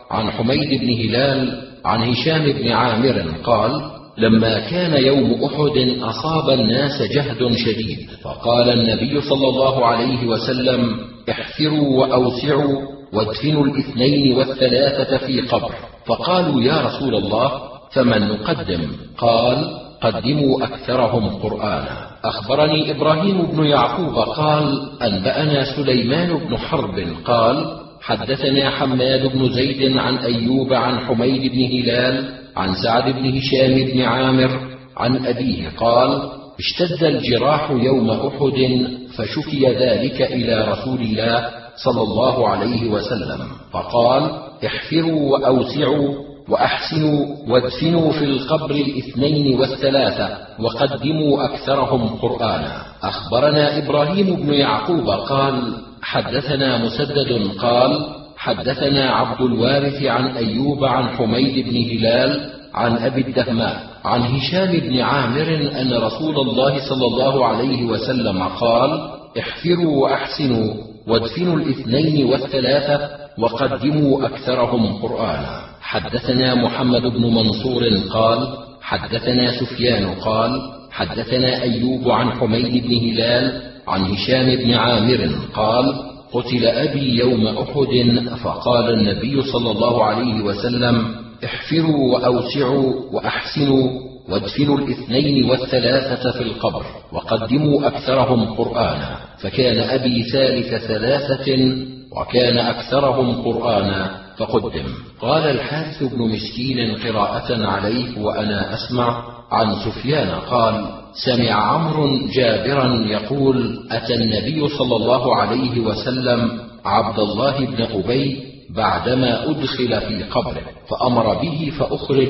Speaker 1: عن حميد بن هلال عن هشام بن عامر قال: لما كان يوم أحد أصاب الناس جهد شديد، فقال النبي صلى الله عليه وسلم: احفروا وأوسعوا وادفنوا الاثنين والثلاثة في قبر. فقالوا: يا رسول الله، فمن نقدم؟ قال: قدموا أكثرهم قرآنا. أخبرني إبراهيم بن يعقوب قال: أنبأنا سليمان بن حرب قال: حدثنا حماد بن زيد عن أيوب عن حميد بن هلال عن سعد بن هشام بن عامر عن أبيه قال: اشتد الجراح يوم أحد، فشكي ذلك إلى رسول الله صلى الله عليه وسلم، فقال: احفروا وأوسعوا وأحسنوا وادفنوا في القبر الاثنين والثلاثة وقدموا أكثرهم قرآنا. أخبرنا إبراهيم بن يعقوب قال: حدثنا مسدد قال: حدثنا عبد الوارث عن أيوب عن حميد بن هلال عن أبي الدهماء عن هشام بن عامر أن رسول الله صلى الله عليه وسلم قال: احفروا وأحسنوا وادفنوا الاثنين والثلاثة وقدموا أكثرهم قرآنا. حدثنا محمد بن منصور قال: حدثنا سفيان قال: حدثنا أيوب عن حميد بن هلال عن هشام بن عامر قال: قتل أبي يوم أحد، فقال النبي صلى الله عليه وسلم: احفروا وأوسعوا وأحسنوا وادفنوا الاثنين والثلاثة في القبر وقدموا أكثرهم قرآنا. فكان أبي ثالث ثلاثة وكان أكثرهم قرآنا فقدم. قال الحارث بن مسكين قراءة عليه وأنا أسمع عن سفيان قال: سمع عمرو جابرا يقول: أتى النبي صلى الله عليه وسلم عبد الله بن أبي بعدما أدخل في قبره، فأمر به فأخرج،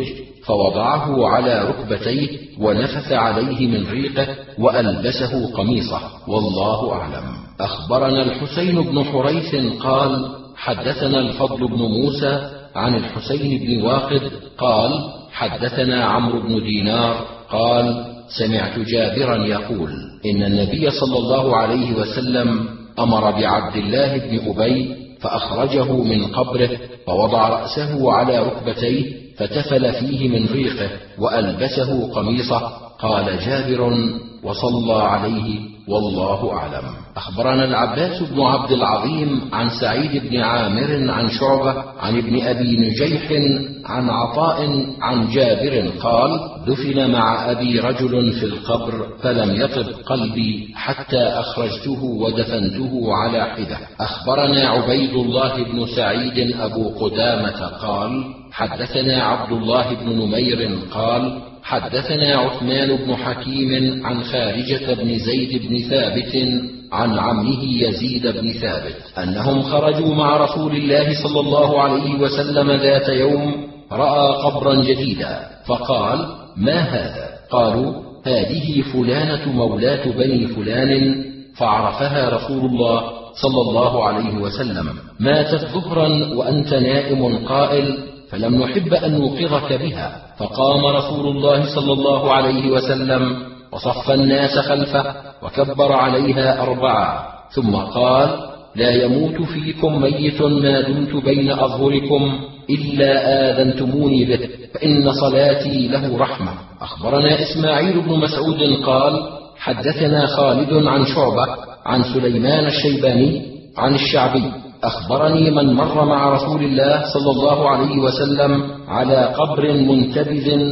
Speaker 1: فوضعه على ركبتيه ونفث عليه من ريقه وألبسه قميصه، والله أعلم. أخبرنا الحسين بن حريث قال: حدثنا الفضل بن موسى عن الحسين بن واقد قال: حدثنا عمرو بن دينار قال: سمعت جابرا يقول: إن النبي صلى الله عليه وسلم أمر بعبد الله بن أبي فأخرجه من قبره، فوضع رأسه على ركبتيه فتفل فيه من ريقه وألبسه قميصه. قال جابر: وصلى عليه، والله أعلم. أخبرنا العباس بن عبد العظيم عن سعيد بن عامر عن شعبة عن ابن أبي نجيح عن عطاء عن جابر قال: دفن مع أبي رجل في القبر فلم يطب قلبي حتى أخرجته ودفنته على حدة. أخبرنا عبيد الله بن سعيد أبو قدامة قال: حدثنا عبد الله بن نمير قال: حدثنا عثمان بن حكيم عن خارجة بن زيد بن ثابت عن عمه يزيد بن ثابت أنهم خرجوا مع رسول الله صلى الله عليه وسلم ذات يوم، رأى قبرا جديدا فقال: ما هذا؟ قالوا: هذه فلانة مولاة بني فلان، فعرفها رسول الله صلى الله عليه وسلم، ماتت ظهرا وأنت نائم قائل، فلم نحب أن نوقظك بها. فقام رسول الله صلى الله عليه وسلم وصف الناس خلفه وكبر عليها أربعة، ثم قال: لا يموت فيكم ميت ما دمت بين أظهركم إلا آذنتموني به، فإن صلاتي له رحمة. أخبرنا إسماعيل بن مسعود قال: حدثنا خالد عن شعبة عن سليمان الشيباني عن الشعبي أخبرني من مر مع رسول الله صلى الله عليه وسلم على قبر منتبذ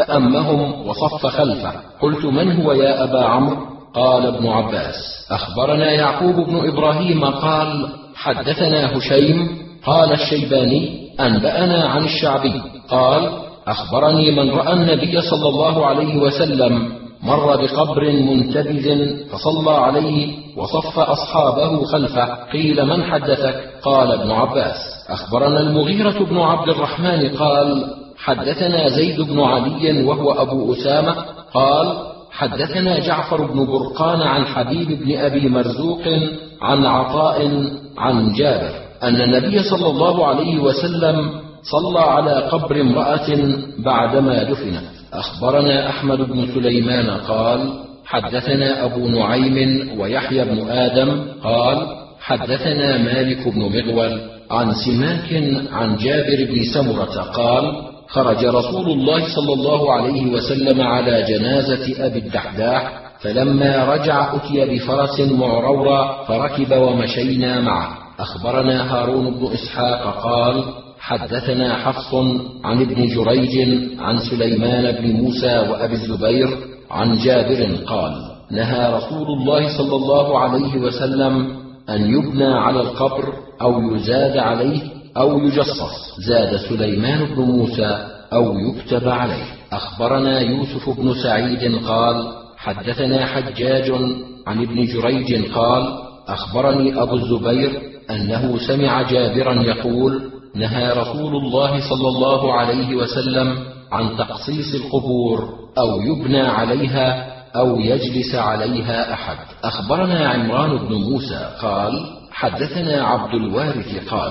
Speaker 1: فأمهم وصف خلفه. قلت: من هو يا أبا عمرو؟ قال ابن عباس. أخبرنا يعقوب بن إبراهيم قال: حدثنا هشيم قال الشيباني أنبأنا عن الشعبي قال: أخبرني من رأى النبي صلى الله عليه وسلم مر بقبر منتبذ فصلى عليه وصف أصحابه خلفه. قيل: من حدثك؟ قال ابن عباس. أخبرنا المغيرة بن عبد الرحمن قال: حدثنا زيد بن علي وهو أبو أسامة قال: حدثنا جعفر بن برقان عن حبيب بن أبي مرزوق عن عطاء عن جابر أن النبي صلى الله عليه وسلم صلى على قبر امرأة بعدما دفنت. أخبرنا أحمد بن سليمان قال: حدثنا أبو نعيم ويحيى بن آدم قال: حدثنا مالك بن مغول عن سماك عن جابر بن سمرة قال: خرج رسول الله صلى الله عليه وسلم على جنازة أبي الدحداح، فلما رجع أتي بفرس معرورة فركب ومشينا معه. أخبرنا هارون بن إسحاق قال: حدثنا حفص عن ابن جريج عن سليمان بن موسى وأبي الزبير عن جابر قال: نهى رسول الله صلى الله عليه وسلم أن يبنى على القبر أو يزاد عليه أو يجصص. زاد سليمان بن موسى: أو يكتب عليه. أخبرنا يوسف بن سعيد قال: حدثنا حجاج عن ابن جريج قال: أخبرني أبو الزبير أنه سمع جابرا يقول: نهى رسول الله صلى الله عليه وسلم عن تقصيص القبور أو يبنى عليها أو يجلس عليها أحد. أخبرنا عمران بن موسى قال: حدثنا عبد الوارث قال: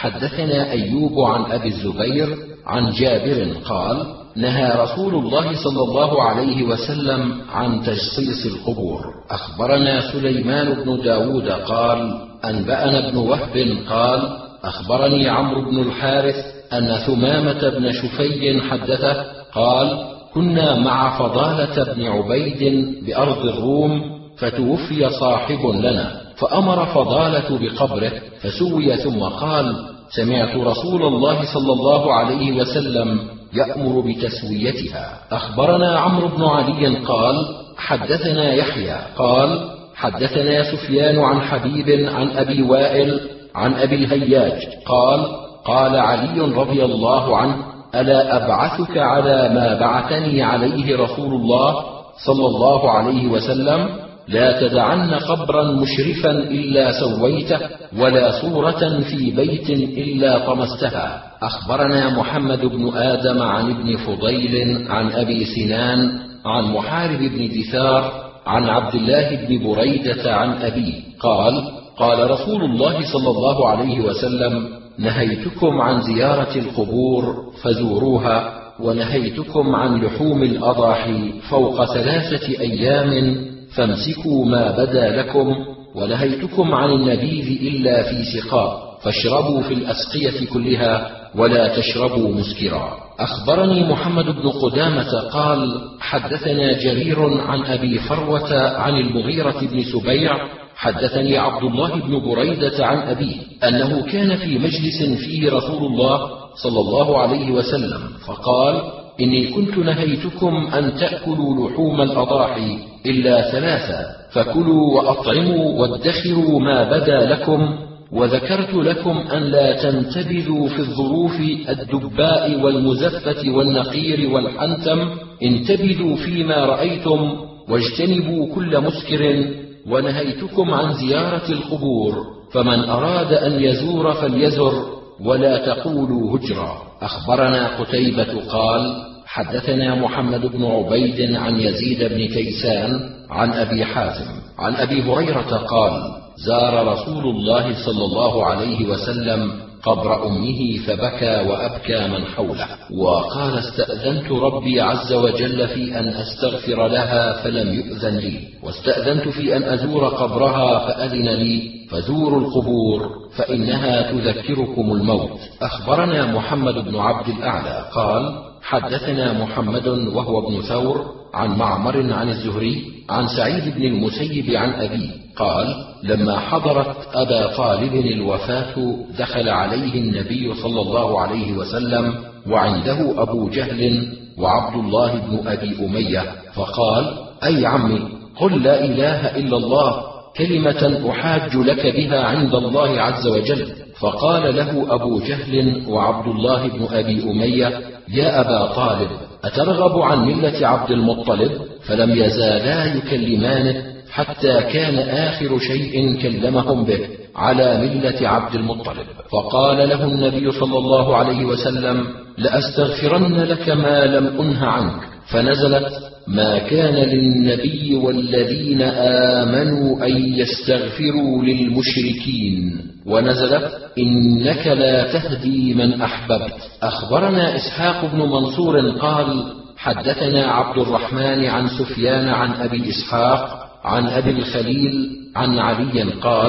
Speaker 1: حدثنا أيوب عن أبي الزبير عن جابر قال: نهى رسول الله صلى الله عليه وسلم عن تجصيص القبور. أخبرنا سليمان بن داود قال: أنبأنا ابن وهب قال: أخبرني عمرو بن الحارث أن ثمامة بن شفي حدثه قال: كنا مع فضالة بن عبيد بأرض الروم، فتوفي صاحب لنا، فأمر فضالة بقبره فسوي، ثم قال: سمعت رسول الله صلى الله عليه وسلم يأمر بتسويتها. أخبرنا عمرو بن علي قال: حدثنا يحيى قال: حدثنا سفيان عن حبيب عن أبي وائل عن أبي الهياج قال: قال علي رضي الله عنه: ألا أبعثك على ما بعثني عليه رسول الله صلى الله عليه وسلم؟ لا تدعن قبرا مشرفا إلا سويته، ولا صورة في بيت إلا طمستها. أخبرنا محمد بن آدم عن ابن فضيل عن أبي سنان عن محارب بن دثار عن عبد الله بن بريدة عن أبيه قال: قال رسول الله صلى الله عليه وسلم: نهيتكم عن زيارة القبور فزوروها، ونهيتكم عن لحوم الأضاحي فوق ثلاثة أيام فامسكوا ما بدا لكم، ونهيتكم عن النبيذ إلا في سقاء، فاشربوا في الأسقية كلها ولا تشربوا مسكرا. أخبرني محمد بن قدامة قال: حدثنا جرير عن أبي فروة عن المغيرة بن سبيع حدثني عبد الله بن بريدة عن أبيه أنه كان في مجلس فيه رسول الله صلى الله عليه وسلم، فقال: إني كنت نهيتكم أن تأكلوا لحوم الأضاحي إلا ثلاثة، فكلوا وأطعموا وادخروا ما بدا لكم، وذكرت لكم أن لا تنتبذوا في الظروف الدباء والمزفة والنقير والحنتم، انتبذوا فيما رأيتم واجتنبوا كل مسكر، ونهيتكم عن زيارة القبور، فمن أراد أن يزور فليزر، ولا تقولوا هجرا. أخبرنا قتيبة قال: حدثنا محمد بن عبيد عن يزيد بن كيسان عن أبي حازم عن أبي هريرة قال: زار رسول الله صلى الله عليه وسلم قبر أمه فبكى وأبكى من حوله، وقال: استأذنت ربي عز وجل في أن أستغفر لها فلم يؤذن لي، واستأذنت في أن أزور قبرها فأذن لي، فزوروا القبور فإنها تذكركم الموت. أخبرنا محمد بن عبد الأعلى قال: حدثنا محمد وهو ابن ثور عن معمر عن الزهري عن سعيد بن المسيب عن أبيه قال: لما حضرت أبا طالب الوفاة دخل عليه النبي صلى الله عليه وسلم وعنده أبو جهل وعبد الله بن أبي أمية، فقال: أي عمي، قل لا إله إلا الله، كلمة أحاج لك بها عند الله عز وجل. فقال له أبو جهل وعبد الله بن أبي أمية: يا أبا طالب، أترغب عن ملة عبد المطلب؟ فلم يزالا يكلمانه حتى كان آخر شيء كلمهم به على ملة عبد المطلب. فقال له النبي صلى الله عليه وسلم: لأستغفرن لك ما لم أنه عنك. فنزلت: ما كان للنبي والذين آمنوا أن يستغفروا للمشركين، ونزلت: إنك لا تهدي من أحببت. أخبرنا إسحاق بن منصور قال: حدثنا عبد الرحمن عن سفيان عن أبي إسحاق عن أبي الخليل عن علي قال: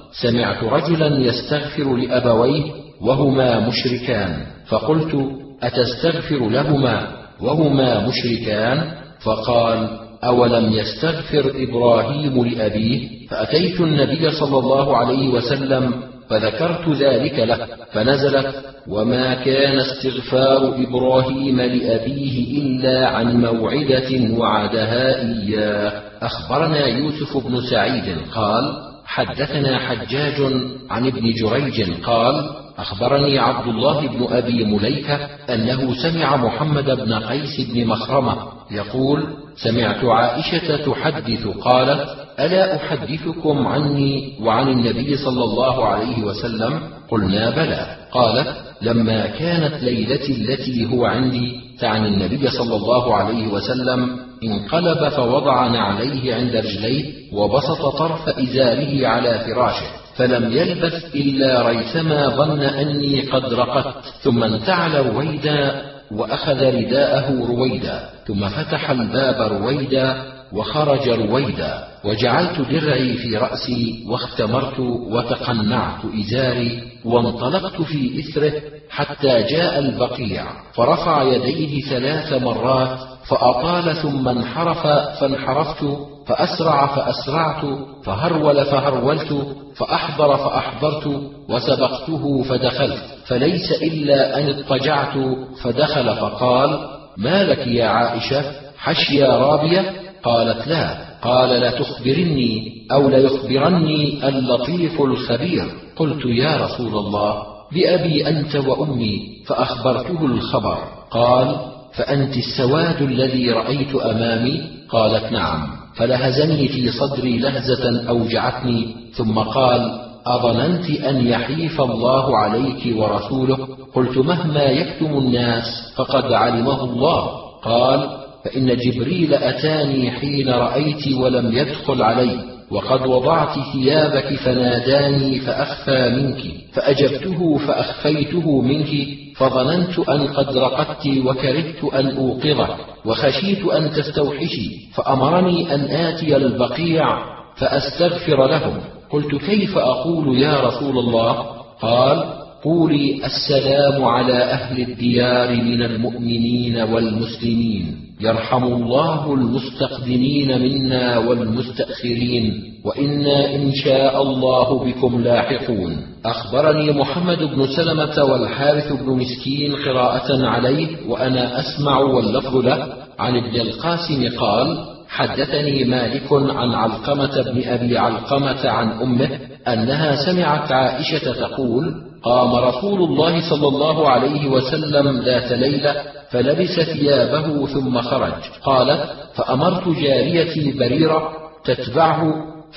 Speaker 1: سمعت رجلا يستغفر لأبويه وهما مشركان، فقلت: أتستغفر لهما وهما مشركان؟ فقال: أولم يستغفر إبراهيم لأبيه؟ فأتيت النبي صلى الله عليه وسلم فذكرت ذلك له، فنزلت: وما كان استغفار إبراهيم لأبيه إلا عن موعدة وعدها إياه. أخبرنا يوسف بن سعيد قال: حدثنا حجاج عن ابن جريج قال: أخبرني عبد الله بن أبي مليكة أنه سمع محمد بن قيس بن مخرمة يقول: سمعت عائشة تحدث قالت: ألا أحدثكم عني وعن النبي صلى الله عليه وسلم؟ قلنا: بلى. قالت: لما كانت ليلتي التي هو عندي، تعني النبي صلى الله عليه وسلم، انقلب فوضع نعليه عند رجليه وبسط طرف إزاره على فراشه، فلم يلبث إلا ريثما ظن أني قد رقدت، ثم انتعل رويدا وأخذ رداءه رويدا، ثم فتح الباب رويدا وخرج رويدا، وجعلت درعي في رأسي واختمرت وتقنعت إزاري وانطلقت في إثره حتى جاء البقيع، فرفع يديه ثلاث مرات فأطال ثم انحرف فانحرفت، فأسرع فأسرعت، فهرول فهرولت، فأحضر فأحضرت، وسبقته فدخلت، فليس إلا أن اضطجعت فدخل فقال: ما لك يا عائشة، حشيا رابية؟ قالت: لا. قال: لا تخبرني أو ليخبرني اللطيف الخبير. قلت: يا رسول الله، بأبي أنت وأمي، فأخبرته الخبر. قال: فأنت السواد الذي رأيت أمامي؟ قالت: نعم. فلهزني في صدري لهزة أوجعتني، ثم قال: أظننت أن يحيف الله عليك ورسوله؟ قلت: مهما يكتم الناس فقد علمه الله. قال: فإن جبريل أتاني حين رأيت ولم يدخل علي، وقد وضعت ثيابك فناداني فأخفى منك، فأجبته فأخفيته منك، فظننت أن قد رقدت وكرهت أن أوقظك، وخشيت أن تستوحشي، فأمرني أن آتي البقيع فأستغفر لهم. قلت: كيف أقول يا رسول الله؟ قال: قولي: السلام على أهل الديار من المؤمنين والمسلمين، يرحم الله المستقدمين منا والمستأخرين، وإنا إن شاء الله بكم لاحقون. أخبرني محمد بن سلمة والحارث بن مسكين قراءة عليه وأنا أسمع واللفظ له عن ابن القاسم قال: حدثني مالك عن علقمة بن أبي علقمة عن أمه أنها سمعت عائشة تقول: قام رسول الله صلى الله عليه وسلم ذات ليلة فلبس ثيابه ثم خرج. قالت: فأمرت جاريتي بريرة تتبعه،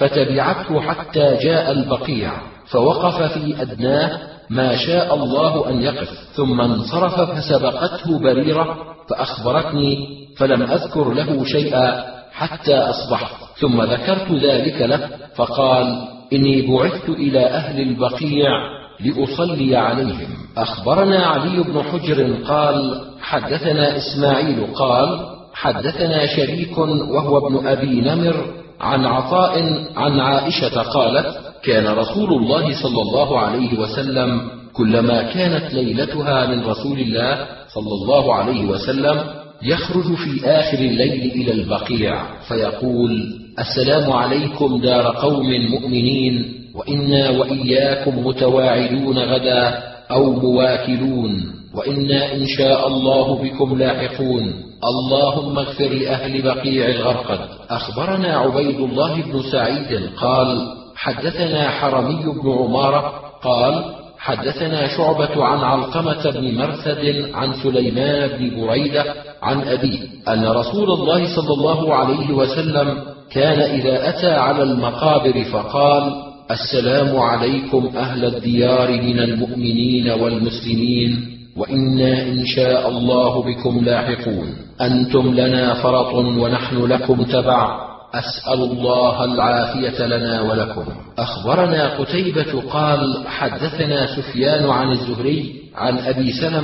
Speaker 1: فتبعته حتى جاء البقيع، فوقف في أدناه ما شاء الله أن يقف، ثم انصرف، فسبقته بريرة فأخبرتني، فلم أذكر له شيئا حتى أصبحت، ثم ذكرت ذلك له، فقال: إني بعثت إلى أهل البقيع لأصلي عليهم. أخبرنا علي بن حجر قال: حدثنا إسماعيل قال: حدثنا شريك وهو ابن أبي نمر عن عطاء عن عائشة قالت: كان رسول الله صلى الله عليه وسلم كلما كانت ليلتها من رسول الله صلى الله عليه وسلم يخرج في آخر الليل إلى البقيع فيقول: السلام عليكم دار قوم مؤمنين، وإنا وإياكم متواعدون غدا أو مواكلون، وإنا إن شاء الله بكم لاحقون، اللهم اغفر لأهل بقيع الغرقد. أخبرنا عبيد الله بن سعيد قال: حدثنا حرمي بن عمارة قال: حدثنا شعبة عن علقمة بن مرثد عن سليمان بن بريدة عن أبيه أن رسول الله صلى الله عليه وسلم كان إذا أتى على المقابر فقال: السلام عليكم أهل الديار من المؤمنين والمسلمين، وإنا إن شاء الله بكم لاحقون، أنتم لنا فرط ونحن لكم تبع، أسأل الله العافية لنا ولكم. أخبرنا قتيبة قال: حدثنا سفيان عن الزهري عن أبي سلمة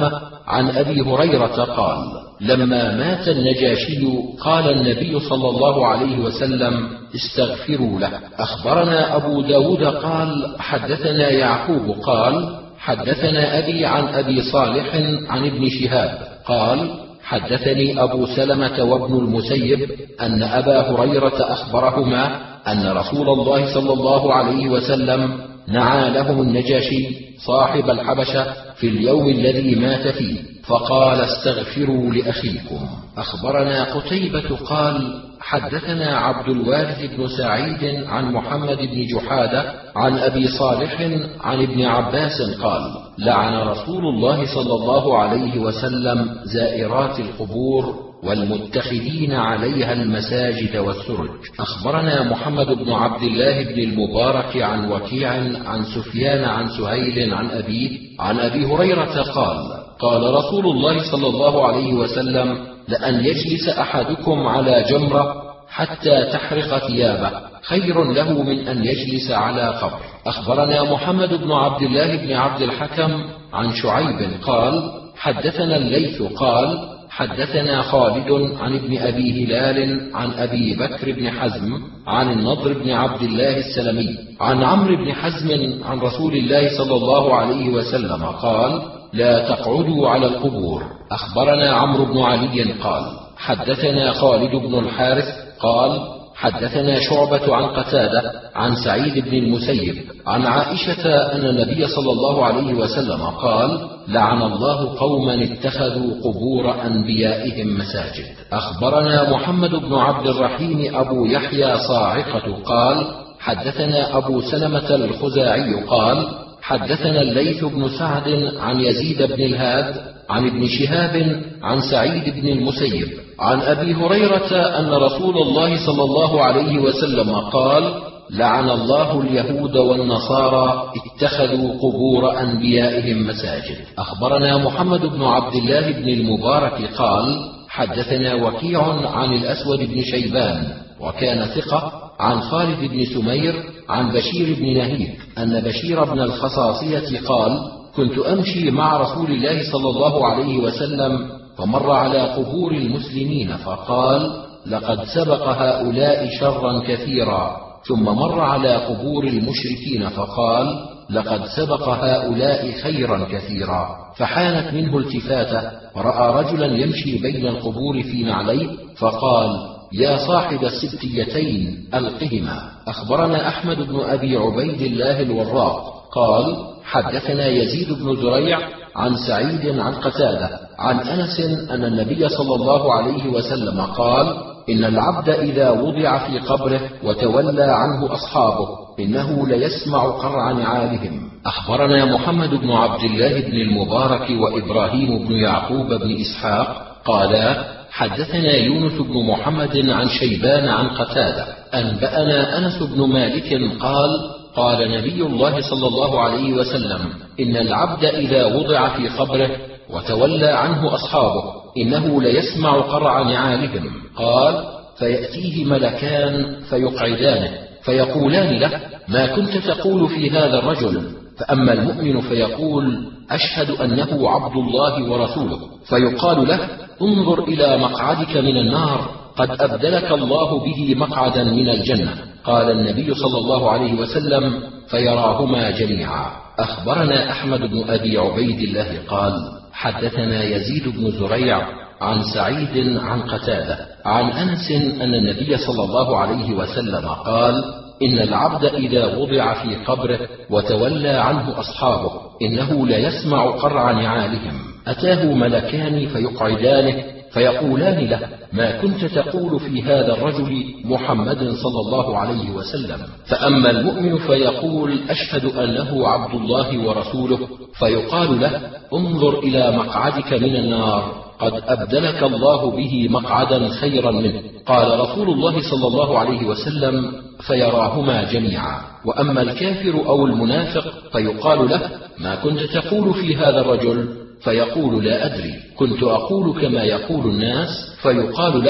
Speaker 1: عن أبي هريرة قال: لما مات النجاشي قال النبي صلى الله عليه وسلم: استغفروا له. أخبرنا أبو داود قال: حدثنا يعقوب قال: حدثنا أبي عن أبي صالح عن ابن شهاب قال: حدثني أبو سلمة وابن المسيب أن أبا هريرة أخبرهما أن رسول الله صلى الله عليه وسلم نعى لهم النجاشي صاحب الحبشة في اليوم الذي مات فيه، فقال: استغفروا لأخيكم. أخبرنا قتيبة قال: حدثنا عبد الوارث بن سعيد عن محمد بن جحادة عن أبي صالح عن ابن عباس قال: لعن رسول الله صلى الله عليه وسلم زائرات القبور والمتخذين عليها المساجد والسرج. أخبرنا محمد بن عبد الله بن المبارك عن وكيع عن سفيان عن سهيل عن أبيه عن أبي هريرة قال: قال رسول الله صلى الله عليه وسلم: لأن يجلس أحدكم على جمرة حتى تحرق ثيابه خير له من أن يجلس على قبر. أخبرنا محمد بن عبد الله بن عبد الحكم عن شعيب قال: حدثنا الليث قال: حدثنا خالد عن ابن أبي هلال عن أبي بكر بن حزم عن النضر بن عبد الله السلمي عن عمرو بن حزم عن رسول الله صلى الله عليه وسلم قال: لا تقعدوا على القبور. أخبرنا عمرو بن علي قال: حدثنا خالد بن الحارث قال: حدثنا شعبة عن قتادة عن سعيد بن المسيب عن عائشة أن النبي صلى الله عليه وسلم قال: لعن الله قوما اتخذوا قبور أنبيائهم مساجد. أخبرنا محمد بن عبد الرحيم أبو يحيى صاعقة قال: حدثنا أبو سلمة الخزاعي قال: حدثنا الليث بن سعد عن يزيد بن الهاد عن ابن شهاب عن سعيد بن المسيب عن أبي هريرة أن رسول الله صلى الله عليه وسلم قال: لعن الله اليهود والنصارى اتخذوا قبور أنبيائهم مساجد. أخبرنا محمد بن عبد الله بن المبارك قال: حدثنا وكيع عن الأسود بن شيبان وكان ثقة عن خالد بن سمير عن بشير بن نهيك أن بشير بن الخصاصية قال: كنت أمشي مع رسول الله صلى الله عليه وسلم فمر على قبور المسلمين فقال: لقد سبق هؤلاء شرا كثيرا، ثم مر على قبور المشركين فقال: لقد سبق هؤلاء خيرا كثيرا، فحانت منه التفاتة فرأى رجلا يمشي بين القبور في نعليه فقال: يا صاحب السبتيتين ألقهما. أخبرنا أحمد بن أبي عبيد الله الوراق قال: حدثنا يزيد بن زريع عن سعيد عن قتادة عن أنس أن النبي صلى الله عليه وسلم قال: إن العبد إذا وضع في قبره وتولى عنه أصحابه إنه ليسمع قرع نعالهم. أخبرنا محمد بن عبد الله بن المبارك وإبراهيم بن يعقوب بن إسحاق قالا: حدثنا يونس بن محمد عن شيبان عن قتادة أنبأنا أنس بن مالك قال: قال نبي الله صلى الله عليه وسلم: إن العبد إذا وضع في قبره وتولى عنه أصحابه إنه ليسمع قرع نعالهم. قال: فيأتيه ملكان فيقعدانه فيقولان له: ما كنت تقول في هذا الرجل؟ فأما المؤمن فيقول: أشهد أنه عبد الله ورسوله. فيقال له: انظر إلى مقعدك من النار، قد أبدلك الله به مقعدا من الجنة. قال النبي صلى الله عليه وسلم: فيراهما جميعا. أخبرنا أحمد بن أبي عبيد الله قال: حدثنا يزيد بن زريع عن سعيد عن قتادة عن أنس أن النبي صلى الله عليه وسلم قال: إن العبد إذا وضع في قبره وتولى عنه أصحابه إنه ليسمع قرع نعالهم. أتاه ملكان فيقعدانه فيقولان له: ما كنت تقول في هذا الرجل محمد صلى الله عليه وسلم؟ فأما المؤمن فيقول: أشهد أنه عبد الله ورسوله. فيقال له: انظر إلى مقعدك من النار، قد أبدلك الله به مقعدا خيرا منه. قال رسول الله صلى الله عليه وسلم: فيراهما جميعا. وأما الكافر أو المنافق فيقال له: ما كنت تقول في هذا الرجل؟ فيقول: لا أدري، كنت أقول كما يقول الناس. فيقال له: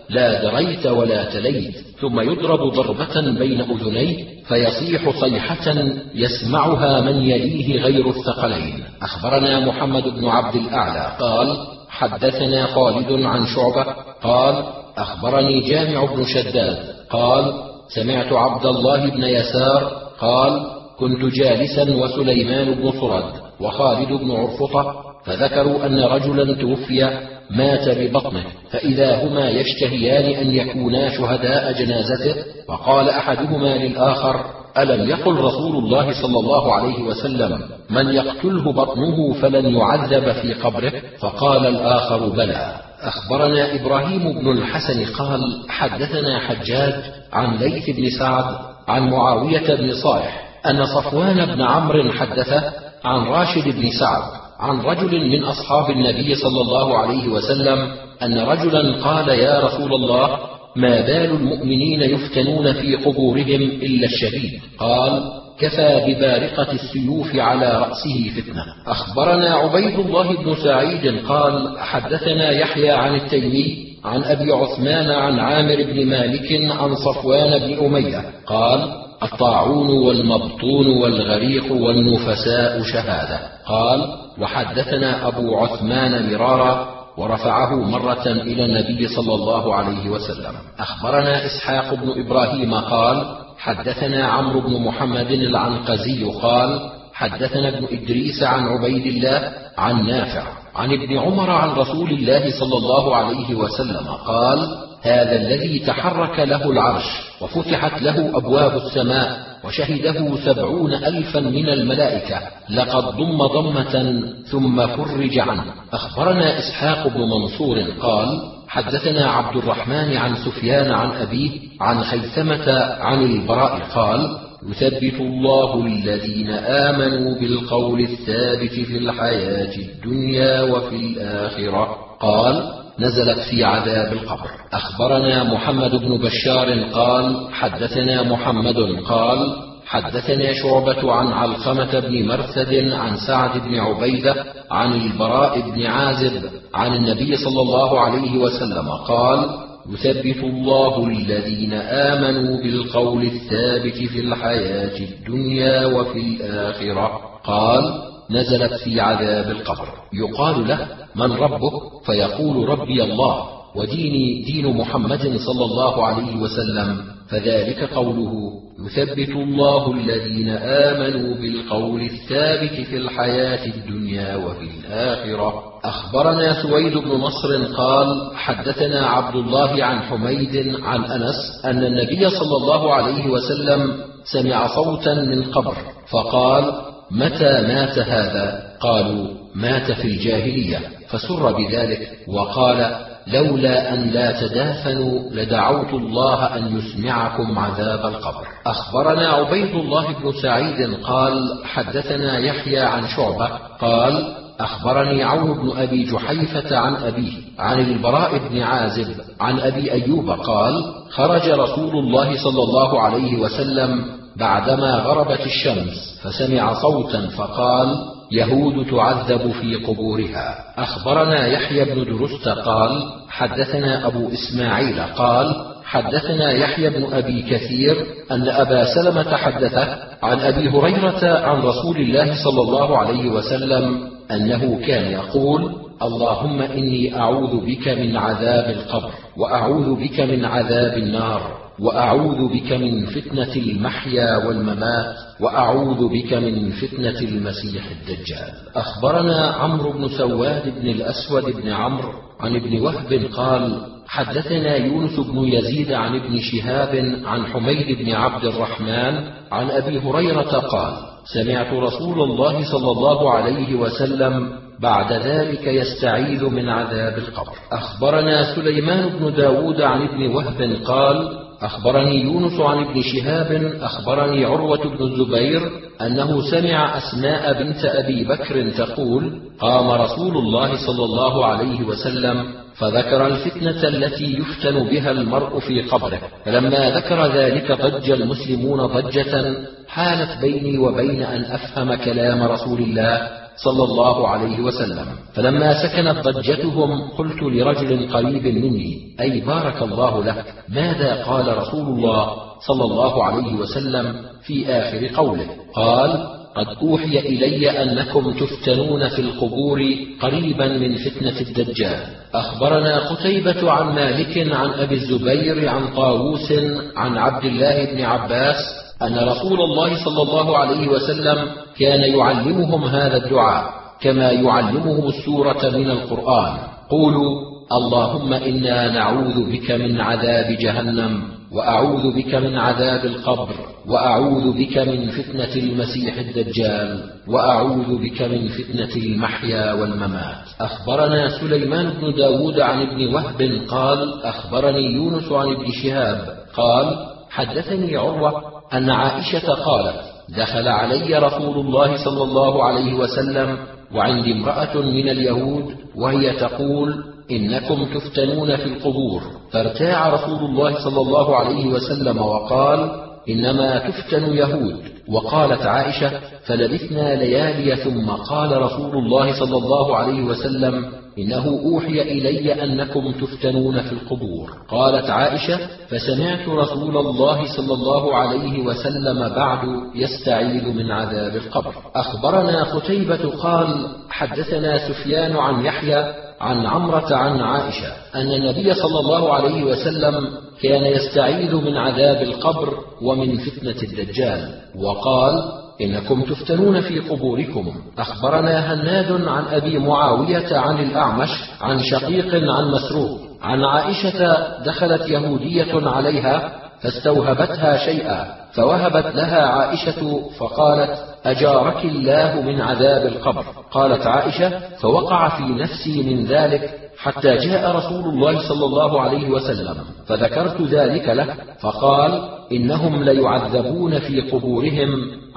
Speaker 1: لا دريت ولا تليت، ثم يضرب ضربة بين أذنيه فيصيح صيحة يسمعها من يليه غير الثقلين. أخبرنا محمد بن عبد الأعلى قال حدثنا خالد عن شعبة قال أخبرني جامع بن شداد قال سمعت عبد الله بن يسار قال كنت جالسا وسليمان بن صرد وخالد بن عرفطة، فذكروا أن رجلا توفي مات ببطنه، فإذا هما يشتهيان أن يكونا شهداء جنازته، فقال أحدهما للآخر ألم يقل رسول الله صلى الله عليه وسلم من يقتله بطنه فلن يعذب في قبره؟ فقال الآخر بلى. أخبرنا إبراهيم بن الحسن قال حدثنا حجاج عن ليث بن سعد عن معاوية بن صالح أن صفوان بن عمرو حدثه عن راشد بن سعد عن رجل من أصحاب النبي صلى الله عليه وسلم أن رجلا قال يا رسول الله ما بال المؤمنين يفتنون في قبورهم إلا الشهيد؟ قال كفى ببارقة السيوف على رأسه فتنة. أخبرنا عبيد الله بن سعيد قال حدثنا يحيى عن التيمي عن أبي عثمان عن عامر بن مالك عن صفوان بن أمية قال الطاعون والمبطون والغريق والنفساء شهادة. قال وحدثنا أبو عثمان مرارا ورفعه مرة إلى النبي صلى الله عليه وسلم. أخبرنا إسحاق بن إبراهيم قال حدثنا عمرو بن محمد العنقزي قال حدثنا ابن إدريس عن عبيد الله عن نافع عن ابن عمر عن رسول الله صلى الله عليه وسلم قال هذا الذي تحرك له العرش وفتحت له أبواب السماء وشهده سبعون ألفا من الملائكة لقد ضم ضمة ثم فرج عنه. أخبرنا إسحاق بن منصور قال حدثنا عبد الرحمن عن سفيان عن أبيه عن خيثمة عن البراء قال يثبت الله الذين آمنوا بالقول الثابت في الحياة الدنيا وفي الآخرة. قال نزلت في عذاب القبر. أخبرنا محمد بن بشار قال حدثنا محمد قال حدثنا شعبة عن علقمة بن مرثد عن سعد بن عبيدة عن البراء بن عازب عن النبي صلى الله عليه وسلم قال يثبت الله الذين آمنوا بالقول الثابت في الحياة الدنيا وفي الآخرة. قال نزلت في عذاب القبر. يقال له من ربك؟ فيقول ربي الله وديني دين محمد صلى الله عليه وسلم، فذلك قوله يثبت الله الذين آمنوا بالقول الثابت في الحياة الدنيا وفي الآخرة. أخبرنا سويد بن نصر قال حدثنا عبد الله عن حميد عن أنس أن النبي صلى الله عليه وسلم سمع صوتا من قبر فقال متى مات هذا؟ قالوا مات في الجاهلية، فسر بذلك وقال لولا أن لا تدافنوا لدعوت الله أن يسمعكم عذاب القبر. أخبرنا عبيد الله بن سعيد قال حدثنا يحيى عن شعبة قال أخبرني عون بن أبي جحيفة عن أبيه عن البراء بن عازب عن أبي أيوب قال خرج رسول الله صلى الله عليه وسلم بعدما غربت الشمس فسمع صوتا فقال يهود تعذب في قبورها. أخبرنا يحيى بن درست قال حدثنا أبو إسماعيل قال حدثنا يحيى بن أبي كثير أن أبا سلمة حدثه عن أبي هريرة عن رسول الله صلى الله عليه وسلم أنه كان يقول اللهم إني أعوذ بك من عذاب القبر وأعوذ بك من عذاب النار وأعوذ بك من فتنة المحيا والممات وأعوذ بك من فتنة المسيح الدجال. أخبرنا عمرو بن سواد بن الأسود بن عمرو عن ابن وهب قال حدثنا يونس بن يزيد عن ابن شهاب عن حميد بن عبد الرحمن عن أبي هريرة قال سمعت رسول الله صلى الله عليه وسلم بعد ذلك يستعيذ من عذاب القبر. أخبرنا سليمان بن داود عن ابن وهب قال أخبرني يونس عن ابن شهاب أخبرني عروة بن الزبير أنه سمع أسماء بنت أبي بكر تقول قام رسول الله صلى الله عليه وسلم فذكر الفتنة التي يفتن بها المرء في قبره، فلما ذكر ذلك ضج المسلمون ضجة حالت بيني وبين أن أفهم كلام رسول الله، صلى الله عليه وسلم. فلما سكنت ضجتهم قلت لرجل قريب مني: أي بارك الله لك، ماذا قال رسول الله صلى الله عليه وسلم في آخر قوله؟ قال: قد أوحي إلي أنكم تفتنون في القبور قريبا من فتنة الدجال. أخبرنا قتيبة عن مالك عن أبي الزبير عن طاووس عن عبد الله بن عباس أن رسول الله صلى الله عليه وسلم كان يعلمهم هذا الدعاء كما يعلمهم السورة من القرآن: قولوا اللهم إنا نعوذ بك من عذاب جهنم، وأعوذ بك من عذاب القبر، وأعوذ بك من فتنة المسيح الدجال، وأعوذ بك من فتنة المحيا والممات. أخبرنا سليمان بن داود عن ابن وهب قال: أخبرني يونس عن ابن شهاب قال: حدثني عروة أن عائشة قالت: دخل علي رسول الله صلى الله عليه وسلم وعندي امرأة من اليهود وهي تقول: إنكم تفتنون في القبور. فارتاع رسول الله صلى الله عليه وسلم وقال: إنما تفتن يهود. وقالت عائشة: فلبثنا ليالي ثم قال رسول الله صلى الله عليه وسلم: إنه أوحي إلي أنكم تفتنون في القبور. قالت عائشة: فسمعت رسول الله صلى الله عليه وسلم بعد يستعيذ من عذاب القبر. أخبرنا قتيبة قال: حدثنا سفيان عن يحيى عن عمرة عن عائشة أن النبي صلى الله عليه وسلم كان يستعيذ من عذاب القبر ومن فتنة الدجال، وقال: إنكم تفتنون في قبوركم. أخبرنا هناد عن أبي معاوية عن الأعمش عن شقيق عن مسروق عن عائشة: دخلت يهودية عليها فاستوهبتها شيئا فوهبت لها عائشة فقالت: أجارك الله من عذاب القبر. قالت عائشة: فوقع في نفسي من ذلك حتى جاء رسول الله صلى الله عليه وسلم فذكرت ذلك له فقال: إنهم ليعذبون في قبورهم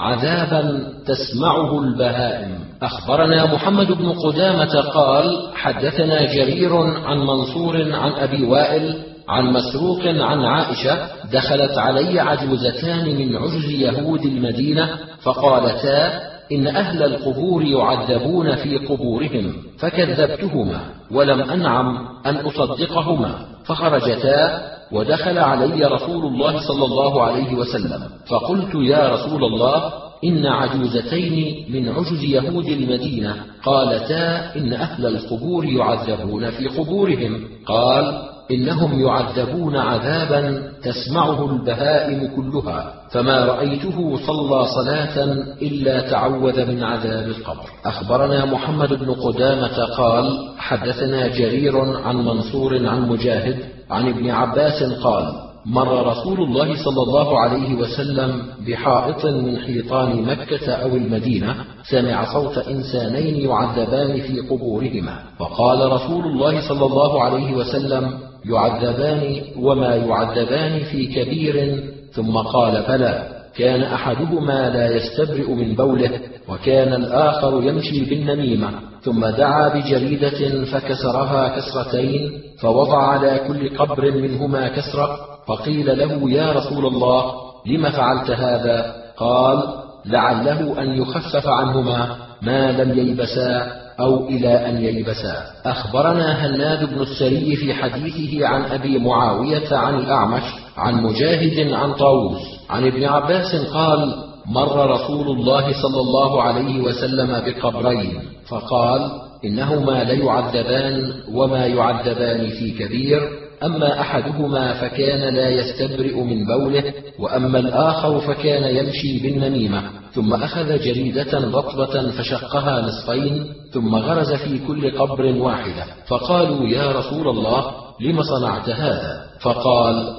Speaker 1: عذابا تسمعه البهائم. أخبرنا محمد بن قدامة قال: حدثنا جرير عن منصور عن أبي وائل عن مسروق عن عائشة: دخلت علي عجوزتان من عجز يهود المدينة فقالتا: إن أهل القبور يعذبون في قبورهم، فكذبتهما ولم أنعم أن أصدقهما، فخرجتا ودخل علي رسول الله صلى الله عليه وسلم فقلت: يا رسول الله، إن عجوزتين من عجز يهود المدينة قالتا: إن أهل القبور يعذبون في قبورهم. قال: إنهم يعذبون عذابا تسمعه البهائم كلها، فما رأيته صلى صلاة إلا تعوذ من عذاب القبر. أخبرنا محمد بن قدامة قال: حدثنا جرير عن منصور عن مجاهد عن ابن عباس قال: مر رسول الله صلى الله عليه وسلم بحائط من حيطان مكة أو المدينة، سمع صوت إنسانين يعذبان في قبورهما، فقال رسول الله صلى الله عليه وسلم: يعذبان وما يعذبان في كبير، ثم قال: بلى، كان أحدهما لا يستبرئ من بوله، وكان الآخر يمشي بالنميمة. ثم دعا بجريدة فكسرها كسرتين، فوضع على كل قبر منهما كسرة، فقيل له: يا رسول الله، لم فعلت هذا؟ قال: لعله أن يخفف عنهما ما لم ييبسا أو إلى أن ييبسا. أخبرنا هناد بن السري في حديثه عن أبي معاوية عن الأعمش عن مجاهد عن طاووس عن ابن عباس قال: مر رسول الله صلى الله عليه وسلم بقبرين فقال: إنهما ليعذبان وما يعذبان في كبير، أما أحدهما فكان لا يستبرئ من بوله، وأما الآخر فكان يمشي بالنميمة. ثم أخذ جريدة رطبة فشقها نصفين، ثم غرز في كل قبر واحدة، فقالوا: يا رسول الله، لم صنعت هذا؟ فقال: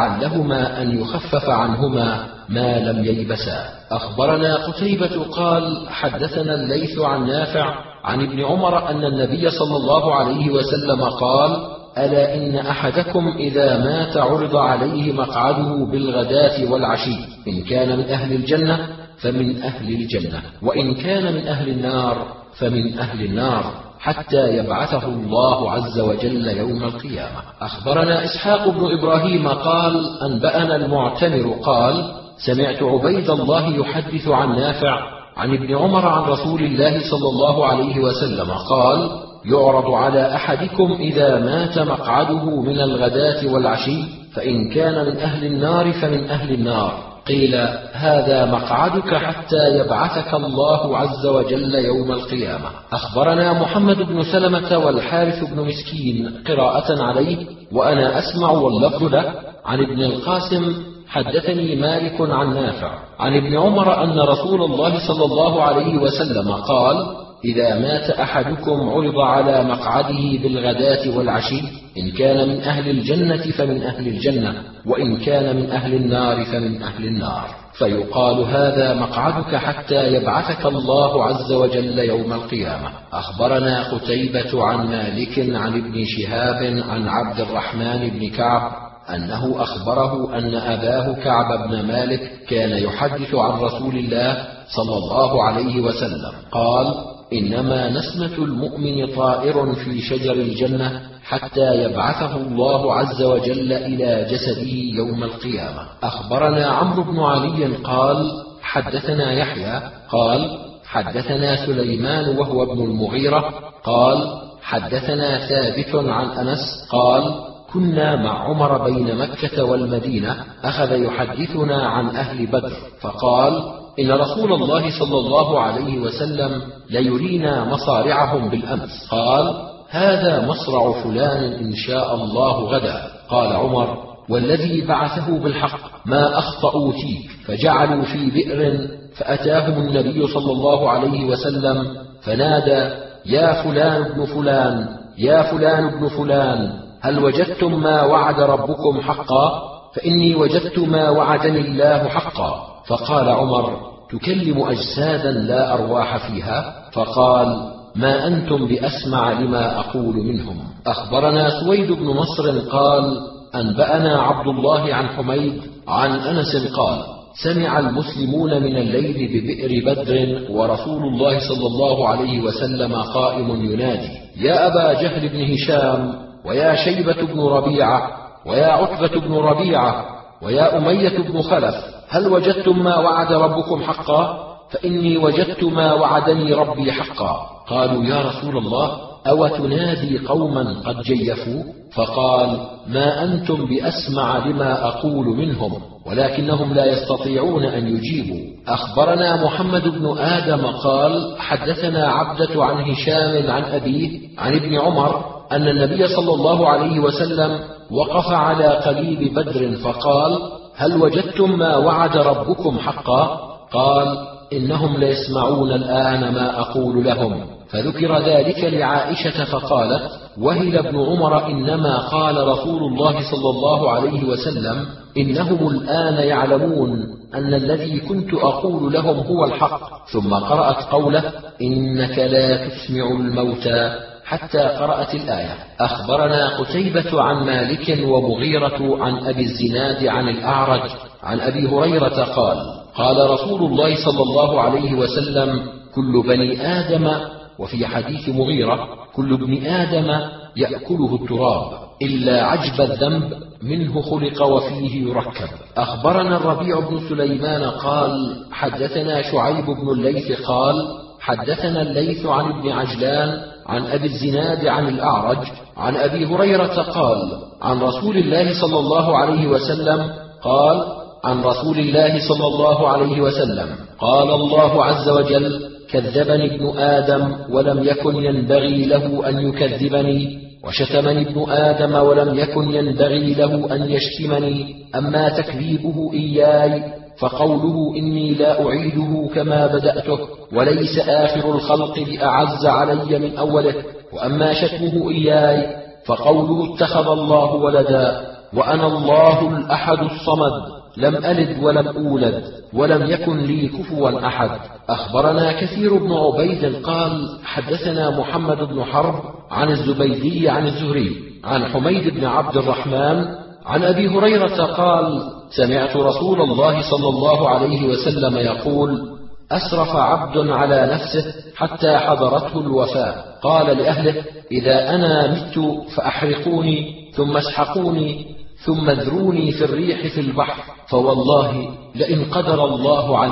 Speaker 1: لعلهما أن يخفف عنهما ما لم ييبسا. أخبرنا قتيبة قال: حدثنا الليث عن نافع عن ابن عمر أن النبي صلى الله عليه وسلم قال: ألا إن أحدكم إذا مات عرض عليه مقعده بالغداة والعشي، إن كان من أهل الجنة فمن أهل الجنة، وإن كان من أهل النار فمن أهل النار، حتى يبعثه الله عز وجل يوم القيامة. أخبرنا إسحاق بن إبراهيم قال: أنبأنا المعتمر قال: سمعت عبيد الله يحدث عن نافع عن ابن عمر عن رسول الله صلى الله عليه وسلم قال: يعرض على أحدكم إذا مات مقعده من الغداة والعشي، فإن كان من أهل النار فمن أهل النار. قيل: هذا مقعدك حتى يبعثك الله عز وجل يوم القيامة. أخبرنا محمد بن سلمة والحارث بن مسكين قراءة عليه وأنا أسمع واللفظ له. عن ابن القاسم: حدثني مالك عن نافع عن ابن عمر أن رسول الله صلى الله عليه وسلم قال: إذا مات أحدكم عرض على مقعده بالغداة والعشي، إن كان من أهل الجنة فمن أهل الجنة، وإن كان من أهل النار فمن أهل النار، فيقال: هذا مقعدك حتى يبعثك الله عز وجل يوم القيامة. أخبرنا قتيبة عن مالك عن ابن شهاب عن عبد الرحمن بن كعب أنه أخبره أن أباه كعب بن مالك كان يحدث عن رسول الله صلى الله عليه وسلم قال: إنما نسمة المؤمن طائر في شجر الجنة حتى يبعثه الله عز وجل إلى جسده يوم القيامة. أخبرنا عمرو بن علي قال: حدثنا يحيى قال: حدثنا سليمان وهو ابن المغيرة قال: حدثنا ثابت عن أنس قال: كنا مع عمر بين مكة والمدينة، أخذ يحدثنا عن أهل بدر فقال: إن رسول الله صلى الله عليه وسلم ليرينا مصارعهم بالأمس. قال: هذا مصرع فلان إن شاء الله غدا. قال عمر: والذي بعثه بالحق ما أخطأوا فيك. فجعلوا في بئر، فأتاهم النبي صلى الله عليه وسلم فنادى: يا فلان ابن فلان، يا فلان ابن فلان، هل وجدتم ما وعد ربكم حقا؟ فإني وجدت ما وعدني الله حقا. فقال عمر: تكلم أجسادا لا أرواح فيها؟ فقال: ما أنتم بأسمع لما أقول منهم. أخبرنا سويد بن نصر قال: أنبأنا عبد الله عن حميد عن أنس قال: سمع المسلمون من الليل ببئر بدر ورسول الله صلى الله عليه وسلم قائم ينادي: يا أبا جهل بن هشام، ويا شيبة بن ربيعة، ويا عتبة بن ربيعة، ويا أمية بن خلف، هل وجدتم ما وعد ربكم حقا؟ فإني وجدت ما وعدني ربي حقا. قالوا: يا رسول الله، أو تنادي قوما قد جيفوا؟ فقال: ما أنتم بأسمع لما أقول منهم، ولكنهم لا يستطيعون أن يجيبوا. أخبرنا محمد بن آدم قال: حدثنا عبدة عن هشام عن أبيه عن ابن عمر أن النبي صلى الله عليه وسلم وقف على قليب بدر فقال: هل وجدتم ما وعد ربكم حقا؟ قال: إنهم ليسمعون الآن ما أقول لهم. فذكر ذلك لعائشة فقالت: وهل ابن عمر إنما قال رسول الله صلى الله عليه وسلم: إنهم الآن يعلمون أن الذي كنت أقول لهم هو الحق. ثم قرأت قوله: إنك لا تسمع الموتى، حتى قرأت الآية. أخبرنا قتيبة عن مالك ومغيرة عن أبي الزناد عن الأعرج عن أبي هريرة قال: قال رسول الله صلى الله عليه وسلم: كل بني آدم، وفي حديث مغيرة: كل ابن آدم يأكله التراب إلا عجب الذنب منه خلق وفيه يركب. أخبرنا الربيع بن سليمان قال: حدثنا شعيب بن الليث قال: حدثنا الليث عن ابن عجلان عن أبي الزناد عن الأعرج عن أبي هريرة قال: عن رسول الله صلى الله عليه وسلم قال: عن رسول الله صلى الله عليه وسلم قال الله عز وجل: كذبني ابن آدم ولم يكن ينبغي له أن يكذبني، وشتمني ابن آدم ولم يكن ينبغي له أن يشتمني. أما تكذيبه إياي فقوله: إني لا أعيده كما بدأته، وليس آخر الخلق بأعز علي من أوله. وأما شتمه إياي فقوله: اتخذ الله ولدا، وأنا الله الأحد الصمد، لم ألد ولم أولد، ولم يكن لي كفوا أحد. أخبرنا كثير بن عبيد قال: حدثنا محمد بن حرب عن الزبيدي عن الزهري عن حميد بن عبد الرحمن عن أبي هريرة قال: سمعت رسول الله صلى الله عليه وسلم يقول: أسرف عبد على نفسه حتى حضرته الوفاة، قال لأهله: إذا أنا مت فأحرقوني ثم اسحقوني ثم اذروني في الريح في البحر، فوالله لئن قدر الله علي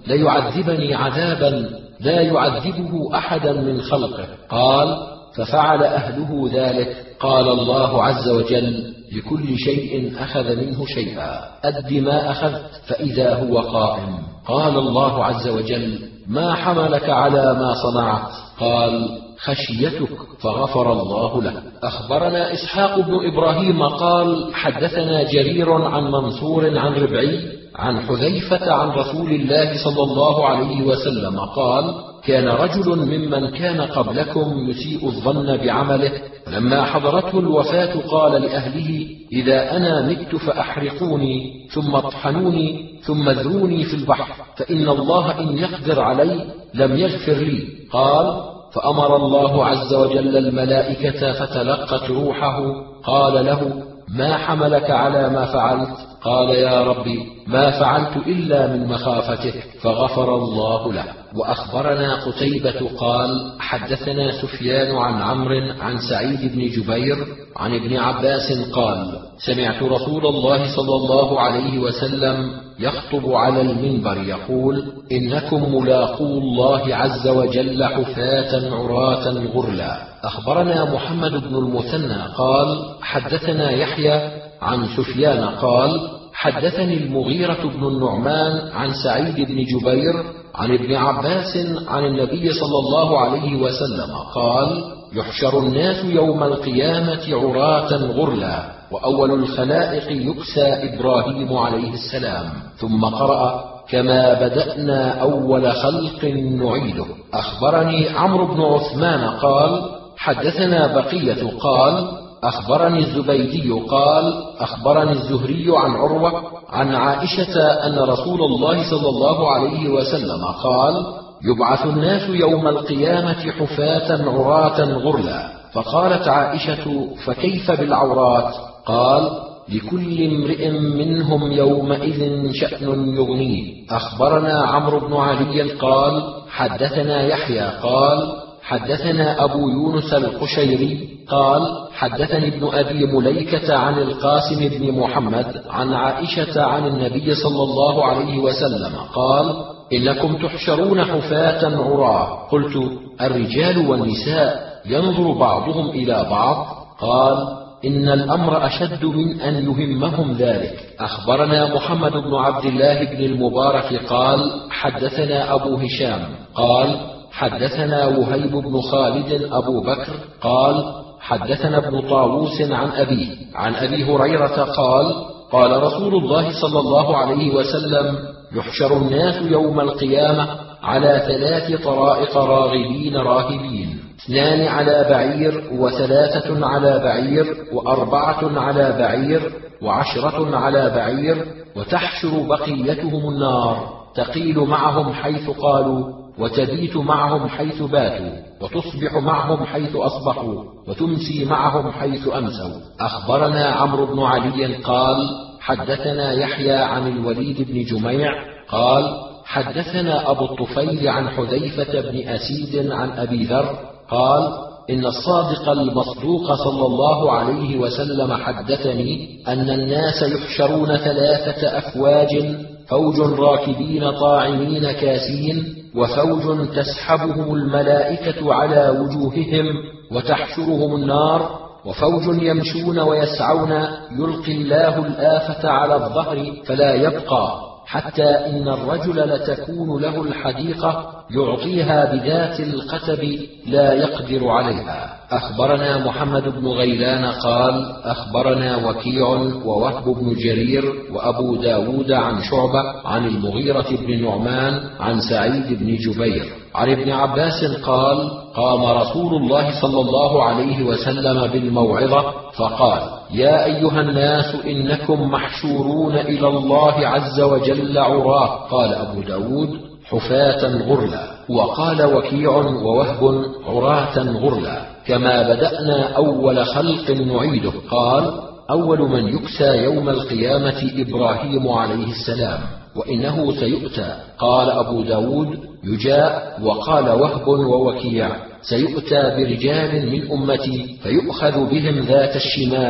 Speaker 1: ليعذبني عذابا لا يعذبه أحدا من خلقه. قال: ففعل أهله ذلك. قال الله عز وجل: لكل شيء أخذ منه شيئا، أد ما أخذت، فإذا هو قائم. قال الله عز وجل: ما حملك على ما صنعت؟ قال: خشيتك، فغفر الله له. أخبرنا إسحاق بن إبراهيم قال: حدثنا جرير عن منصور عن ربعي عن حذيفة عن رسول الله صلى الله عليه وسلم قال: كان رجل ممن كان قبلكم يسيء الظن بعمله، فلما حضرته الوفاة قال لأهله: إذا أنا مت فأحرقوني ثم اطحنوني ثم ذروني في البحر، فإن الله إن يقدر علي لم يغفر لي. قال: فأمر الله عز وجل الملائكة فتلقت روحه. قال له: ما حملك على ما فعلت؟ قال: يا ربي، ما فعلت إلا من مخافتك، فغفر الله له. وأخبرنا قتيبة قال: حدثنا سفيان عن عمرو عن سعيد بن جبير عن ابن عباس قال: سمعت رسول الله صلى الله عليه وسلم يخطب على المنبر يقول: إنكم ملاقو الله عز وجل حفاة عراة غرلا. أخبرنا محمد بن المثنى قال: حدثنا يحيى عن سفيان قال: حدثني المغيرة بن النعمان عن سعيد بن جبير عن ابن عباس عن النبي صلى الله عليه وسلم قال: يحشر الناس يوم القيامة عراة غرلا، وأول الخلائق يكسى إبراهيم عليه السلام. ثم قرأ: كما بدأنا أول خلق نعيده. أخبرني عمرو بن عثمان قال: حدثنا بقية قال: أخبرني الزبيدي قال: أخبرني الزهري عن عروة عن عائشة أن رسول الله صلى الله عليه وسلم قال: يبعث الناس يوم القيامة حفاة عراة غرلا. فقالت عائشة: فكيف بالعورات؟ قال: لكل امرئ منهم يومئذ شأن يغنيه. أخبرنا عمرو بن علي قال: حدثنا يحيى قال: حدثنا أبو يونس القشيري قال: حدثني ابن أبي مليكة عن القاسم بن محمد عن عائشة عن النبي صلى الله عليه وسلم قال: إنكم تحشرون حفاة عراة. قلت: الرجال والنساء ينظر بعضهم إلى بعض؟ قال: إن الأمر أشد من أن يهمهم ذلك. أخبرنا محمد بن عبد الله بن المبارك قال: حدثنا أبو هشام قال: حدثنا وهيب بن خالد أبو بكر قال: حدثنا ابن طاووس عن أبيه عن أبي هريرة قال: قال رسول الله صلى الله عليه وسلم: يحشر الناس يوم القيامة على ثلاث طرائق راغبين راهبين، اثنان على بعير، وثلاثة على بعير، وأربعة على بعير، وعشرة على بعير، وتحشر بقيتهم النار، تقيل معهم حيث قالوا، وتبيت معهم حيث باتوا، وتصبح معهم حيث أصبحوا، وتمسي معهم حيث أمسوا. أخبرنا عمرو بن علي قال: حدثنا يحيى عن الوليد بن جميع قال: حدثنا أبو الطفيل عن حذيفة بن أسيد عن أبي ذر قال: إن الصادق المصدوق صلى الله عليه وسلم حدثني أن الناس يحشرون ثلاثة أفواج، فوج راكبين طاعمين كاسين، وفوج تسحبهم الملائكة على وجوههم وتحشرهم النار، وفوج يمشون ويسعون يلقي الله الآفة على الظهر فلا يبقى، حتى إن الرجل لتكون له الحديقة يعطيها بذات القتب لا يقدر عليها. أخبرنا محمد بن غيلان قال: أخبرنا وكيع ووهب بن جرير وأبو داود عن شعبة عن المغيرة بن نعمان عن سعيد بن جبير عن ابن عباس قال: قام رسول الله صلى الله عليه وسلم بالموعظة فقال: يا أيها الناس إنكم محشورون إلى الله عز وجل عراه. قال أبو داود: حفاة غرلا. وقال وكيع ووهب: عراة غرلا، كما بدأنا أول خلق نعيده. قال: أول من يكسى يوم القيامة إبراهيم عليه السلام، وإنه سيؤتى. قال أبو داود: يجاء. وقال وهب ووكيع: سيؤتى برجال من أمتي فيؤخذ بهم ذات الشمال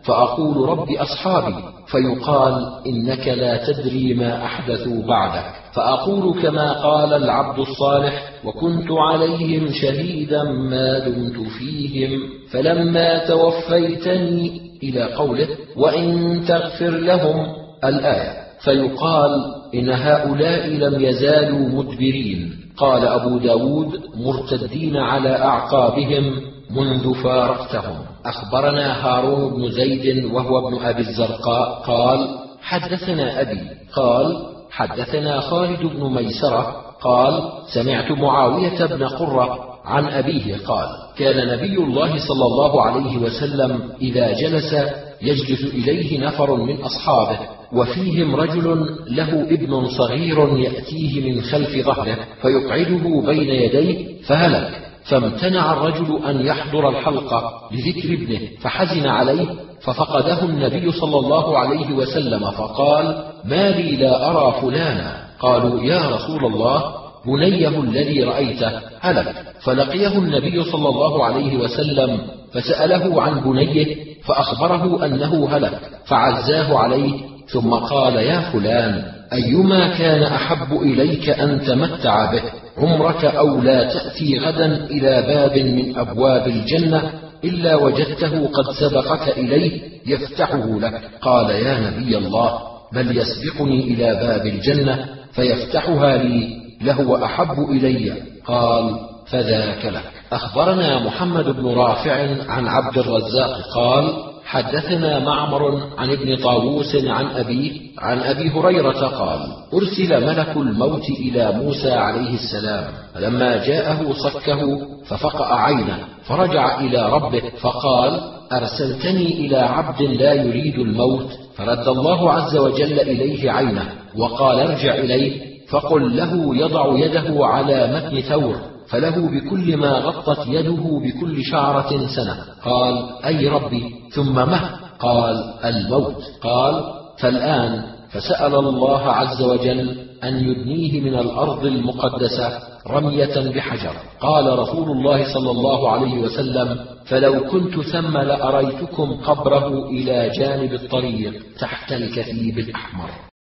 Speaker 1: فأقول رب أصحابي، فيقال إنك لا تدري ما أحدثوا بعدك، فأقول كما قال العبد الصالح: وكنت عليهم شهيدا ما دمت فيهم فلما توفيتني، إلى قوله: وإن تغفر لهم، الآية. فيقال إن هؤلاء لم يزالوا مدبرين. قال أبو داود: مرتدين على أعقابهم منذ فارقتهم. أخبرنا هارون بن زيد وهو ابن أبي الزرقاء قال: حدثنا أبي قال: حدثنا خالد بن ميسرة قال: سمعت معاوية بن قرة عن أبيه قال: كان نبي الله صلى الله عليه وسلم إذا جلس يجلس إليه نفر من أصحابه، وفيهم رجل له ابن صغير يأتيه من خلف ظهره فيقعده بين يديه فهلك، فامتنع الرجل أن يحضر الحلقة لذكر ابنه، فحزن عليه، ففقده النبي صلى الله عليه وسلم فقال: ما لي لا أرى فلانا؟ قالوا: يا رسول الله، بنيه الذي رأيته هلك. فلقيه النبي صلى الله عليه وسلم فسأله عن بنيه فأخبره أنه هلك، فعزاه عليه، ثم قال: يا فلان، أيما كان أحب إليك أن تمتع به، عمرك أو لا تأتي غدا إلى باب من أبواب الجنة إلا وجدته قد سبقك إليه يفتحه لك؟ قال: يا نبي الله، بل يسبقني إلى باب الجنة فيفتحها لي لهو أحب إلي. قال: فذاك لك. أخبرنا محمد بن رافع عن عبد الرزاق قال: حدثنا معمر عن ابن طاووس عن أبيه عن أبي هريرة قال: أرسل ملك الموت إلى موسى عليه السلام، فلما جاءه صكه ففقأ عينه، فرجع إلى ربه فقال: أرسلتني إلى عبد لا يريد الموت؟ فرد الله عز وجل إليه عينه وقال: ارجع إليه فقل له يضع يده على متن ثور، فله بكل ما غطت يده بكل شعرة سنة. قال: أي ربي، ثم مه؟ قال: الموت. قال: فالآن. فسأل الله عز وجل أن يدنيه من الأرض المقدسة رمية بحجر. قال رسول الله صلى الله عليه وسلم: فلو كنت ثم لأريتكم قبره إلى جانب الطريق تحت الكثيب الأحمر.